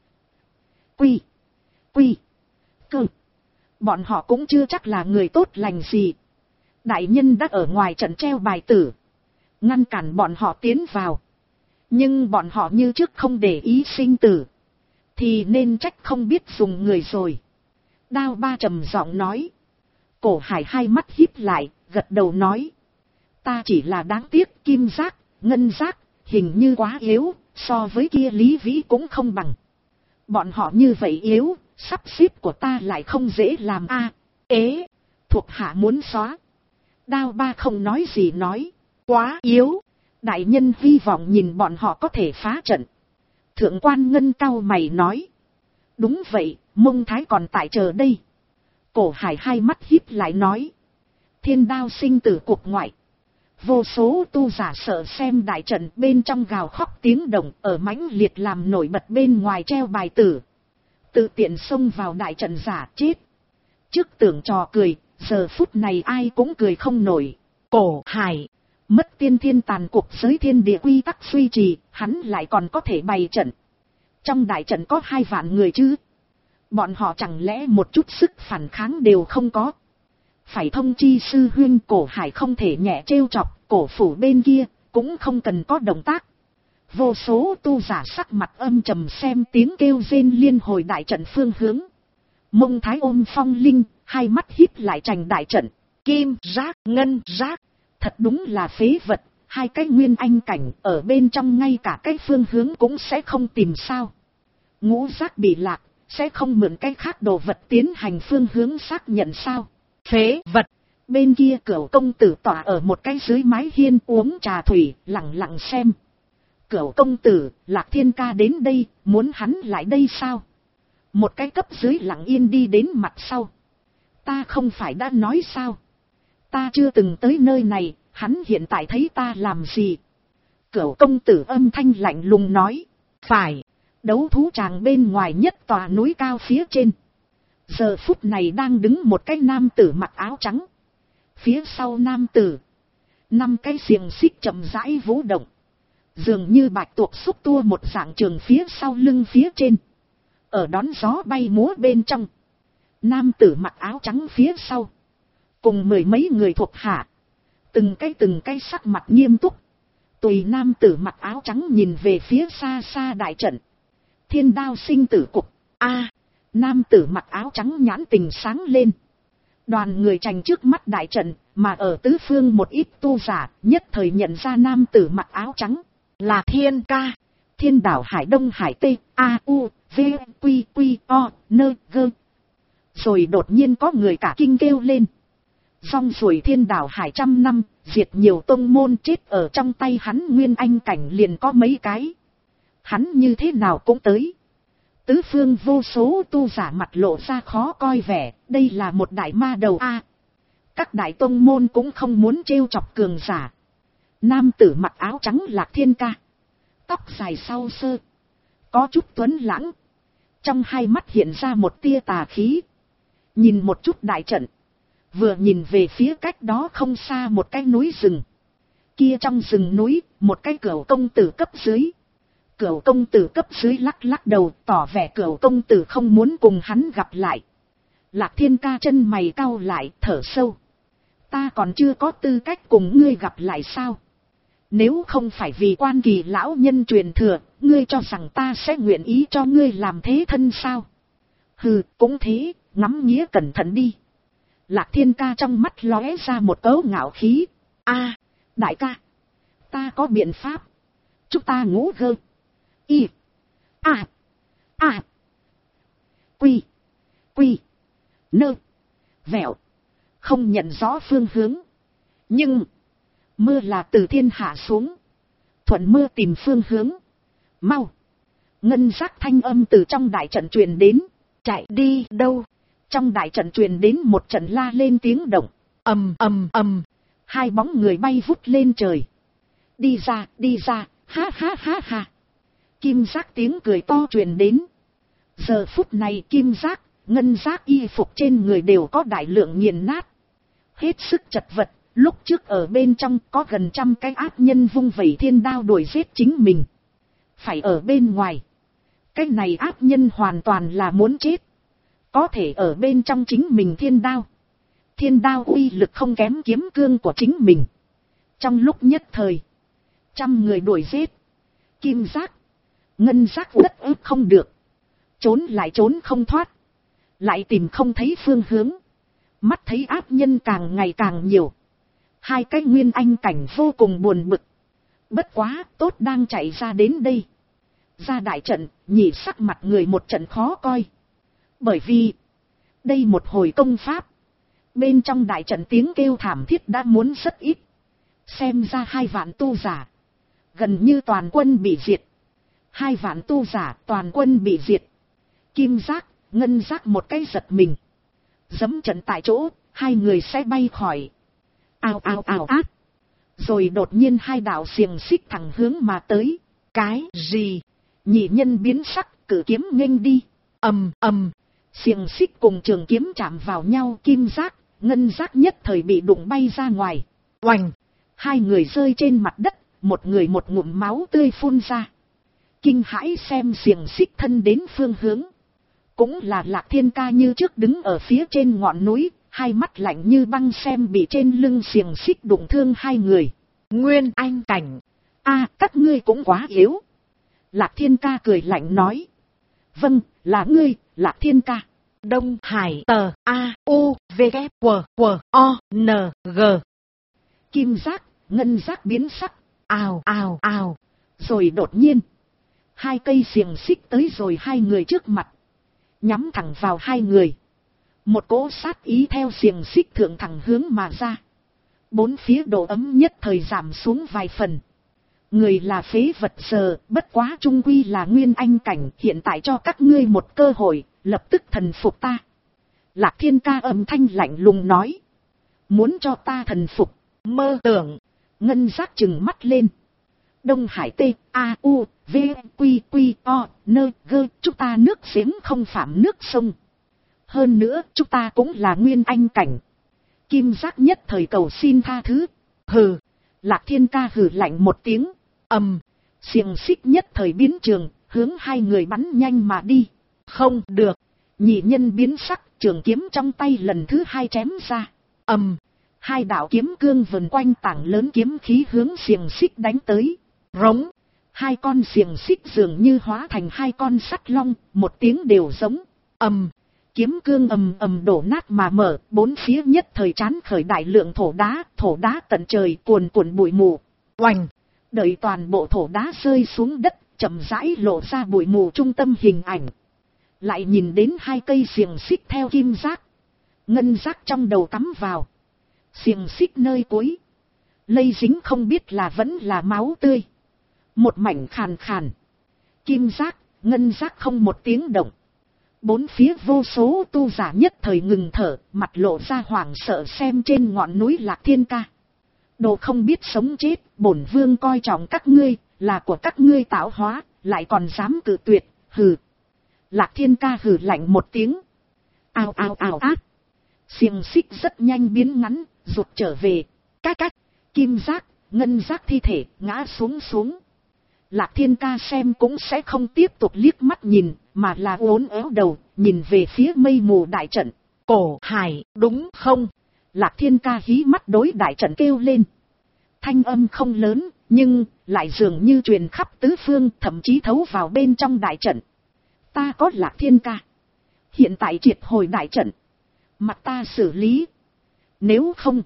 Quy. Quy. Cơ. Bọn họ cũng chưa chắc là người tốt lành gì. Đại nhân đã ở ngoài trận treo bài tử. Ngăn cản bọn họ tiến vào. Nhưng bọn họ như trước không để ý sinh tử. Thì nên trách không biết dùng người rồi. Đao Ba trầm giọng nói. Cổ Hải hai mắt híp lại, gật đầu nói. Ta chỉ là đáng tiếc Kim Giác, Ngân Giác, hình như quá yếu, so với kia Lý Vĩ cũng không bằng. Bọn họ như vậy yếu, sắp xếp của ta lại không dễ làm a. Ế, thuộc hạ muốn xóa. Đao Ba không nói gì nói. Quá yếu. Đại nhân hy vọng nhìn bọn họ có thể phá trận. Thượng Quan Ngân cau mày nói. Đúng vậy, Mông Thái còn tại chờ đây. Cổ Hải hai mắt híp lại nói. Thiên đao sinh tử cuộc ngoại. Vô số tu giả sợ xem đại trận bên trong gào khóc tiếng động ở mãnh liệt làm nổi bật bên ngoài treo bài tử. Tự tiện xông vào đại trận giả chết. Trước tưởng trò cười, giờ phút này ai cũng cười không nổi. Cổ Hải, mất tiên thiên tàn cuộc giới thiên địa quy tắc duy trì, hắn lại còn có thể bày trận. Trong đại trận có 2 vạn người chứ. Bọn họ chẳng lẽ một chút sức phản kháng đều không có. Phải thông chi sư huynh. Cổ Hải không thể nhẹ trêu chọc, cổ phủ bên kia cũng không cần có động tác. Vô số tu giả sắc mặt âm trầm xem tiếng kêu rên liên hồi đại trận phương hướng. Mông Thái ôm Phong Linh, hai mắt híp lại trành đại trận. Kim Giác, Ngân Giác, thật đúng là phế vật. 2 cái nguyên anh cảnh ở bên trong ngay cả cái phương hướng cũng sẽ không tìm sao. Ngũ Giác bị lạc, sẽ không mượn cái khác đồ vật tiến hành phương hướng xác nhận sao? Phế vật! Bên kia Cửu công tử tỏa ở một cái dưới mái hiên uống trà thủy, lặng lặng xem. Cửu công tử, Lạc Thiên Ca đến đây, muốn hắn lại đây sao? Một cái cấp dưới lặng yên đi đến mặt sau. Ta không phải đã nói sao? Ta chưa từng tới nơi này, hắn hiện tại thấy ta làm gì? Cửu công tử âm thanh lạnh lùng nói. Phải, đấu thú tràng bên ngoài nhất tòa núi cao phía trên. Giờ phút này đang đứng một cái nam tử mặc áo trắng. Phía sau nam tử, 5 cái xiềng xích chậm rãi vũ động. Dường như bạch tuộc xúc tua một dạng trường phía sau lưng phía trên. Ở đón gió bay múa bên trong. Nam tử mặc áo trắng phía sau. Cùng 10 mấy người thuộc hạ. Từng cái sắc mặt nghiêm túc. Tùy nam tử mặc áo trắng nhìn về phía xa xa đại trận. Thiên đao sinh tử cục. Nam tử mặc áo trắng nhãn tình sáng lên. Đoàn người trành trước mắt đại trận, mà ở tứ phương một ít tu giả, nhất thời nhận ra nam tử mặc áo trắng. Là Thiên Ca. Thiên đảo Hải Đông Hải Tây, A, U, V, Quy, Quy, O, Nơ, Gơ. Rồi đột nhiên có người cả kinh kêu lên. Xong rồi thiên đảo Hải trăm năm, diệt nhiều tông môn, chết ở trong tay hắn nguyên anh cảnh liền có mấy cái. Hắn như thế nào cũng tới. Tứ phương vô số tu giả mặt lộ ra khó coi vẻ, đây là một đại ma đầu a. Các đại tông môn cũng không muốn trêu chọc cường giả. Nam tử mặc áo trắng Lạc Thiên Ca. Tóc dài sau sơ. Có chút tuấn lãng. Trong hai mắt hiện ra một tia tà khí. Nhìn một chút đại trận. Vừa nhìn về phía cách đó không xa một cái núi rừng. Kia trong rừng núi, một cái Cửu công tử cấp dưới. Cửu công tử cấp dưới lắc lắc đầu, tỏ vẻ Cửu công tử không muốn cùng hắn gặp lại. Lạc Thiên Ca chân mày cau lại, thở sâu. Ta còn chưa có tư cách cùng ngươi gặp lại sao? Nếu không phải vì Quan Kỳ lão nhân truyền thừa, ngươi cho rằng ta sẽ nguyện ý cho ngươi làm thế thân sao? Hừ, cũng thế, ngắm nghĩa cẩn thận đi. Lạc Thiên Ca trong mắt lóe ra một cấu ngạo khí. Đại ca, ta có biện pháp. Chúng ta ngủ gơ. Y. Quy. Nơ. Vẹo. Không nhận rõ phương hướng. Nhưng mưa là từ thiên hạ xuống. Thuận mưa tìm phương hướng. Mau. Ngân giác thanh âm từ trong đại trận truyền đến. Chạy đi đâu? Trong đại trận truyền đến một trận la lên tiếng động. Ầm ầm ầm. Hai bóng người bay vút lên trời. Đi ra, ha ha ha ha. Kim giác tiếng cười to truyền đến. Giờ phút này kim giác, ngân giác y phục trên người đều có đại lượng nghiền nát. Hết sức chật vật, lúc trước ở bên trong có gần 100 cái ác nhân vung vẩy thiên đao đuổi giết chính mình. Phải ở bên ngoài. Cái này ác nhân hoàn toàn là muốn chết. Có thể ở bên trong chính mình thiên đao. Thiên đao uy lực không kém kiếm cương của chính mình. Trong lúc nhất thời, 100 người đuổi giết. Kim giác, ngân giác đất ức không được. Trốn lại trốn không thoát. Lại tìm không thấy phương hướng. Mắt thấy ác nhân càng ngày càng nhiều. Hai cái nguyên anh cảnh vô cùng buồn bực. Bất quá, tốt đang chạy ra đến đây. Ra đại trận, nhị sắc mặt người một trận khó coi. Bởi vì, đây một hồi công pháp. Bên trong đại trận tiếng kêu thảm thiết đã muốn rất ít. Xem ra 2 vạn tu giả. Gần như toàn quân bị diệt. 2 vạn tu giả toàn quân bị diệt. Kim giác, ngân giác một cái giật mình. Giẫm trận tại chỗ, 2 người sẽ bay khỏi. Ào ào ào át. Rồi đột nhiên 2 đạo xiềng xích thẳng hướng mà tới. Cái gì? Nhị nhân biến sắc, cử kiếm nghênh đi. Ầm ầm. Xiềng xích cùng trường kiếm chạm vào nhau, kim giác, ngân giác nhất thời bị đụng bay ra ngoài. Oành. 2 người rơi trên mặt đất, một người một ngụm máu tươi phun ra. Kinh hãi xem xiềng xích thân đến phương hướng. Cũng là Lạc Thiên Ca như trước đứng ở phía trên ngọn núi, hai mắt lạnh như băng xem bị trên lưng xiềng xích đụng thương 2 người. Nguyên anh cảnh. Các ngươi cũng quá yếu. Lạc Thiên Ca cười lạnh nói. Vâng, là ngươi, Lạc Thiên Ca. Đông Hải tờ A-U-V-K W O-N G. Kim giác, ngân giác biến sắc. Ào ào ào. Rồi đột nhiên, 2 cây xiềng xích tới rồi 2 người trước mặt. nhắm thẳng vào hai người. Một cỗ sát ý theo xiềng xích thượng thẳng hướng mà ra. Bốn phía độ ấm nhất thời giảm xuống vài phần. Người là phế vật giờ, bất quá trung quy là nguyên anh cảnh, hiện tại cho các ngươi một cơ hội, lập tức thần phục ta. Lạc Thiên Ca âm thanh lạnh lùng nói. Muốn cho ta thần phục, mơ tưởng. Ngân giác trừng mắt lên. Đông Hải T, A, U, V, Quy, Quy, O, Nơ, Gơ, chúng ta nước giếng không phạm nước sông. Hơn nữa, chúng ta cũng là nguyên anh cảnh. Kim giác nhất thời cầu xin tha thứ. Hừ, Lạc Thiên Ca hừ lạnh một tiếng. Xiềng xích nhất thời biến trường, hướng hai người bắn nhanh mà đi. Không được, nhị nhân biến sắc, trường kiếm trong tay lần thứ hai chém ra. Hai đạo kiếm cương vần quanh tảng lớn kiếm khí hướng xiềng xích đánh tới. Rống, hai con xiềng xích dường như hóa thành hai con sắt long, một tiếng đều giống. Kiếm cương đổ nát mà mở, bốn phía nhất thời trán khởi đại lượng thổ đá tận trời cuồn cuộn bụi mù. Oành, đợi toàn bộ thổ đá rơi xuống đất, chậm rãi lộ ra bụi mù trung tâm hình ảnh. Lại nhìn đến hai cây xiềng xích theo kim giác, ngân giác trong đầu cắm vào. Xiềng xích nơi cuối, lây dính không biết là vẫn là máu tươi. Một mảnh khàn khàn. Kim giác, ngân giác không một tiếng động. Bốn phía vô số tu giả nhất thời ngừng thở, mặt lộ ra hoảng sợ xem trên ngọn núi Lạc Thiên Ca. Đồ không biết sống chết, bổn vương coi trọng các ngươi, là của các ngươi tạo hóa, lại còn dám cự tuyệt, hừ. Lạc Thiên Ca hừ lạnh một tiếng. Ào ào ào ác. Xiềng xích rất nhanh biến ngắn, rụt trở về. Cách, kim giác, ngân giác thi thể, ngã xuống. Lạc Thiên Ca xem cũng sẽ không tiếp tục liếc mắt nhìn, mà là uốn éo đầu, nhìn về phía mây mù đại trận. Cổ Hải, đúng không? Lạc Thiên Ca hí mắt đối đại trận kêu lên. Thanh âm không lớn, nhưng lại dường như truyền khắp tứ phương, thậm chí thấu vào bên trong đại trận. Ta có Lạc Thiên Ca. Hiện tại triệt hồi đại trận. Mặt ta xử lý. Nếu không,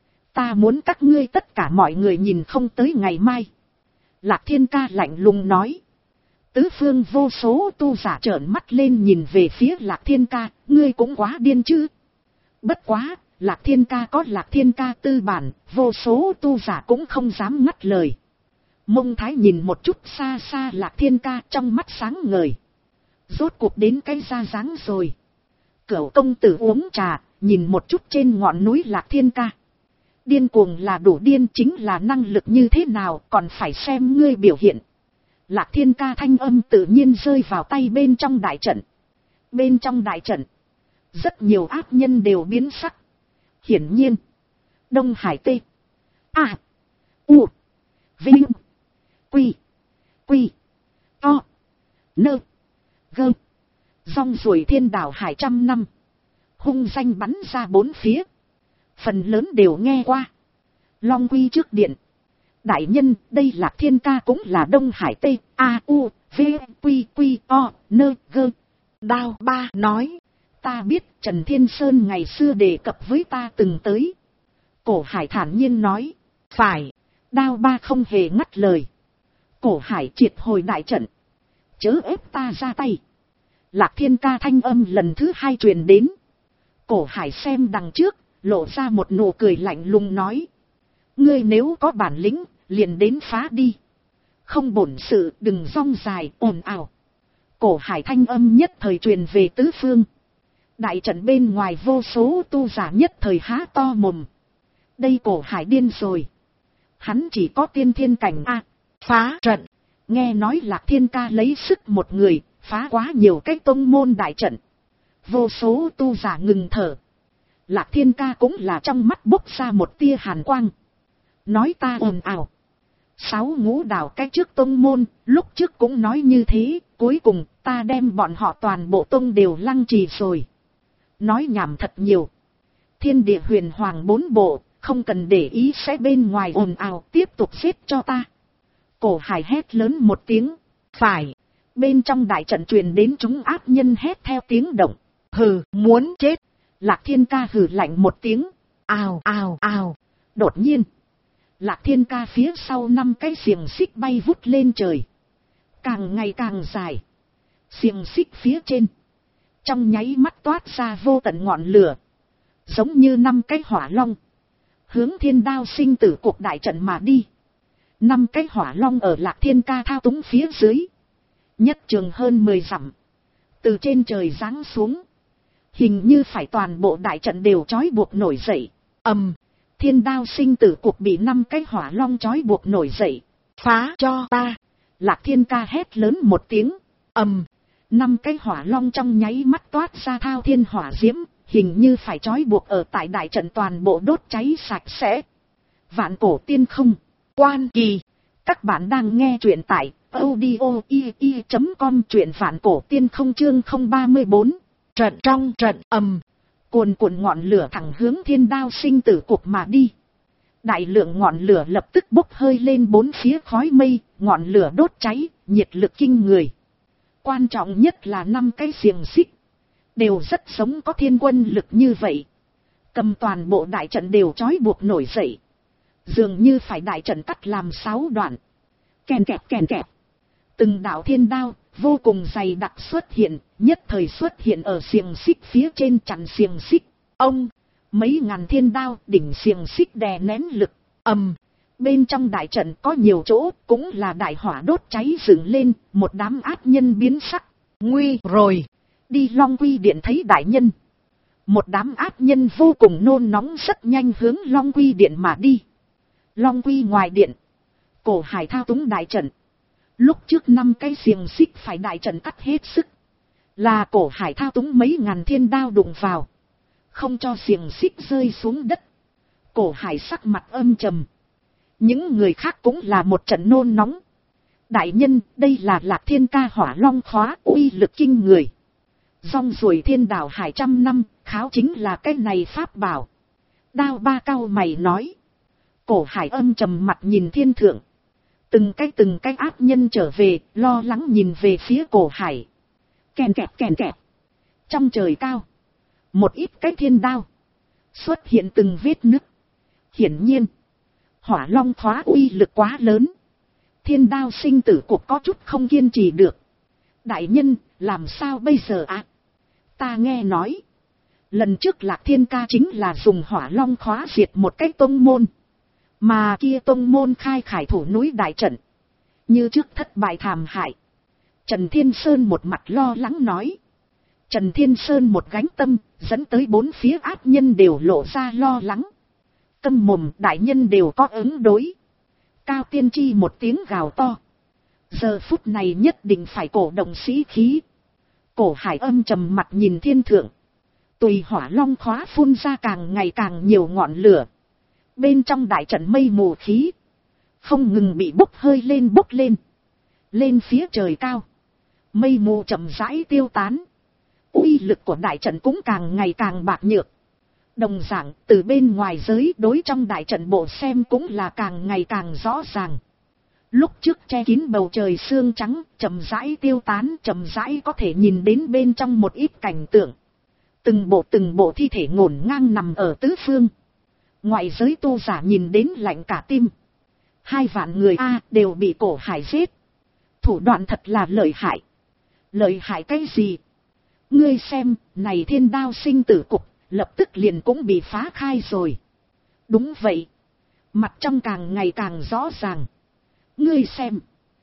ta muốn các ngươi tất cả mọi người nhìn không tới ngày mai. Lạc Thiên Ca lạnh lùng nói. Tứ phương vô số tu giả trợn mắt lên nhìn về phía Lạc Thiên Ca, ngươi cũng quá điên chứ. Bất quá, Lạc Thiên Ca có Lạc Thiên Ca tư bản, vô số tu giả cũng không dám ngắt lời. Mông Thái nhìn một chút xa xa Lạc Thiên Ca trong mắt sáng ngời. Rốt cuộc đến cái ra dáng rồi. Cửu công tử uống trà, nhìn một chút trên ngọn núi Lạc Thiên Ca. Điên cuồng là đủ điên, chính là năng lực như thế nào còn phải xem ngươi biểu hiện. Lạc Thiên Ca thanh âm tự nhiên rơi vào tay bên trong đại trận. Bên trong đại trận, rất nhiều ác nhân đều biến sắc. Hiển nhiên, Đông Hải T, A, U, Vinh, Quy, Quy, To, Nơ, Gơ, rong ruổi thiên đảo hải trăm năm. Hung danh bắn ra bốn phía. Phần lớn đều nghe qua. Long Quy trước điện. Đại nhân, đây Lạc Thiên Ca cũng là Đông Hải T, A, U, V, Quy, Quy, O, Nơ, Gơ. Đao Ba nói. Ta biết Trần Thiên Sơn ngày xưa đề cập với ta từng tới. Cổ Hải thản nhiên nói. Phải. Đao Ba không hề ngắt lời. Cổ Hải triệt hồi đại trận. Chớ ép ta ra tay. Lạc Thiên Ca thanh âm lần thứ hai truyền đến. Cổ Hải xem đằng trước, lộ ra một nụ cười lạnh lùng nói. Ngươi nếu có bản lĩnh, liền đến phá đi. Không bổn sự, đừng rong dài, ồn ào. Cổ Hải thanh âm nhất thời truyền về tứ phương. Đại trận bên ngoài vô số tu giả nhất thời há to mồm. Đây Cổ Hải điên rồi. Hắn chỉ có tiên thiên cảnh A, phá trận. Nghe nói Lạc Thiên Ca lấy sức một người, phá quá nhiều cái tông môn đại trận. Vô số tu giả ngừng thở. Lạc Thiên Ca cũng là trong mắt bốc ra một tia hàn quang. Nói ta ồn ào. 6 ngũ đảo cái trước tông môn, lúc trước cũng nói như thế, cuối cùng ta đem bọn họ toàn bộ tông đều lăng trì rồi. Nói nhảm thật nhiều. Thiên địa huyền hoàng 4 bộ, không cần để ý sẽ bên ngoài ồn ào, tiếp tục giết cho ta. Cổ Hải hét lớn một tiếng. Phải. Bên trong đại trận truyền đến chúng ác nhân hét theo tiếng động. Hừ, muốn chết. Lạc Thiên Ca hừ lạnh một tiếng. Ào ào ào. Đột nhiên, Lạc Thiên Ca phía sau 5 cái xiềng xích bay vút lên trời. Càng ngày càng dài. Xiềng xích phía trên, trong nháy mắt toát ra vô tận ngọn lửa, giống như 5 cái hỏa long, hướng Thiên Đao sinh tử cuộc đại trận mà đi. 5 cái hỏa long ở Lạc Thiên Ca thao túng phía dưới, nhất trường hơn 10 dặm, từ trên trời giáng xuống, hình như phải toàn bộ đại trận đều trói buộc nổi dậy. Thiên Đao sinh tử cuộc bị 5 cái hỏa long trói buộc nổi dậy. Phá cho ta! Lạc Thiên Ca hét lớn một tiếng. 5 cái hỏa long trong nháy mắt toát ra thao thiên hỏa diễm, hình như phải trói buộc ở tại đại trận toàn bộ đốt cháy sạch sẽ. Vạn cổ tiên không, quan kỳ. Các bạn đang nghe truyện tại audio.com, truyện vạn cổ tiên không chương 034. Trận trong trận cuồn cuộn ngọn lửa thẳng hướng Thiên Đao sinh tử cuộc mà đi. Đại lượng ngọn lửa lập tức bốc hơi lên bốn phía khói mây, ngọn lửa đốt cháy, nhiệt lực kinh người. Quan trọng nhất là 5 cái xiềng xích, đều rất giống có thiên quân lực như vậy. Cầm toàn bộ đại trận đều trói buộc nổi dậy, dường như phải đại trận cắt làm 6 đoạn. Kèn kẹp. Từng đạo thiên đao, vô cùng dày đặc xuất hiện, nhất thời xuất hiện ở xiềng xích phía trên chặn xiềng xích. Mấy ngàn thiên đao đỉnh xiềng xích đè nén lực. Bên trong đại trận có nhiều chỗ cũng là đại hỏa đốt cháy dựng lên, một đám ác nhân biến sắc. Nguy rồi, đi Long Quy Điện thấy đại nhân. Một đám ác nhân vô cùng nôn nóng rất nhanh hướng Long Quy Điện mà đi. Long Quy ngoài điện, Cổ Hải thao túng đại trận. Lúc trước 5 cái xiềng xích phải đại trận cắt hết sức, là Cổ Hải thao túng mấy ngàn thiên đao đụng vào, không cho xiềng xích rơi xuống đất. Cổ Hải sắc mặt âm trầm. Những người khác cũng là một trận nôn nóng. Đại nhân, đây là Lạc Thiên Ca hỏa long khóa, uy lực kinh người. Rong ruổi thiên đảo hải 100 năm, kháo chính là cái này pháp bảo. Đao Ba cau mày nói. Cổ Hải âm trầm mặt nhìn thiên thượng. Từng cái ác nhân trở về, lo lắng nhìn về phía Cổ Hải. Kèn kẹp. Trong trời cao, một ít cái thiên đao xuất hiện từng vết nứt. Hiển nhiên, hỏa long khóa uy lực quá lớn. Thiên Đao sinh tử cuộc có chút không kiên trì được. Đại nhân, làm sao bây giờ ạ? Ta nghe nói, lần trước Lạc Thiên Ca chính là dùng hỏa long khóa diệt một cái tông môn, mà kia tông môn khai khải thủ núi đại trận, như trước thất bại thảm hại. Trần Thiên Sơn một mặt lo lắng nói. Trần Thiên Sơn một gánh tâm, dẫn tới bốn phía ác nhân đều lộ ra lo lắng. Câm mồm, đại nhân đều có ứng đối. Cao Tiên Tri một tiếng gào to. Giờ phút này nhất định phải cổ động sĩ khí. Cổ Hải âm trầm mặt nhìn thiên thượng. Tùy hỏa long khóa phun ra càng ngày càng nhiều ngọn lửa. Bên trong đại trận mây mù khí, không ngừng bị bốc hơi lên bốc lên. Lên phía trời cao, mây mù chậm rãi tiêu tán. Uy lực của đại trận cũng càng ngày càng bạc nhược. Đồng dạng, từ bên ngoài giới đối trong đại trận bộ xem cũng là càng ngày càng rõ ràng. Lúc trước che kín bầu trời sương trắng, chậm rãi tiêu tán, chậm rãi có thể nhìn đến bên trong một ít cảnh tượng. Từng bộ thi thể ngổn ngang nằm ở tứ phương. Ngoại giới tu giả nhìn đến lạnh cả tim. 2 vạn người đều bị Cổ Hải giết. Thủ đoạn thật là lợi hại. Lợi hại cái gì? Ngươi xem, này Thiên Đao sinh tử cục, lập tức liền cũng bị phá khai rồi. Đúng vậy. Mặt trong càng ngày càng rõ ràng. Ngươi xem,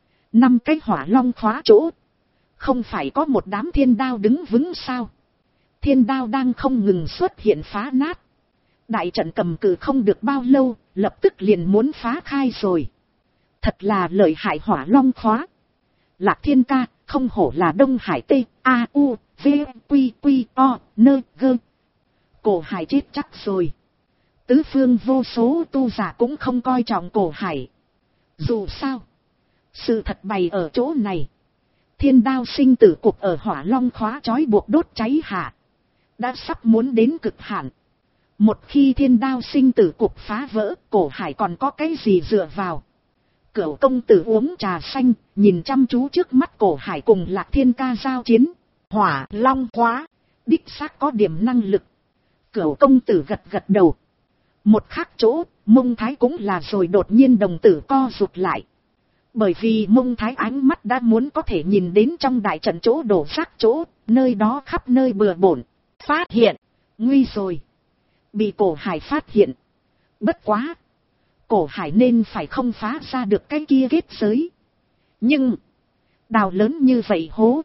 5 cái hỏa long khóa chỗ, không phải có một đám thiên đao đứng vững sao? Thiên đao đang không ngừng xuất hiện phá nát. Đại trận cầm cự không được bao lâu, lập tức liền muốn phá khai rồi. Thật là lợi hại hỏa long khóa. Lạc Thiên Ca, không hổ là Đông Hải T, A, U, V, Quy, Quy, O, Nơ, Gơ. Cổ Hải chết chắc rồi. Tứ phương vô số tu giả cũng không coi trọng Cổ Hải. Dù sao, sự thật bày ở chỗ này. Thiên Đao sinh tử cuộc ở hỏa long khóa trói buộc đốt cháy hạ, đã sắp muốn đến cực hạn. Một khi Thiên Đao sinh tử cuộc phá vỡ, Cổ Hải còn có cái gì dựa vào? Cửu công tử uống trà xanh, nhìn chăm chú trước mắt Cổ Hải cùng Lạc Thiên Ca giao chiến. Hỏa long khóa, đích xác có điểm năng lực. Cửu công tử gật đầu. Một khác chỗ, Mông Thái cũng là rồi đột nhiên đồng tử co rụt lại. Bởi vì Mông Thái ánh mắt đã muốn có thể nhìn đến trong đại trận chỗ đổ rác chỗ, nơi đó khắp nơi bừa bộn. Phát hiện, nguy rồi. Bị Cổ Hải phát hiện. Bất quá. Cổ Hải nên phải không phá ra được cái kia kết giới. Nhưng, đào lớn như vậy hố.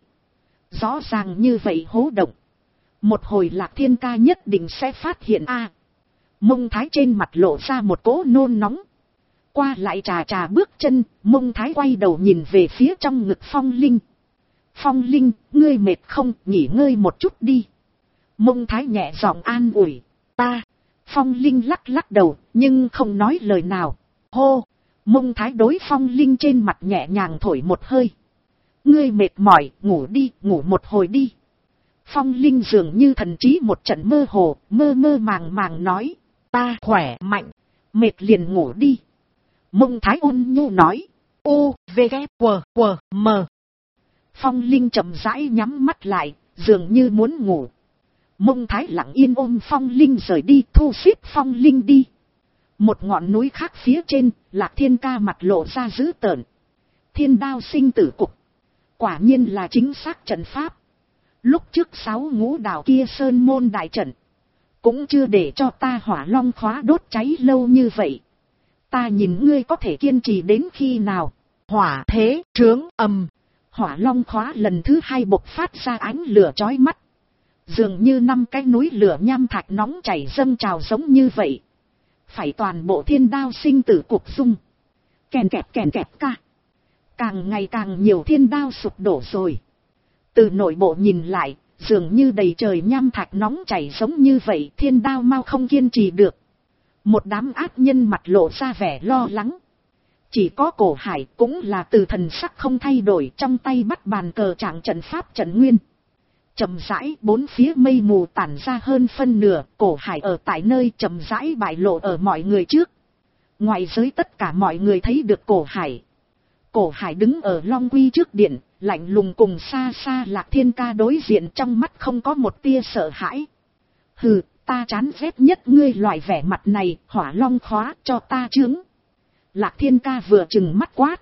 Rõ ràng như vậy hố động. Một hồi Lạc Thiên Ca nhất định sẽ phát hiện a. Mông Thái trên mặt lộ ra một cỗ nôn nóng. Qua lại trà trà bước chân, Mông Thái quay đầu nhìn về phía trong ngực Phong Linh. Phong Linh, ngươi mệt không, nghỉ ngơi một chút đi. Mông Thái nhẹ giọng an ủi. Ta. Phong Linh lắc lắc đầu, nhưng không nói lời nào. Hô. Mông Thái đối Phong Linh trên mặt nhẹ nhàng thổi một hơi. Ngươi mệt mỏi, ngủ đi, ngủ một hồi đi. Phong Linh dường như thần trí một trận mơ hồ, mơ mơ màng màng nói. Ta khỏe mạnh, mệt liền ngủ đi. Mông Thái ôn nhu nói. U, V, K, W, W, M. Phong Linh chậm rãi nhắm mắt lại, dường như muốn ngủ. Mông Thái lặng yên ôm Phong Linh rời đi, thu xếp Phong Linh đi. Một ngọn núi khác phía trên, Lạc Thiên Ca mặt lộ ra dữ tợn. Thiên đao sinh tử cục. Quả nhiên là chính xác trận pháp. Lúc trước 6 ngũ đảo kia sơn môn đại trận. Cũng chưa để cho ta hỏa long khóa đốt cháy lâu như vậy. Ta nhìn ngươi có thể kiên trì đến khi nào. Hỏa thế trướng âm. Hỏa long khóa lần thứ 2 bộc phát ra ánh lửa chói mắt. Dường như 5 cái núi lửa nham thạch nóng chảy dâng trào giống như vậy. Phải toàn bộ thiên đao sinh tử cục dung. Kèn kẹp ca. Càng ngày càng nhiều thiên đao sụp đổ rồi. Từ nội bộ nhìn lại, dường như đầy trời nham thạch nóng chảy giống như vậy, thiên đao mau không kiên trì được. Một đám ác nhân mặt lộ ra vẻ lo lắng. Chỉ có Cổ Hải cũng là từ thần sắc không thay đổi, trong tay bắt bàn cờ trạng trận pháp trận nguyên. Chậm rãi bốn phía mây mù tản ra hơn phân nửa, Cổ Hải ở tại nơi chậm rãi bại lộ ở mọi người trước. Ngoài giới tất cả mọi người thấy được Cổ Hải. Cổ Hải đứng ở Long Quy trước điện, lạnh lùng cùng xa xa Lạc Thiên Ca đối diện, trong mắt không có một tia sợ hãi. Hừ, ta chán ghét nhất ngươi loại vẻ mặt này, hỏa long khóa cho ta chướng. Lạc Thiên Ca vừa chừng mắt quát,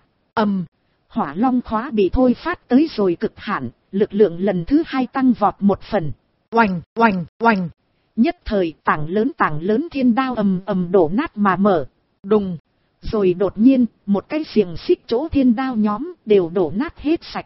hỏa long khóa bị thôi phát tới rồi cực hạn, lực lượng lần thứ 2 tăng vọt một phần. Oành, oành, oành. Nhất thời tảng lớn thiên đao ầm ầm đổ nát mà mở. Đùng. Rồi đột nhiên, một cái xiềng xích chỗ thiên đao nhóm đều đổ nát hết sạch.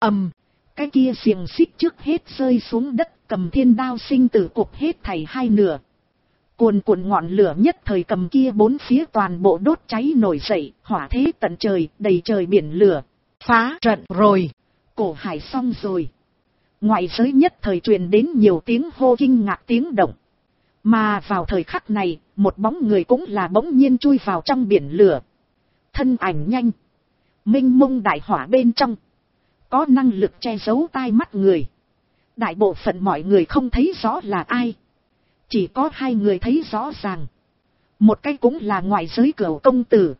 Cái kia xiềng xích trước hết rơi xuống đất, cầm thiên đao sinh tử cục hết thảy 2 nửa. Cuồn cuộn ngọn lửa nhất thời cầm kia 4 phía toàn bộ đốt cháy nổi dậy, hỏa thế tận trời, đầy trời biển lửa. Phá trận rồi. Cổ Hải xong rồi. Ngoại giới nhất thời truyền đến nhiều tiếng hô kinh ngạc tiếng động. Mà vào thời khắc này, một bóng người cũng là bỗng nhiên chui vào trong biển lửa. Thân ảnh nhanh. Minh mông đại hỏa bên trong. Có năng lực che giấu tai mắt người. Đại bộ phận mọi người không thấy rõ là ai. Chỉ có 2 người thấy rõ ràng. Một cái cũng là ngoại giới Cửu công tử.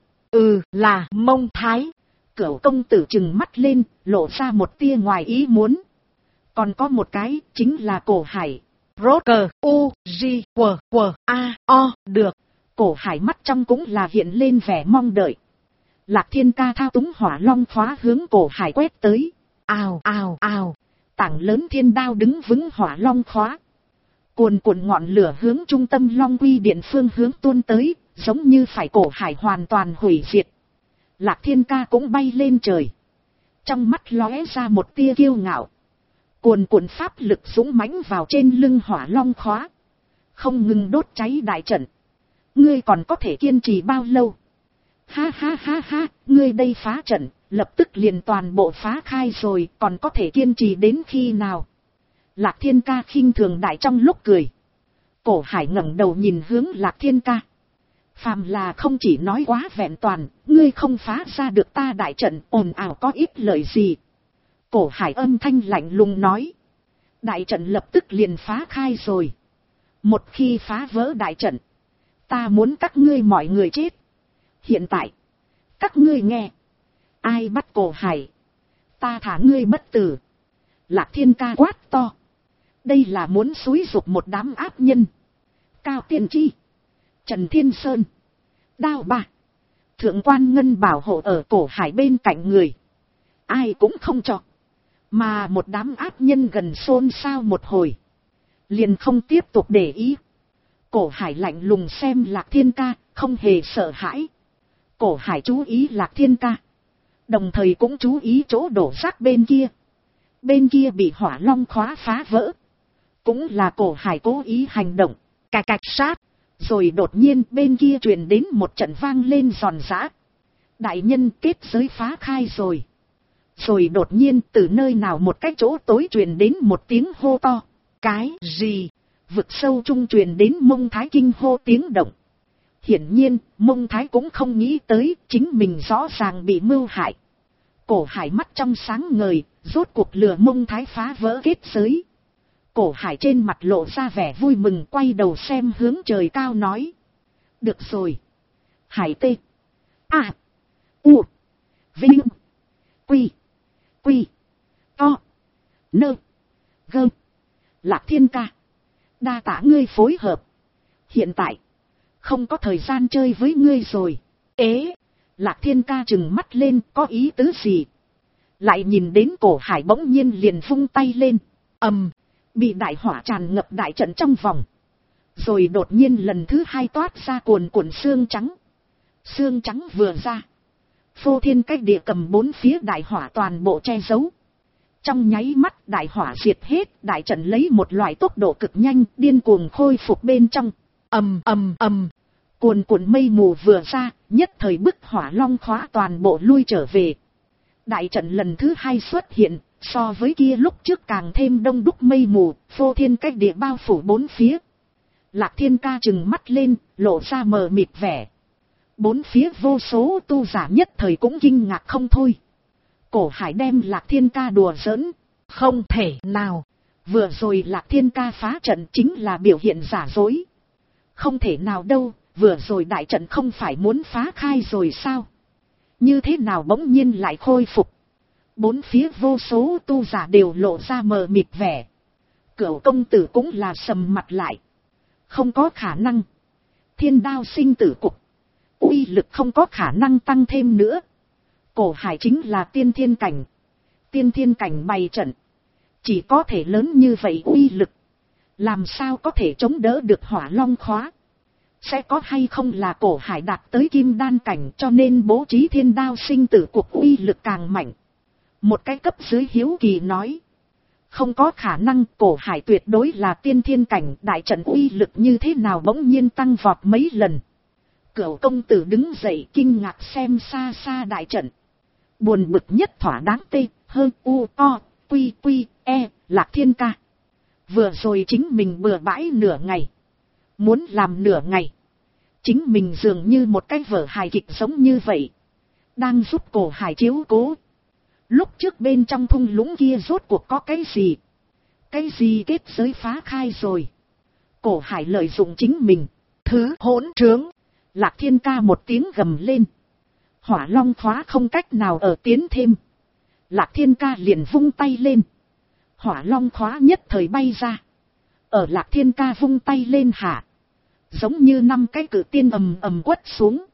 Là Mông Thái. Cửu công tử trừng mắt lên, lộ ra một tia ngoài ý muốn. Còn có một cái, chính là Cổ Hải. Rốt cờ, U, G, W, A, O, được. Cổ Hải mắt trong cũng là hiện lên vẻ mong đợi. Lạc Thiên Ca thao túng hỏa long khóa hướng Cổ Hải quét tới. Ào, ào, ào. Tảng lớn thiên đao đứng vững hỏa long khóa. Cuồn cuộn ngọn lửa hướng trung tâm Long Quy điện phương hướng tuôn tới, giống như phải Cổ Hải hoàn toàn hủy diệt. Lạc Thiên Ca cũng bay lên trời. Trong mắt lóe ra một tia kiêu ngạo. Cuồn cuộn pháp lực dũng mãnh vào trên lưng hỏa long khóa. Không ngừng đốt cháy đại trận. Ngươi còn có thể kiên trì bao lâu? Ha ha ha ha, ngươi đây phá trận, lập tức liền toàn bộ phá khai rồi, còn có thể kiên trì đến khi nào? Lạc Thiên Ca khinh thường đại trong lúc cười. Cổ Hải ngẩng đầu nhìn hướng Lạc Thiên Ca. Phàm là không chỉ nói quá vẹn toàn, ngươi không phá ra được ta đại trận, ồn ào có ích lợi gì. Cổ Hải âm thanh lạnh lùng nói. Đại trận lập tức liền phá khai rồi. Một khi phá vỡ đại trận, ta muốn các ngươi mọi người chết. Hiện tại, các ngươi nghe. Ai bắt Cổ Hải, ta thả ngươi bất tử. Lạc Thiên Ca quát to. Đây là muốn xúi giục một đám ác nhân. Cao Tiên Tri, Trần Thiên Sơn, Đao Ba, Thượng quan Ngân bảo hộ ở Cổ Hải bên cạnh người. Ai cũng không cho. Mà một đám ác nhân gần xôn xao một hồi. Liền không tiếp tục để ý. Cổ Hải lạnh lùng xem Lạc Thiên Ca, không hề sợ hãi. Cổ Hải chú ý Lạc Thiên Ca. Đồng thời cũng chú ý chỗ đổ rác bên kia. Bên kia bị hỏa long khóa phá vỡ. Cũng là Cổ Hải cố ý hành động. Cạch cạch sát. Rồi đột nhiên bên kia truyền đến một trận vang lên giòn giã. Đại nhân kết giới phá khai rồi. Rồi đột nhiên từ nơi nào một cái chỗ tối truyền đến một tiếng hô to. Cái gì? Vực sâu trung truyền đến Mông Thái kinh hô tiếng động. Hiển nhiên, Mông Thái cũng không nghĩ tới chính mình rõ ràng bị mưu hại. Cổ Hải mắt trong sáng ngời, rốt cuộc lừa Mông Thái phá vỡ kết giới. Cổ Hải trên mặt lộ ra vẻ vui mừng, quay đầu xem hướng trời cao nói. Được rồi. Hải tê. A. U. Vinh. Quy. Quy. To. Nơ. Gơ. Lạc Thiên Ca. Đa tạ ngươi phối hợp. Hiện tại. Không có thời gian chơi với ngươi rồi. Ế. Lạc Thiên Ca trừng mắt lên, có ý tứ gì? Lại nhìn đến Cổ Hải bỗng nhiên liền vung tay lên. Bị đại hỏa tràn ngập đại trận trong vòng. Rồi đột nhiên lần thứ hai toát ra cuồn cuộn xương trắng. Xương trắng vừa ra. Phô thiên cách địa cầm bốn phía đại hỏa toàn bộ che giấu. Trong nháy mắt đại hỏa diệt hết, đại trận lấy một loại tốc độ cực nhanh, điên cuồng khôi phục bên trong. Cuồn cuộn mây mù vừa ra, nhất thời bức hỏa long khóa toàn bộ lui trở về. Đại trận lần thứ hai xuất hiện, so với kia lúc trước càng thêm đông đúc mây mù, phô thiên cách địa bao phủ bốn phía. Lạc Thiên Ca trừng mắt lên, lộ ra mờ mịt vẻ. Bốn phía vô số tu giả nhất thời cũng kinh ngạc không thôi. Cổ Hải đem Lạc Thiên Ca đùa giỡn. Không thể nào. Vừa rồi Lạc Thiên Ca phá trận chính là biểu hiện giả dối. Không thể nào đâu, vừa rồi đại trận không phải muốn phá khai rồi sao? Như thế nào bỗng nhiên lại khôi phục? Bốn phía vô số tu giả đều lộ ra mờ mịt vẻ. Cửu công tử cũng là sầm mặt lại. Không có khả năng. Thiên đao sinh tử cục. Uy lực không có khả năng tăng thêm nữa. Cổ Hải chính là tiên thiên cảnh. Tiên thiên cảnh bày trận. Chỉ có thể lớn như vậy uy lực. Làm sao có thể chống đỡ được hỏa long khóa? Sẽ có hay không là Cổ Hải đạt tới kim đan cảnh cho nên bố trí thiên đao sinh tử cục uy lực càng mạnh. Một cái cấp dưới hiếu kỳ nói. Không có khả năng, Cổ Hải tuyệt đối là tiên thiên cảnh, đại trận uy lực như thế nào bỗng nhiên tăng vọt mấy lần. Cửu công tử đứng dậy kinh ngạc xem xa xa đại trận. Buồn bực nhất thỏa đáng tê, hơn u o, quy quy, e, Lạc Thiên Ca. Vừa rồi chính mình bừa bãi nửa ngày. Muốn làm nửa ngày. Chính mình dường như một cái vở hài kịch giống như vậy. Đang giúp Cổ Hải chiếu cố. Lúc trước bên trong thung lũng kia rốt cuộc có cái gì? Cái gì kết giới phá khai rồi? Cổ Hải lợi dụng chính mình. Thứ hỗn trướng. Lạc Thiên Ca một tiếng gầm lên. Hỏa long khóa không cách nào ở tiến thêm. Lạc Thiên Ca liền vung tay lên. Hỏa long khóa nhất thời bay ra. Ở Lạc Thiên Ca vung tay lên hạ. Giống như 5 cái cự tiên ầm ầm quất xuống.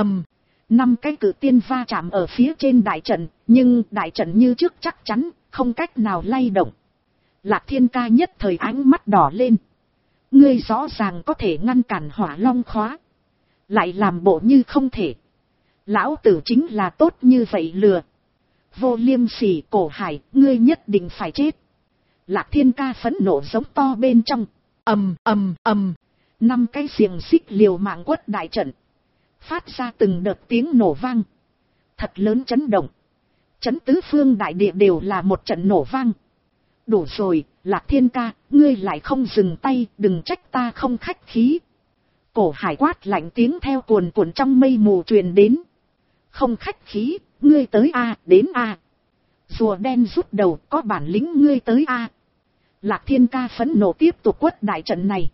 5 cái cự tiên va chạm ở phía trên đại trận. Nhưng đại trận như trước chắc chắn, không cách nào lay động. Lạc Thiên Ca nhất thời ánh mắt đỏ lên. Ngươi rõ ràng có thể ngăn cản hỏa long khóa. Lại làm bộ như không thể. Lão tử chính là tốt như vậy lừa. Vô liêm sỉ Cổ Hải, ngươi nhất định phải chết. Lạc Thiên Ca phẫn nộ giống to bên trong. 5 cái xiềng xích liều mạng quất đại trận. Phát ra từng đợt tiếng nổ vang. Thật lớn chấn động. Chấn tứ phương đại địa đều là một trận nổ vang. Đủ rồi, Lạc Thiên Ca, ngươi lại không dừng tay, đừng trách ta không khách khí. Cổ Hải quát lạnh tiếng theo cuồn cuộn trong mây mù truyền đến. Không khách khí, ngươi tới a, đến a. Rùa đen rút đầu, có bản lĩnh ngươi tới a. Lạc Thiên Ca phẫn nộ tiếp tục quất đại trận này.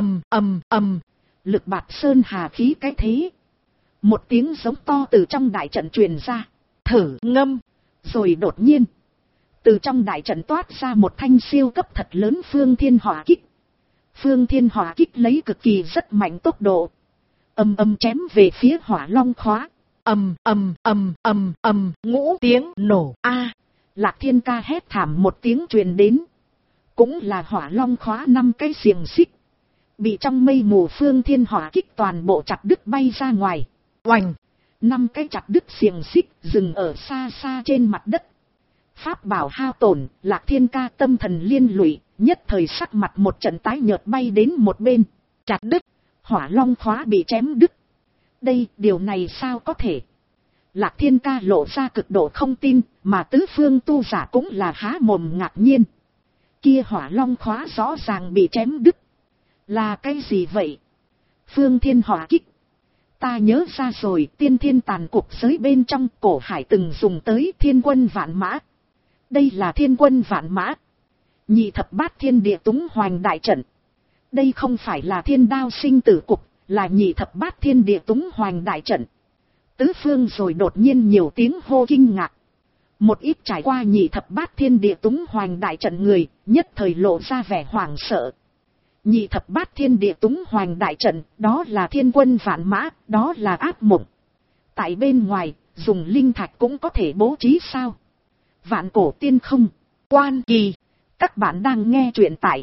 Lực bạt sơn hà khí cái thế. Một tiếng giống to từ trong đại trận truyền ra. Thử ngâm. Rồi đột nhiên. Từ trong đại trận toát ra một thanh siêu cấp thật lớn phương thiên hỏa kích. Phương thiên hỏa kích lấy cực kỳ rất mạnh tốc độ. Chém về phía hỏa long khóa. ngũ tiếng nổ. A, Lạc Thiên Ca hét thảm một tiếng truyền đến. Cũng là hỏa long khóa 5 cái xiềng xích. Bị trong mây mù Phương Thiên hỏa kích toàn bộ chặt đứt bay ra ngoài. Oành, 5 cái chặt đứt xiềng xích dừng ở xa xa trên mặt đất. Pháp bảo hao tổn, Lạc Thiên Ca tâm thần liên lụy, nhất thời sắc mặt một trận tái nhợt bay đến một bên. Chặt đứt, hỏa long khóa bị chém đứt. Đây, điều này sao có thể? Lạc Thiên Ca lộ ra cực độ không tin, mà tứ phương tu giả cũng là há mồm ngạc nhiên. Kia hỏa long khóa rõ ràng bị chém đứt. Là cái gì vậy? Phương Thiên hỏa kích. Ta nhớ ra rồi, tiên thiên tàn cục giới bên trong cổ hải từng dùng tới thiên quân vạn mã. Đây là thiên quân vạn mã. Nhị thập bát thiên địa túng hoành đại trận. Đây không phải là thiên đao sinh tử cục, là nhị thập bát thiên địa túng hoành đại trận. Tứ phương rồi đột nhiên nhiều tiếng hô kinh ngạc. Một ít trải qua nhị thập bát thiên địa túng hoành đại trận người, nhất thời lộ ra vẻ hoảng sợ. Nhị thập bát thiên địa túng hoành đại trận, đó là thiên quân vạn mã, đó là ác mộng. Tại bên ngoài, dùng linh thạch cũng có thể bố trí sao? Vạn cổ tiên không, quan kỳ. Các bạn đang nghe truyện tại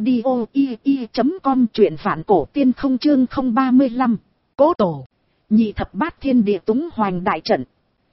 audio.com, truyện vạn cổ tiên không chương 035. Cố tổ, nhị thập bát thiên địa túng hoành đại trận.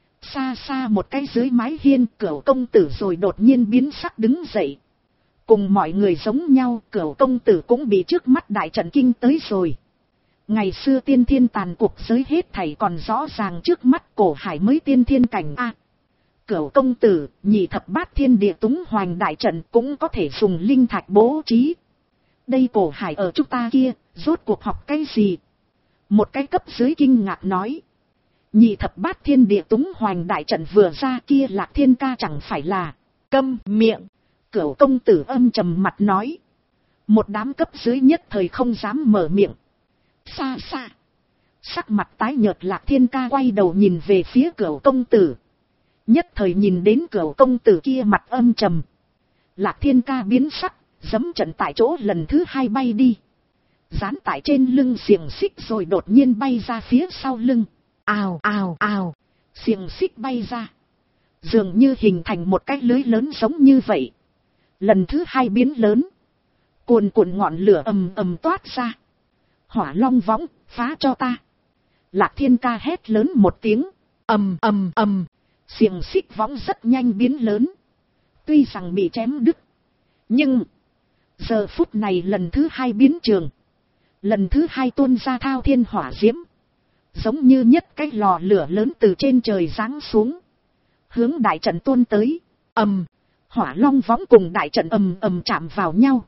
Xa xa một cái dưới mái hiên, Cửu công tử rồi đột nhiên biến sắc đứng dậy. Cùng mọi người giống nhau, Cửu công tử cũng bị trước mắt đại trận kinh tới rồi. Ngày xưa tiên thiên tàn cuộc giới hết thảy còn rõ ràng trước mắt, cổ hải mới tiên thiên cảnh a. Cửu công tử, nhị thập bát thiên địa túng hoành đại trận cũng có thể dùng linh thạch bố trí. Đây cổ hải ở chúng ta kia, rốt cuộc học cái gì? Một cái cấp dưới kinh ngạc nói. Nhị thập bát thiên địa túng hoành đại trận vừa ra kia, Lạc Thiên Ca chẳng phải là câm miệng. Cửu công tử âm trầm mặt nói. Một đám cấp dưới nhất thời không dám mở miệng. Xa xa, sắc mặt tái nhợt Lạc Thiên Ca quay đầu nhìn về phía Cửu công tử. Nhất thời nhìn đến Cửu công tử kia mặt âm trầm. Lạc Thiên Ca biến sắc, giẫm trận tại chỗ lần thứ 2 bay đi. Dán tại trên lưng xiềng xích rồi đột nhiên bay ra phía sau lưng. Ào ào ào, xiềng xích bay ra. Dường như hình thành một cái lưới lớn giống như vậy. Lần thứ 2 biến lớn. Cuồn cuộn ngọn lửa ầm ầm toát ra. Hỏa long võng, phá cho ta. Lạc Thiên Ca hét lớn một tiếng. Ầm ầm ầm. Xiềng xích võng rất nhanh biến lớn. Tuy rằng bị chém đứt, nhưng giờ phút này lần thứ 2 biến trường. Lần thứ 2 tuôn ra thao thiên hỏa diễm. Giống như nhất cái lò lửa lớn từ trên trời giáng xuống. Hướng đại trận tuôn tới. Ầm. Hỏa long võng cùng đại trận ầm ầm chạm vào nhau.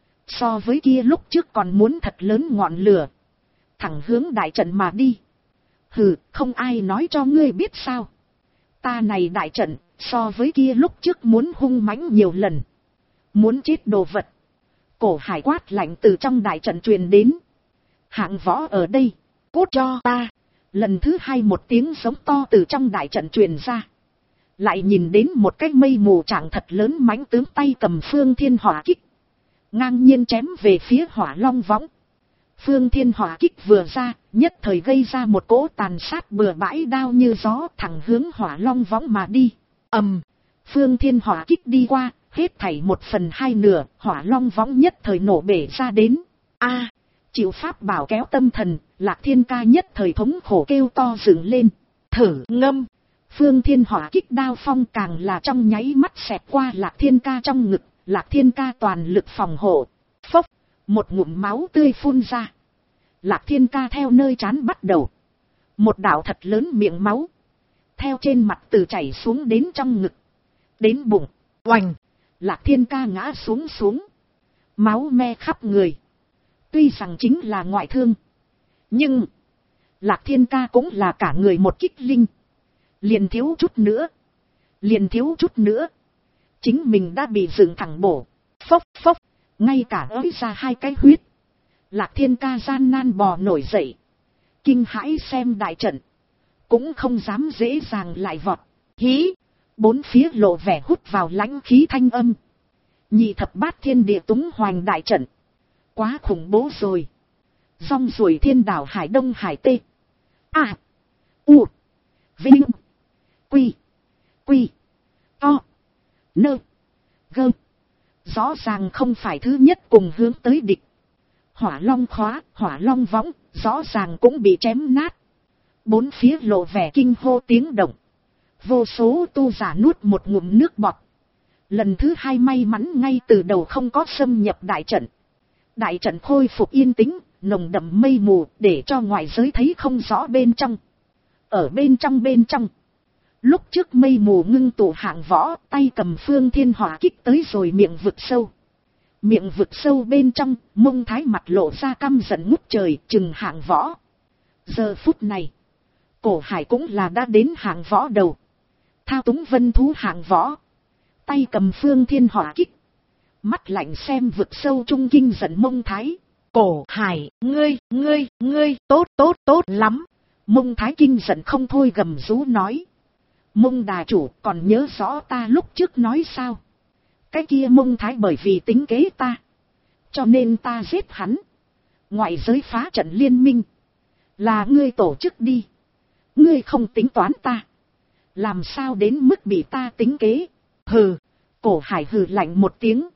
So với kia lúc trước còn muốn thật lớn ngọn lửa. Thẳng hướng đại trận mà đi. Hừ, không ai nói cho ngươi biết sao? Ta này đại trận, so với kia lúc trước muốn hung mãnh nhiều lần. Muốn chết đồ vật. Cổ hải quát lạnh từ trong đại trận truyền đến. Hạng võ ở đây, cút cho ta. Lần thứ 2 một tiếng giống to từ trong đại trận truyền ra. Lại nhìn đến một cái mây mù trạng thật lớn mãnh tướng tay cầm Phương Thiên hỏa kích. Ngang nhiên chém về phía hỏa long võng. Phương Thiên hỏa kích vừa ra, nhất thời gây ra một cỗ tàn sát bừa bãi đao như gió thẳng hướng hỏa long võng mà đi. Ầm, Phương Thiên hỏa kích đi qua, hết thảy 1/2 nửa, hỏa long võng nhất thời nổ bể ra đến. A, chịu pháp bảo kéo tâm thần, Lạc Thiên Ca nhất thời thống khổ kêu to dựng lên. Thử ngâm. Phương Thiên hỏa kích đao phong càng là trong nháy mắt xẹt qua Lạc Thiên Ca trong ngực. Lạc Thiên Ca toàn lực phòng hộ. Phốc, một ngụm máu tươi phun ra. Lạc Thiên Ca theo nơi trán bắt đầu. Một đạo thật lớn miệng máu. Theo trên mặt từ chảy xuống đến trong ngực. Đến bụng. Oành. Lạc Thiên Ca ngã xuống. Máu me khắp người. Tuy rằng chính là ngoại thương. Nhưng Lạc Thiên Ca cũng là cả người một kích linh. Liền thiếu chút nữa. Chính mình đã bị dựng thẳng bổ. Phốc phốc. Ngay cả ới ra 2 cái huyết. Lạc Thiên Ca gian nan bò nổi dậy. Kinh hãi xem đại trận. Cũng không dám dễ dàng lại vọt. Hí. Bốn phía lộ vẻ hút vào lãnh khí thanh âm. Nhị thập bát thiên địa túng hoành đại trận. Quá khủng bố rồi. Rong ruổi thiên đảo Hải Đông Hải Tây. A. U. Vinh. Quy. Quy. To. Nơ. Gơ. Rõ ràng không phải thứ nhất cùng hướng tới địch. Hỏa long khóa, hỏa long võng, rõ ràng cũng bị chém nát. Bốn phía lộ vẻ kinh hô tiếng động. Vô số tu giả nuốt một ngụm nước bọt. Lần thứ hai may mắn ngay từ đầu không có xâm nhập đại trận. Đại trận khôi phục yên tĩnh, nồng đậm mây mù để cho ngoại giới thấy không rõ bên trong. Ở bên trong. Lúc trước mây mù ngưng tụ hạng võ, tay cầm phương thiên hỏa kích tới rồi miệng vực sâu. Miệng vực sâu bên trong, Mông Thái mặt lộ ra căm giận ngút trời, chừng hạng võ. Giờ phút này, Cổ Hải cũng là đã đến hạng võ đầu. Thao túng vân thú hạng võ. Tay cầm phương thiên hỏa kích. Mắt lạnh xem vực sâu trung kinh giận Mông Thái. Cổ Hải, ngươi, tốt lắm. Mông Thái kinh giận không thôi gầm rú nói. Mông đà chủ còn nhớ rõ ta lúc trước nói sao? Cái kia Mông Thái bởi vì tính kế ta. Cho nên ta giết hắn. Ngoại giới phá trận liên minh. Là ngươi tổ chức đi. Ngươi không tính toán ta. Làm sao đến mức bị ta tính kế? Hừ. Cổ Hải hừ lạnh một tiếng.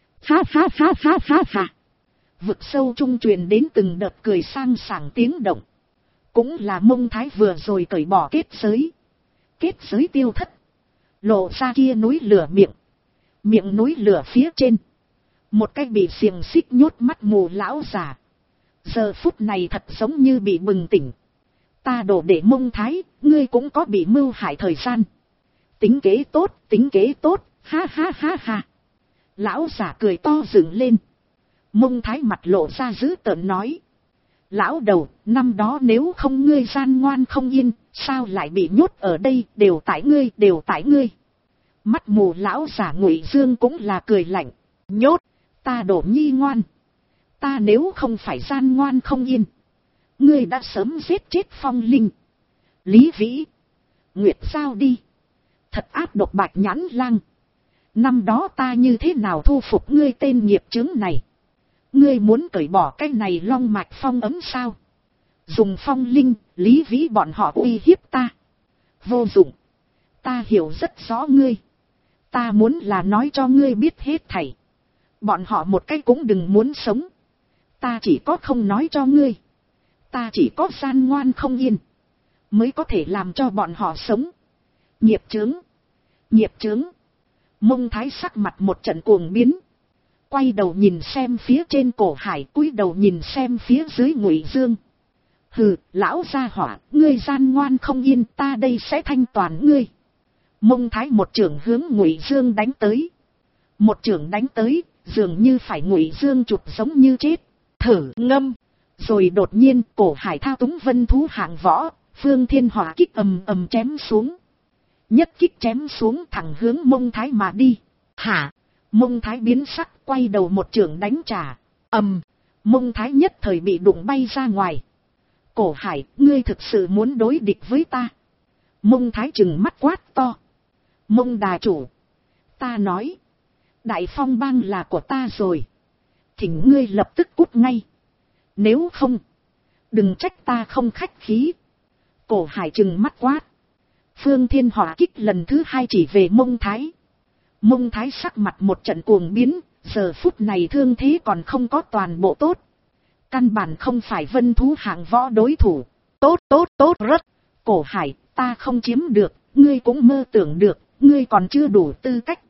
Ha. Vực sâu trung truyền đến từng đợt cười sang sảng tiếng động. Cũng là Mông Thái vừa rồi cởi bỏ kết giới. Kết giới tiêu thất. Lộ ra kia núi lửa miệng. Miệng núi lửa phía trên. Một cái bị xiềng xích nhốt mắt mù lão già. Giờ phút này thật giống như bị bừng tỉnh. Ta đổ để Mông Thái, ngươi cũng có bị mưu hại thời gian. Tính kế tốt, ha. Lão già cười to dựng lên. Mông Thái mặt lộ ra dữ tợn nói. Lão đầu, năm đó nếu không ngươi gian ngoan không yên, sao lại bị nhốt ở đây, đều tại ngươi. Mắt mù lão giả Ngụy Dương cũng là cười lạnh. Nhốt, ta đổ nhi ngoan. Ta nếu không phải gian ngoan không yên, ngươi đã sớm giết chết Phong Linh, Lý Vĩ, Nguyệt Giao đi. Thật ác độc Bạch Nhãn Lang. Năm đó ta như thế nào thu phục ngươi tên nghiệp chướng này? Ngươi muốn cởi bỏ cái này long mạch phong ấm sao? Dùng Phong Linh, Lý Vĩ bọn họ uy hiếp ta. Vô dụng. Ta hiểu rất rõ ngươi. Ta muốn là nói cho ngươi biết hết thảy. Bọn họ một cái cũng đừng muốn sống. Ta chỉ có không nói cho ngươi. Ta chỉ có gian ngoan không yên. Mới có thể làm cho bọn họ sống. Nghiệp chướng. Mông Thái sắc mặt một trận cuồng biến. Quay đầu nhìn xem phía trên Cổ Hải, cúi đầu nhìn xem phía dưới Ngụy Dương. Hừ, lão gia hỏa, ngươi gian ngoan không yên, ta đây sẽ thanh toàn ngươi. Mông Thái một chưởng hướng Ngụy Dương đánh tới. Một chưởng đánh tới, dường như phải Ngụy Dương chụp giống như chết. Thử ngâm. Rồi đột nhiên Cổ Hải thao túng vân thú hạng võ, phương thiên hỏa kích ầm chém xuống. Nhất kích chém xuống thẳng hướng Mông Thái mà đi. Hả? Mông Thái biến sắc, quay đầu một chưởng đánh trả. Mông Thái nhất thời bị đụng bay ra ngoài. Cổ Hải, ngươi thực sự muốn đối địch với ta? Mông Thái trừng mắt quát to. Mông đà chủ. Ta nói. Đại Phong bang là của ta rồi. Thỉnh ngươi lập tức cút ngay. Nếu không. Đừng trách ta không khách khí. Cổ Hải trừng mắt quát. Phương thiên hỏa kích lần thứ hai chỉ về Mông Thái. Mông Thái sắc mặt một trận cuồng biến. Giờ phút này thương thế còn không có toàn bộ tốt. Căn bản không phải vân thú hạng võ đối thủ. Tốt rất. Cổ Hải, ta không chiếm được, ngươi cũng mơ tưởng được, ngươi còn chưa đủ tư cách.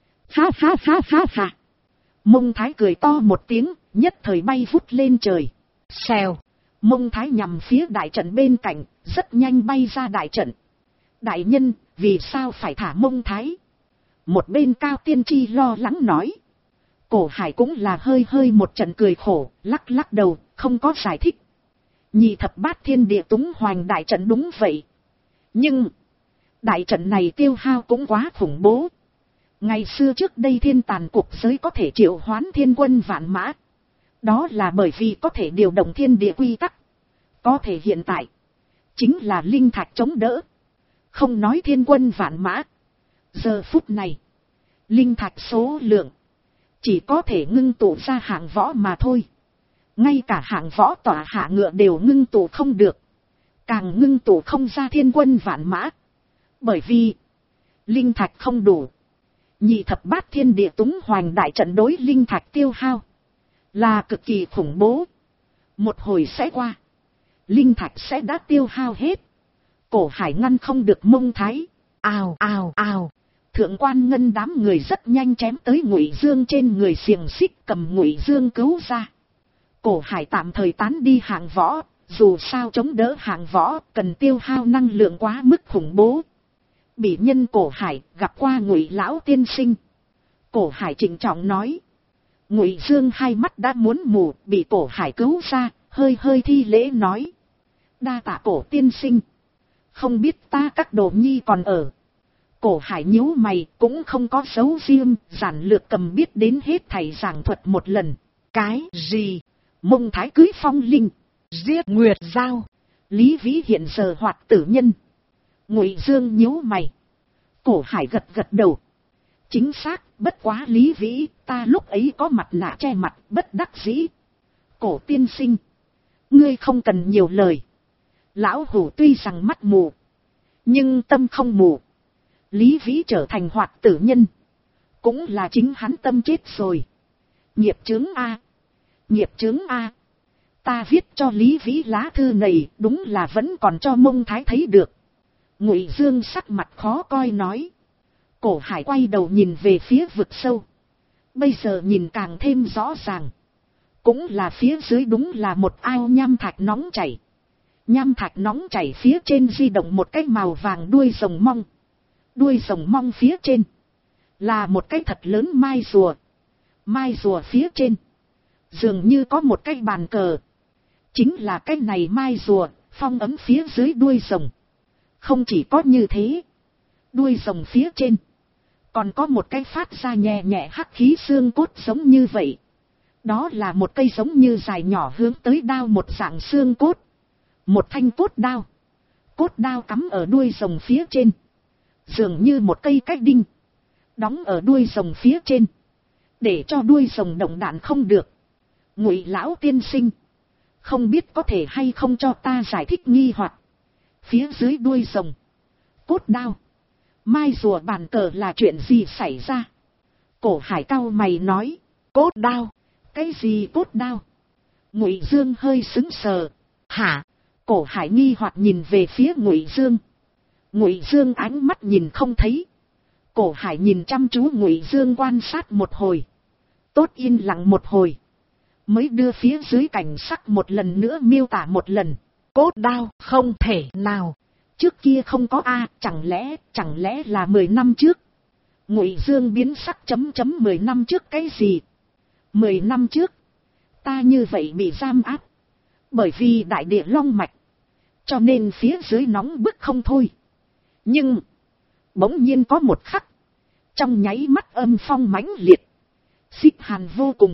Ha. Mông Thái cười to một tiếng, nhất thời bay vút lên trời. Xèo. Mông Thái nhằm phía đại trận bên cạnh, rất nhanh bay ra đại trận. Đại nhân, vì sao phải thả Mông Thái? Một bên Cao Tiên Tri lo lắng nói. Cổ Hải cũng là hơi một trận cười khổ, lắc đầu, không có giải thích. Nhị thập bát thiên địa túng hoành đại trận đúng vậy. Nhưng, đại trận này tiêu hao cũng quá khủng bố. Ngày xưa trước đây thiên tàn cục giới có thể triệu hoán thiên quân vạn mã. Đó là bởi vì có thể điều động thiên địa quy tắc. Có thể hiện tại, chính là linh thạch chống đỡ. Không nói thiên quân vạn mã. Giờ phút này, linh thạch số lượng chỉ có thể ngưng tụ ra hạng võ mà thôi. Ngay cả hạng võ tỏa hạ ngựa đều ngưng tụ không được. càng ngưng tụ không ra thiên quân vạn mã. Bởi vì, linh thạch không đủ. Nhị thập bát thiên địa túng hoành đại trận đối linh thạch tiêu hao là cực kỳ khủng bố. Một hồi sẽ qua, linh thạch sẽ đã tiêu hao hết. Cổ Hải ngăn không được Mông Thái. Ào ào ào. Thượng quan Ngân đám người rất nhanh chém tới Ngụy Dương trên người xiềng xích, cầm Ngụy Dương cứu ra. Cổ Hải tạm thời tán đi hạng võ, dù sao chống đỡ hạng võ cần tiêu hao năng lượng quá mức khủng bố. Bị nhân Cổ Hải gặp qua Ngụy lão tiên sinh. Cổ Hải trịnh trọng nói. Ngụy Dương hai mắt đã muốn mù, bị Cổ Hải cứu ra, hơi hơi thi lễ nói. Đa tạ Cổ tiên sinh. Không biết ta các đồ nhi còn ở. Cổ Hải nhíu mày, cũng không có dấu riêng, giản lược cầm biết đến hết thảy giảng thuật một lần. Cái gì? Mông Thái cưới Phong Linh, giết Nguyệt Giao, Lý Vĩ hiện giờ hoạt tử nhân. Ngụy Dương nhíu mày. Cổ Hải gật gật đầu. Chính xác, bất quá Lý Vĩ, ta lúc ấy có mặt nạ che mặt, bất đắc dĩ. Cổ tiên sinh, ngươi không cần nhiều lời. Lão hủ tuy rằng mắt mù, nhưng tâm không mù. Lý Vĩ trở thành hoạt tử nhân, cũng là chính hắn tâm chết rồi. Nghiệp chướng A, nghiệp chướng A. Ta viết cho Lý Vĩ lá thư này, đúng là vẫn còn cho Mông Thái thấy được. Ngụy Dương sắc mặt khó coi nói. Cổ Hải quay đầu nhìn về phía vực sâu. Bây giờ nhìn càng thêm rõ ràng. Cũng là phía dưới đúng là một ao nham thạch nóng chảy. Nham thạch nóng chảy phía trên di động một cái màu vàng đuôi rồng mong. Đuôi rồng mong phía trên là một cái thật lớn mai rùa. Mai rùa phía trên dường như có một cái bàn cờ. Chính là cái này mai rùa phong ấm phía dưới đuôi rồng. Không chỉ có như thế, đuôi rồng phía trên còn có một cái phát ra nhẹ nhẹ hắc khí xương cốt giống như vậy. Đó là một cây giống như dài nhỏ hướng tới đao một dạng xương cốt. Một thanh cốt đao. Cốt đao cắm ở đuôi rồng phía trên, dường như một cây cách đinh đóng ở đuôi rồng phía trên, để cho đuôi rồng động đạn không được. Ngụy lão tiên sinh, không biết có thể hay không cho ta giải thích nghi hoặc. Phía dưới đuôi rồng, cốt đao, mai rùa bàn cờ là chuyện gì xảy ra? Cổ Hải cau mày nói. Cốt đao? Cái gì cốt đao? Ngụy Dương hơi sững sờ. Hả? Cổ Hải nghi hoặc nhìn về phía Ngụy Dương. Ngụy Dương ánh mắt nhìn không thấy. Cổ Hải nhìn chăm chú Ngụy Dương quan sát một hồi. Tốt yên lặng một hồi, mới đưa phía dưới cảnh sắc một lần nữa miêu tả một lần. Cốt đao? Không thể nào. Trước kia không có a, chẳng lẽ là 10 năm trước? Ngụy Dương biến sắc. 10 năm trước cái gì? 10 năm trước, ta như vậy bị giam áp. Bởi vì đại địa long mạch, cho nên phía dưới nóng bức không thôi. Nhưng, bỗng nhiên có một khắc, trong nháy mắt âm phong mãnh liệt, xích hàn vô cùng,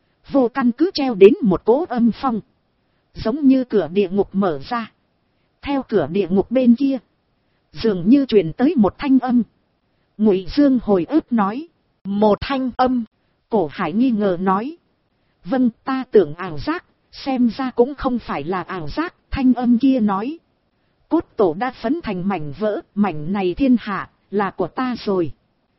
vô căn cứ treo đến một cỗ âm phong, giống như cửa địa ngục mở ra. Theo cửa địa ngục bên kia, dường như truyền tới một thanh âm. Ngụy Dương hồi ức nói. Một thanh âm? Cổ Hải nghi ngờ nói. Vâng, ta tưởng ảo giác, xem ra cũng không phải là ảo giác. Thanh âm kia nói. Cốt tổ đã phấn thành mảnh vỡ, mảnh này thiên hạ, là của ta rồi.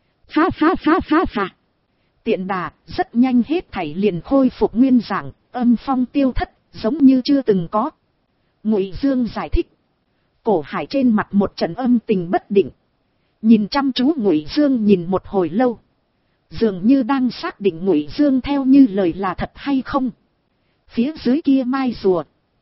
Ha ha ha ha ha. Tiện đà, rất nhanh hết thảy liền khôi phục nguyên dạng, âm phong tiêu thất, giống như chưa từng có. Ngụy Dương giải thích. Cổ Hải trên mặt một trận âm tình bất định, nhìn chăm chú Ngụy Dương nhìn một hồi lâu, dường như đang xác định Ngụy Dương theo như lời là thật hay không. Phía dưới kia mai rùa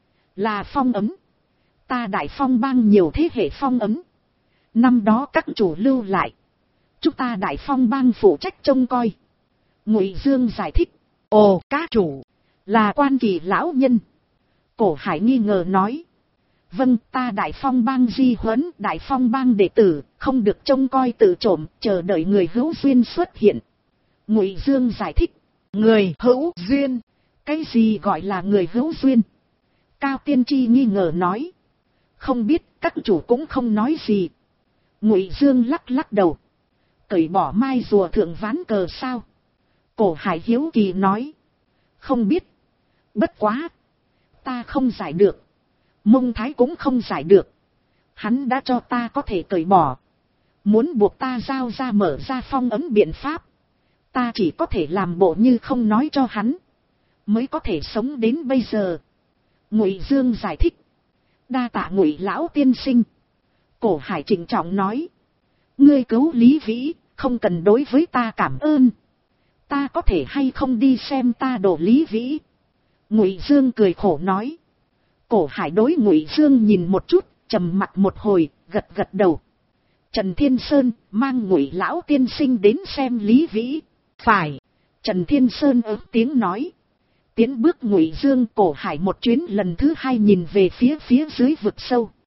là phong ấm, ta Đại Phong bang nhiều thế hệ phong ấm, năm đó các chủ lưu lại, chúng ta Đại Phong bang phụ trách trông coi. Ngụy Dương giải thích. Ồ, các chủ là Quan Kỳ lão nhân? Cổ Hải nghi ngờ nói. Vâng, ta Đại Phong bang di huấn, Đại Phong bang đệ tử, không được trông coi tự trộm, chờ đợi người hữu duyên xuất hiện. Ngụy Dương giải thích. Người hữu duyên? Cái gì gọi là người hữu duyên? Cao Tiên Tri nghi ngờ nói. Không biết, các chủ cũng không nói gì. Ngụy Dương lắc lắc đầu. Cởi bỏ mai rùa thượng ván cờ sao? Cổ Hải hiếu kỳ nói. Không biết. Bất quá, ta không giải được. Mông Thái cũng không giải được. Hắn đã cho ta có thể cởi bỏ. Muốn buộc ta giao ra mở ra phong ấn biện pháp. Ta chỉ có thể làm bộ như không nói cho hắn. Mới có thể sống đến bây giờ. Ngụy Dương giải thích. Đa tạ Ngụy lão tiên sinh. Cổ Hải trịnh trọng nói. Ngươi cứu Lý Vĩ, không cần đối với ta cảm ơn. Ta có thể hay không đi xem ta đổ Lý Vĩ. Ngụy Dương cười khổ nói. Cổ Hải đối Ngụy Dương nhìn một chút, trầm mặt một hồi, gật gật đầu. Trần Thiên Sơn mang Ngụy lão tiên sinh đến xem Lý Vĩ. Phải. Trần Thiên Sơn ớt tiếng nói. Tiến bước Ngụy Dương. Cổ Hải một chuyến lần thứ hai nhìn về phía dưới vực sâu.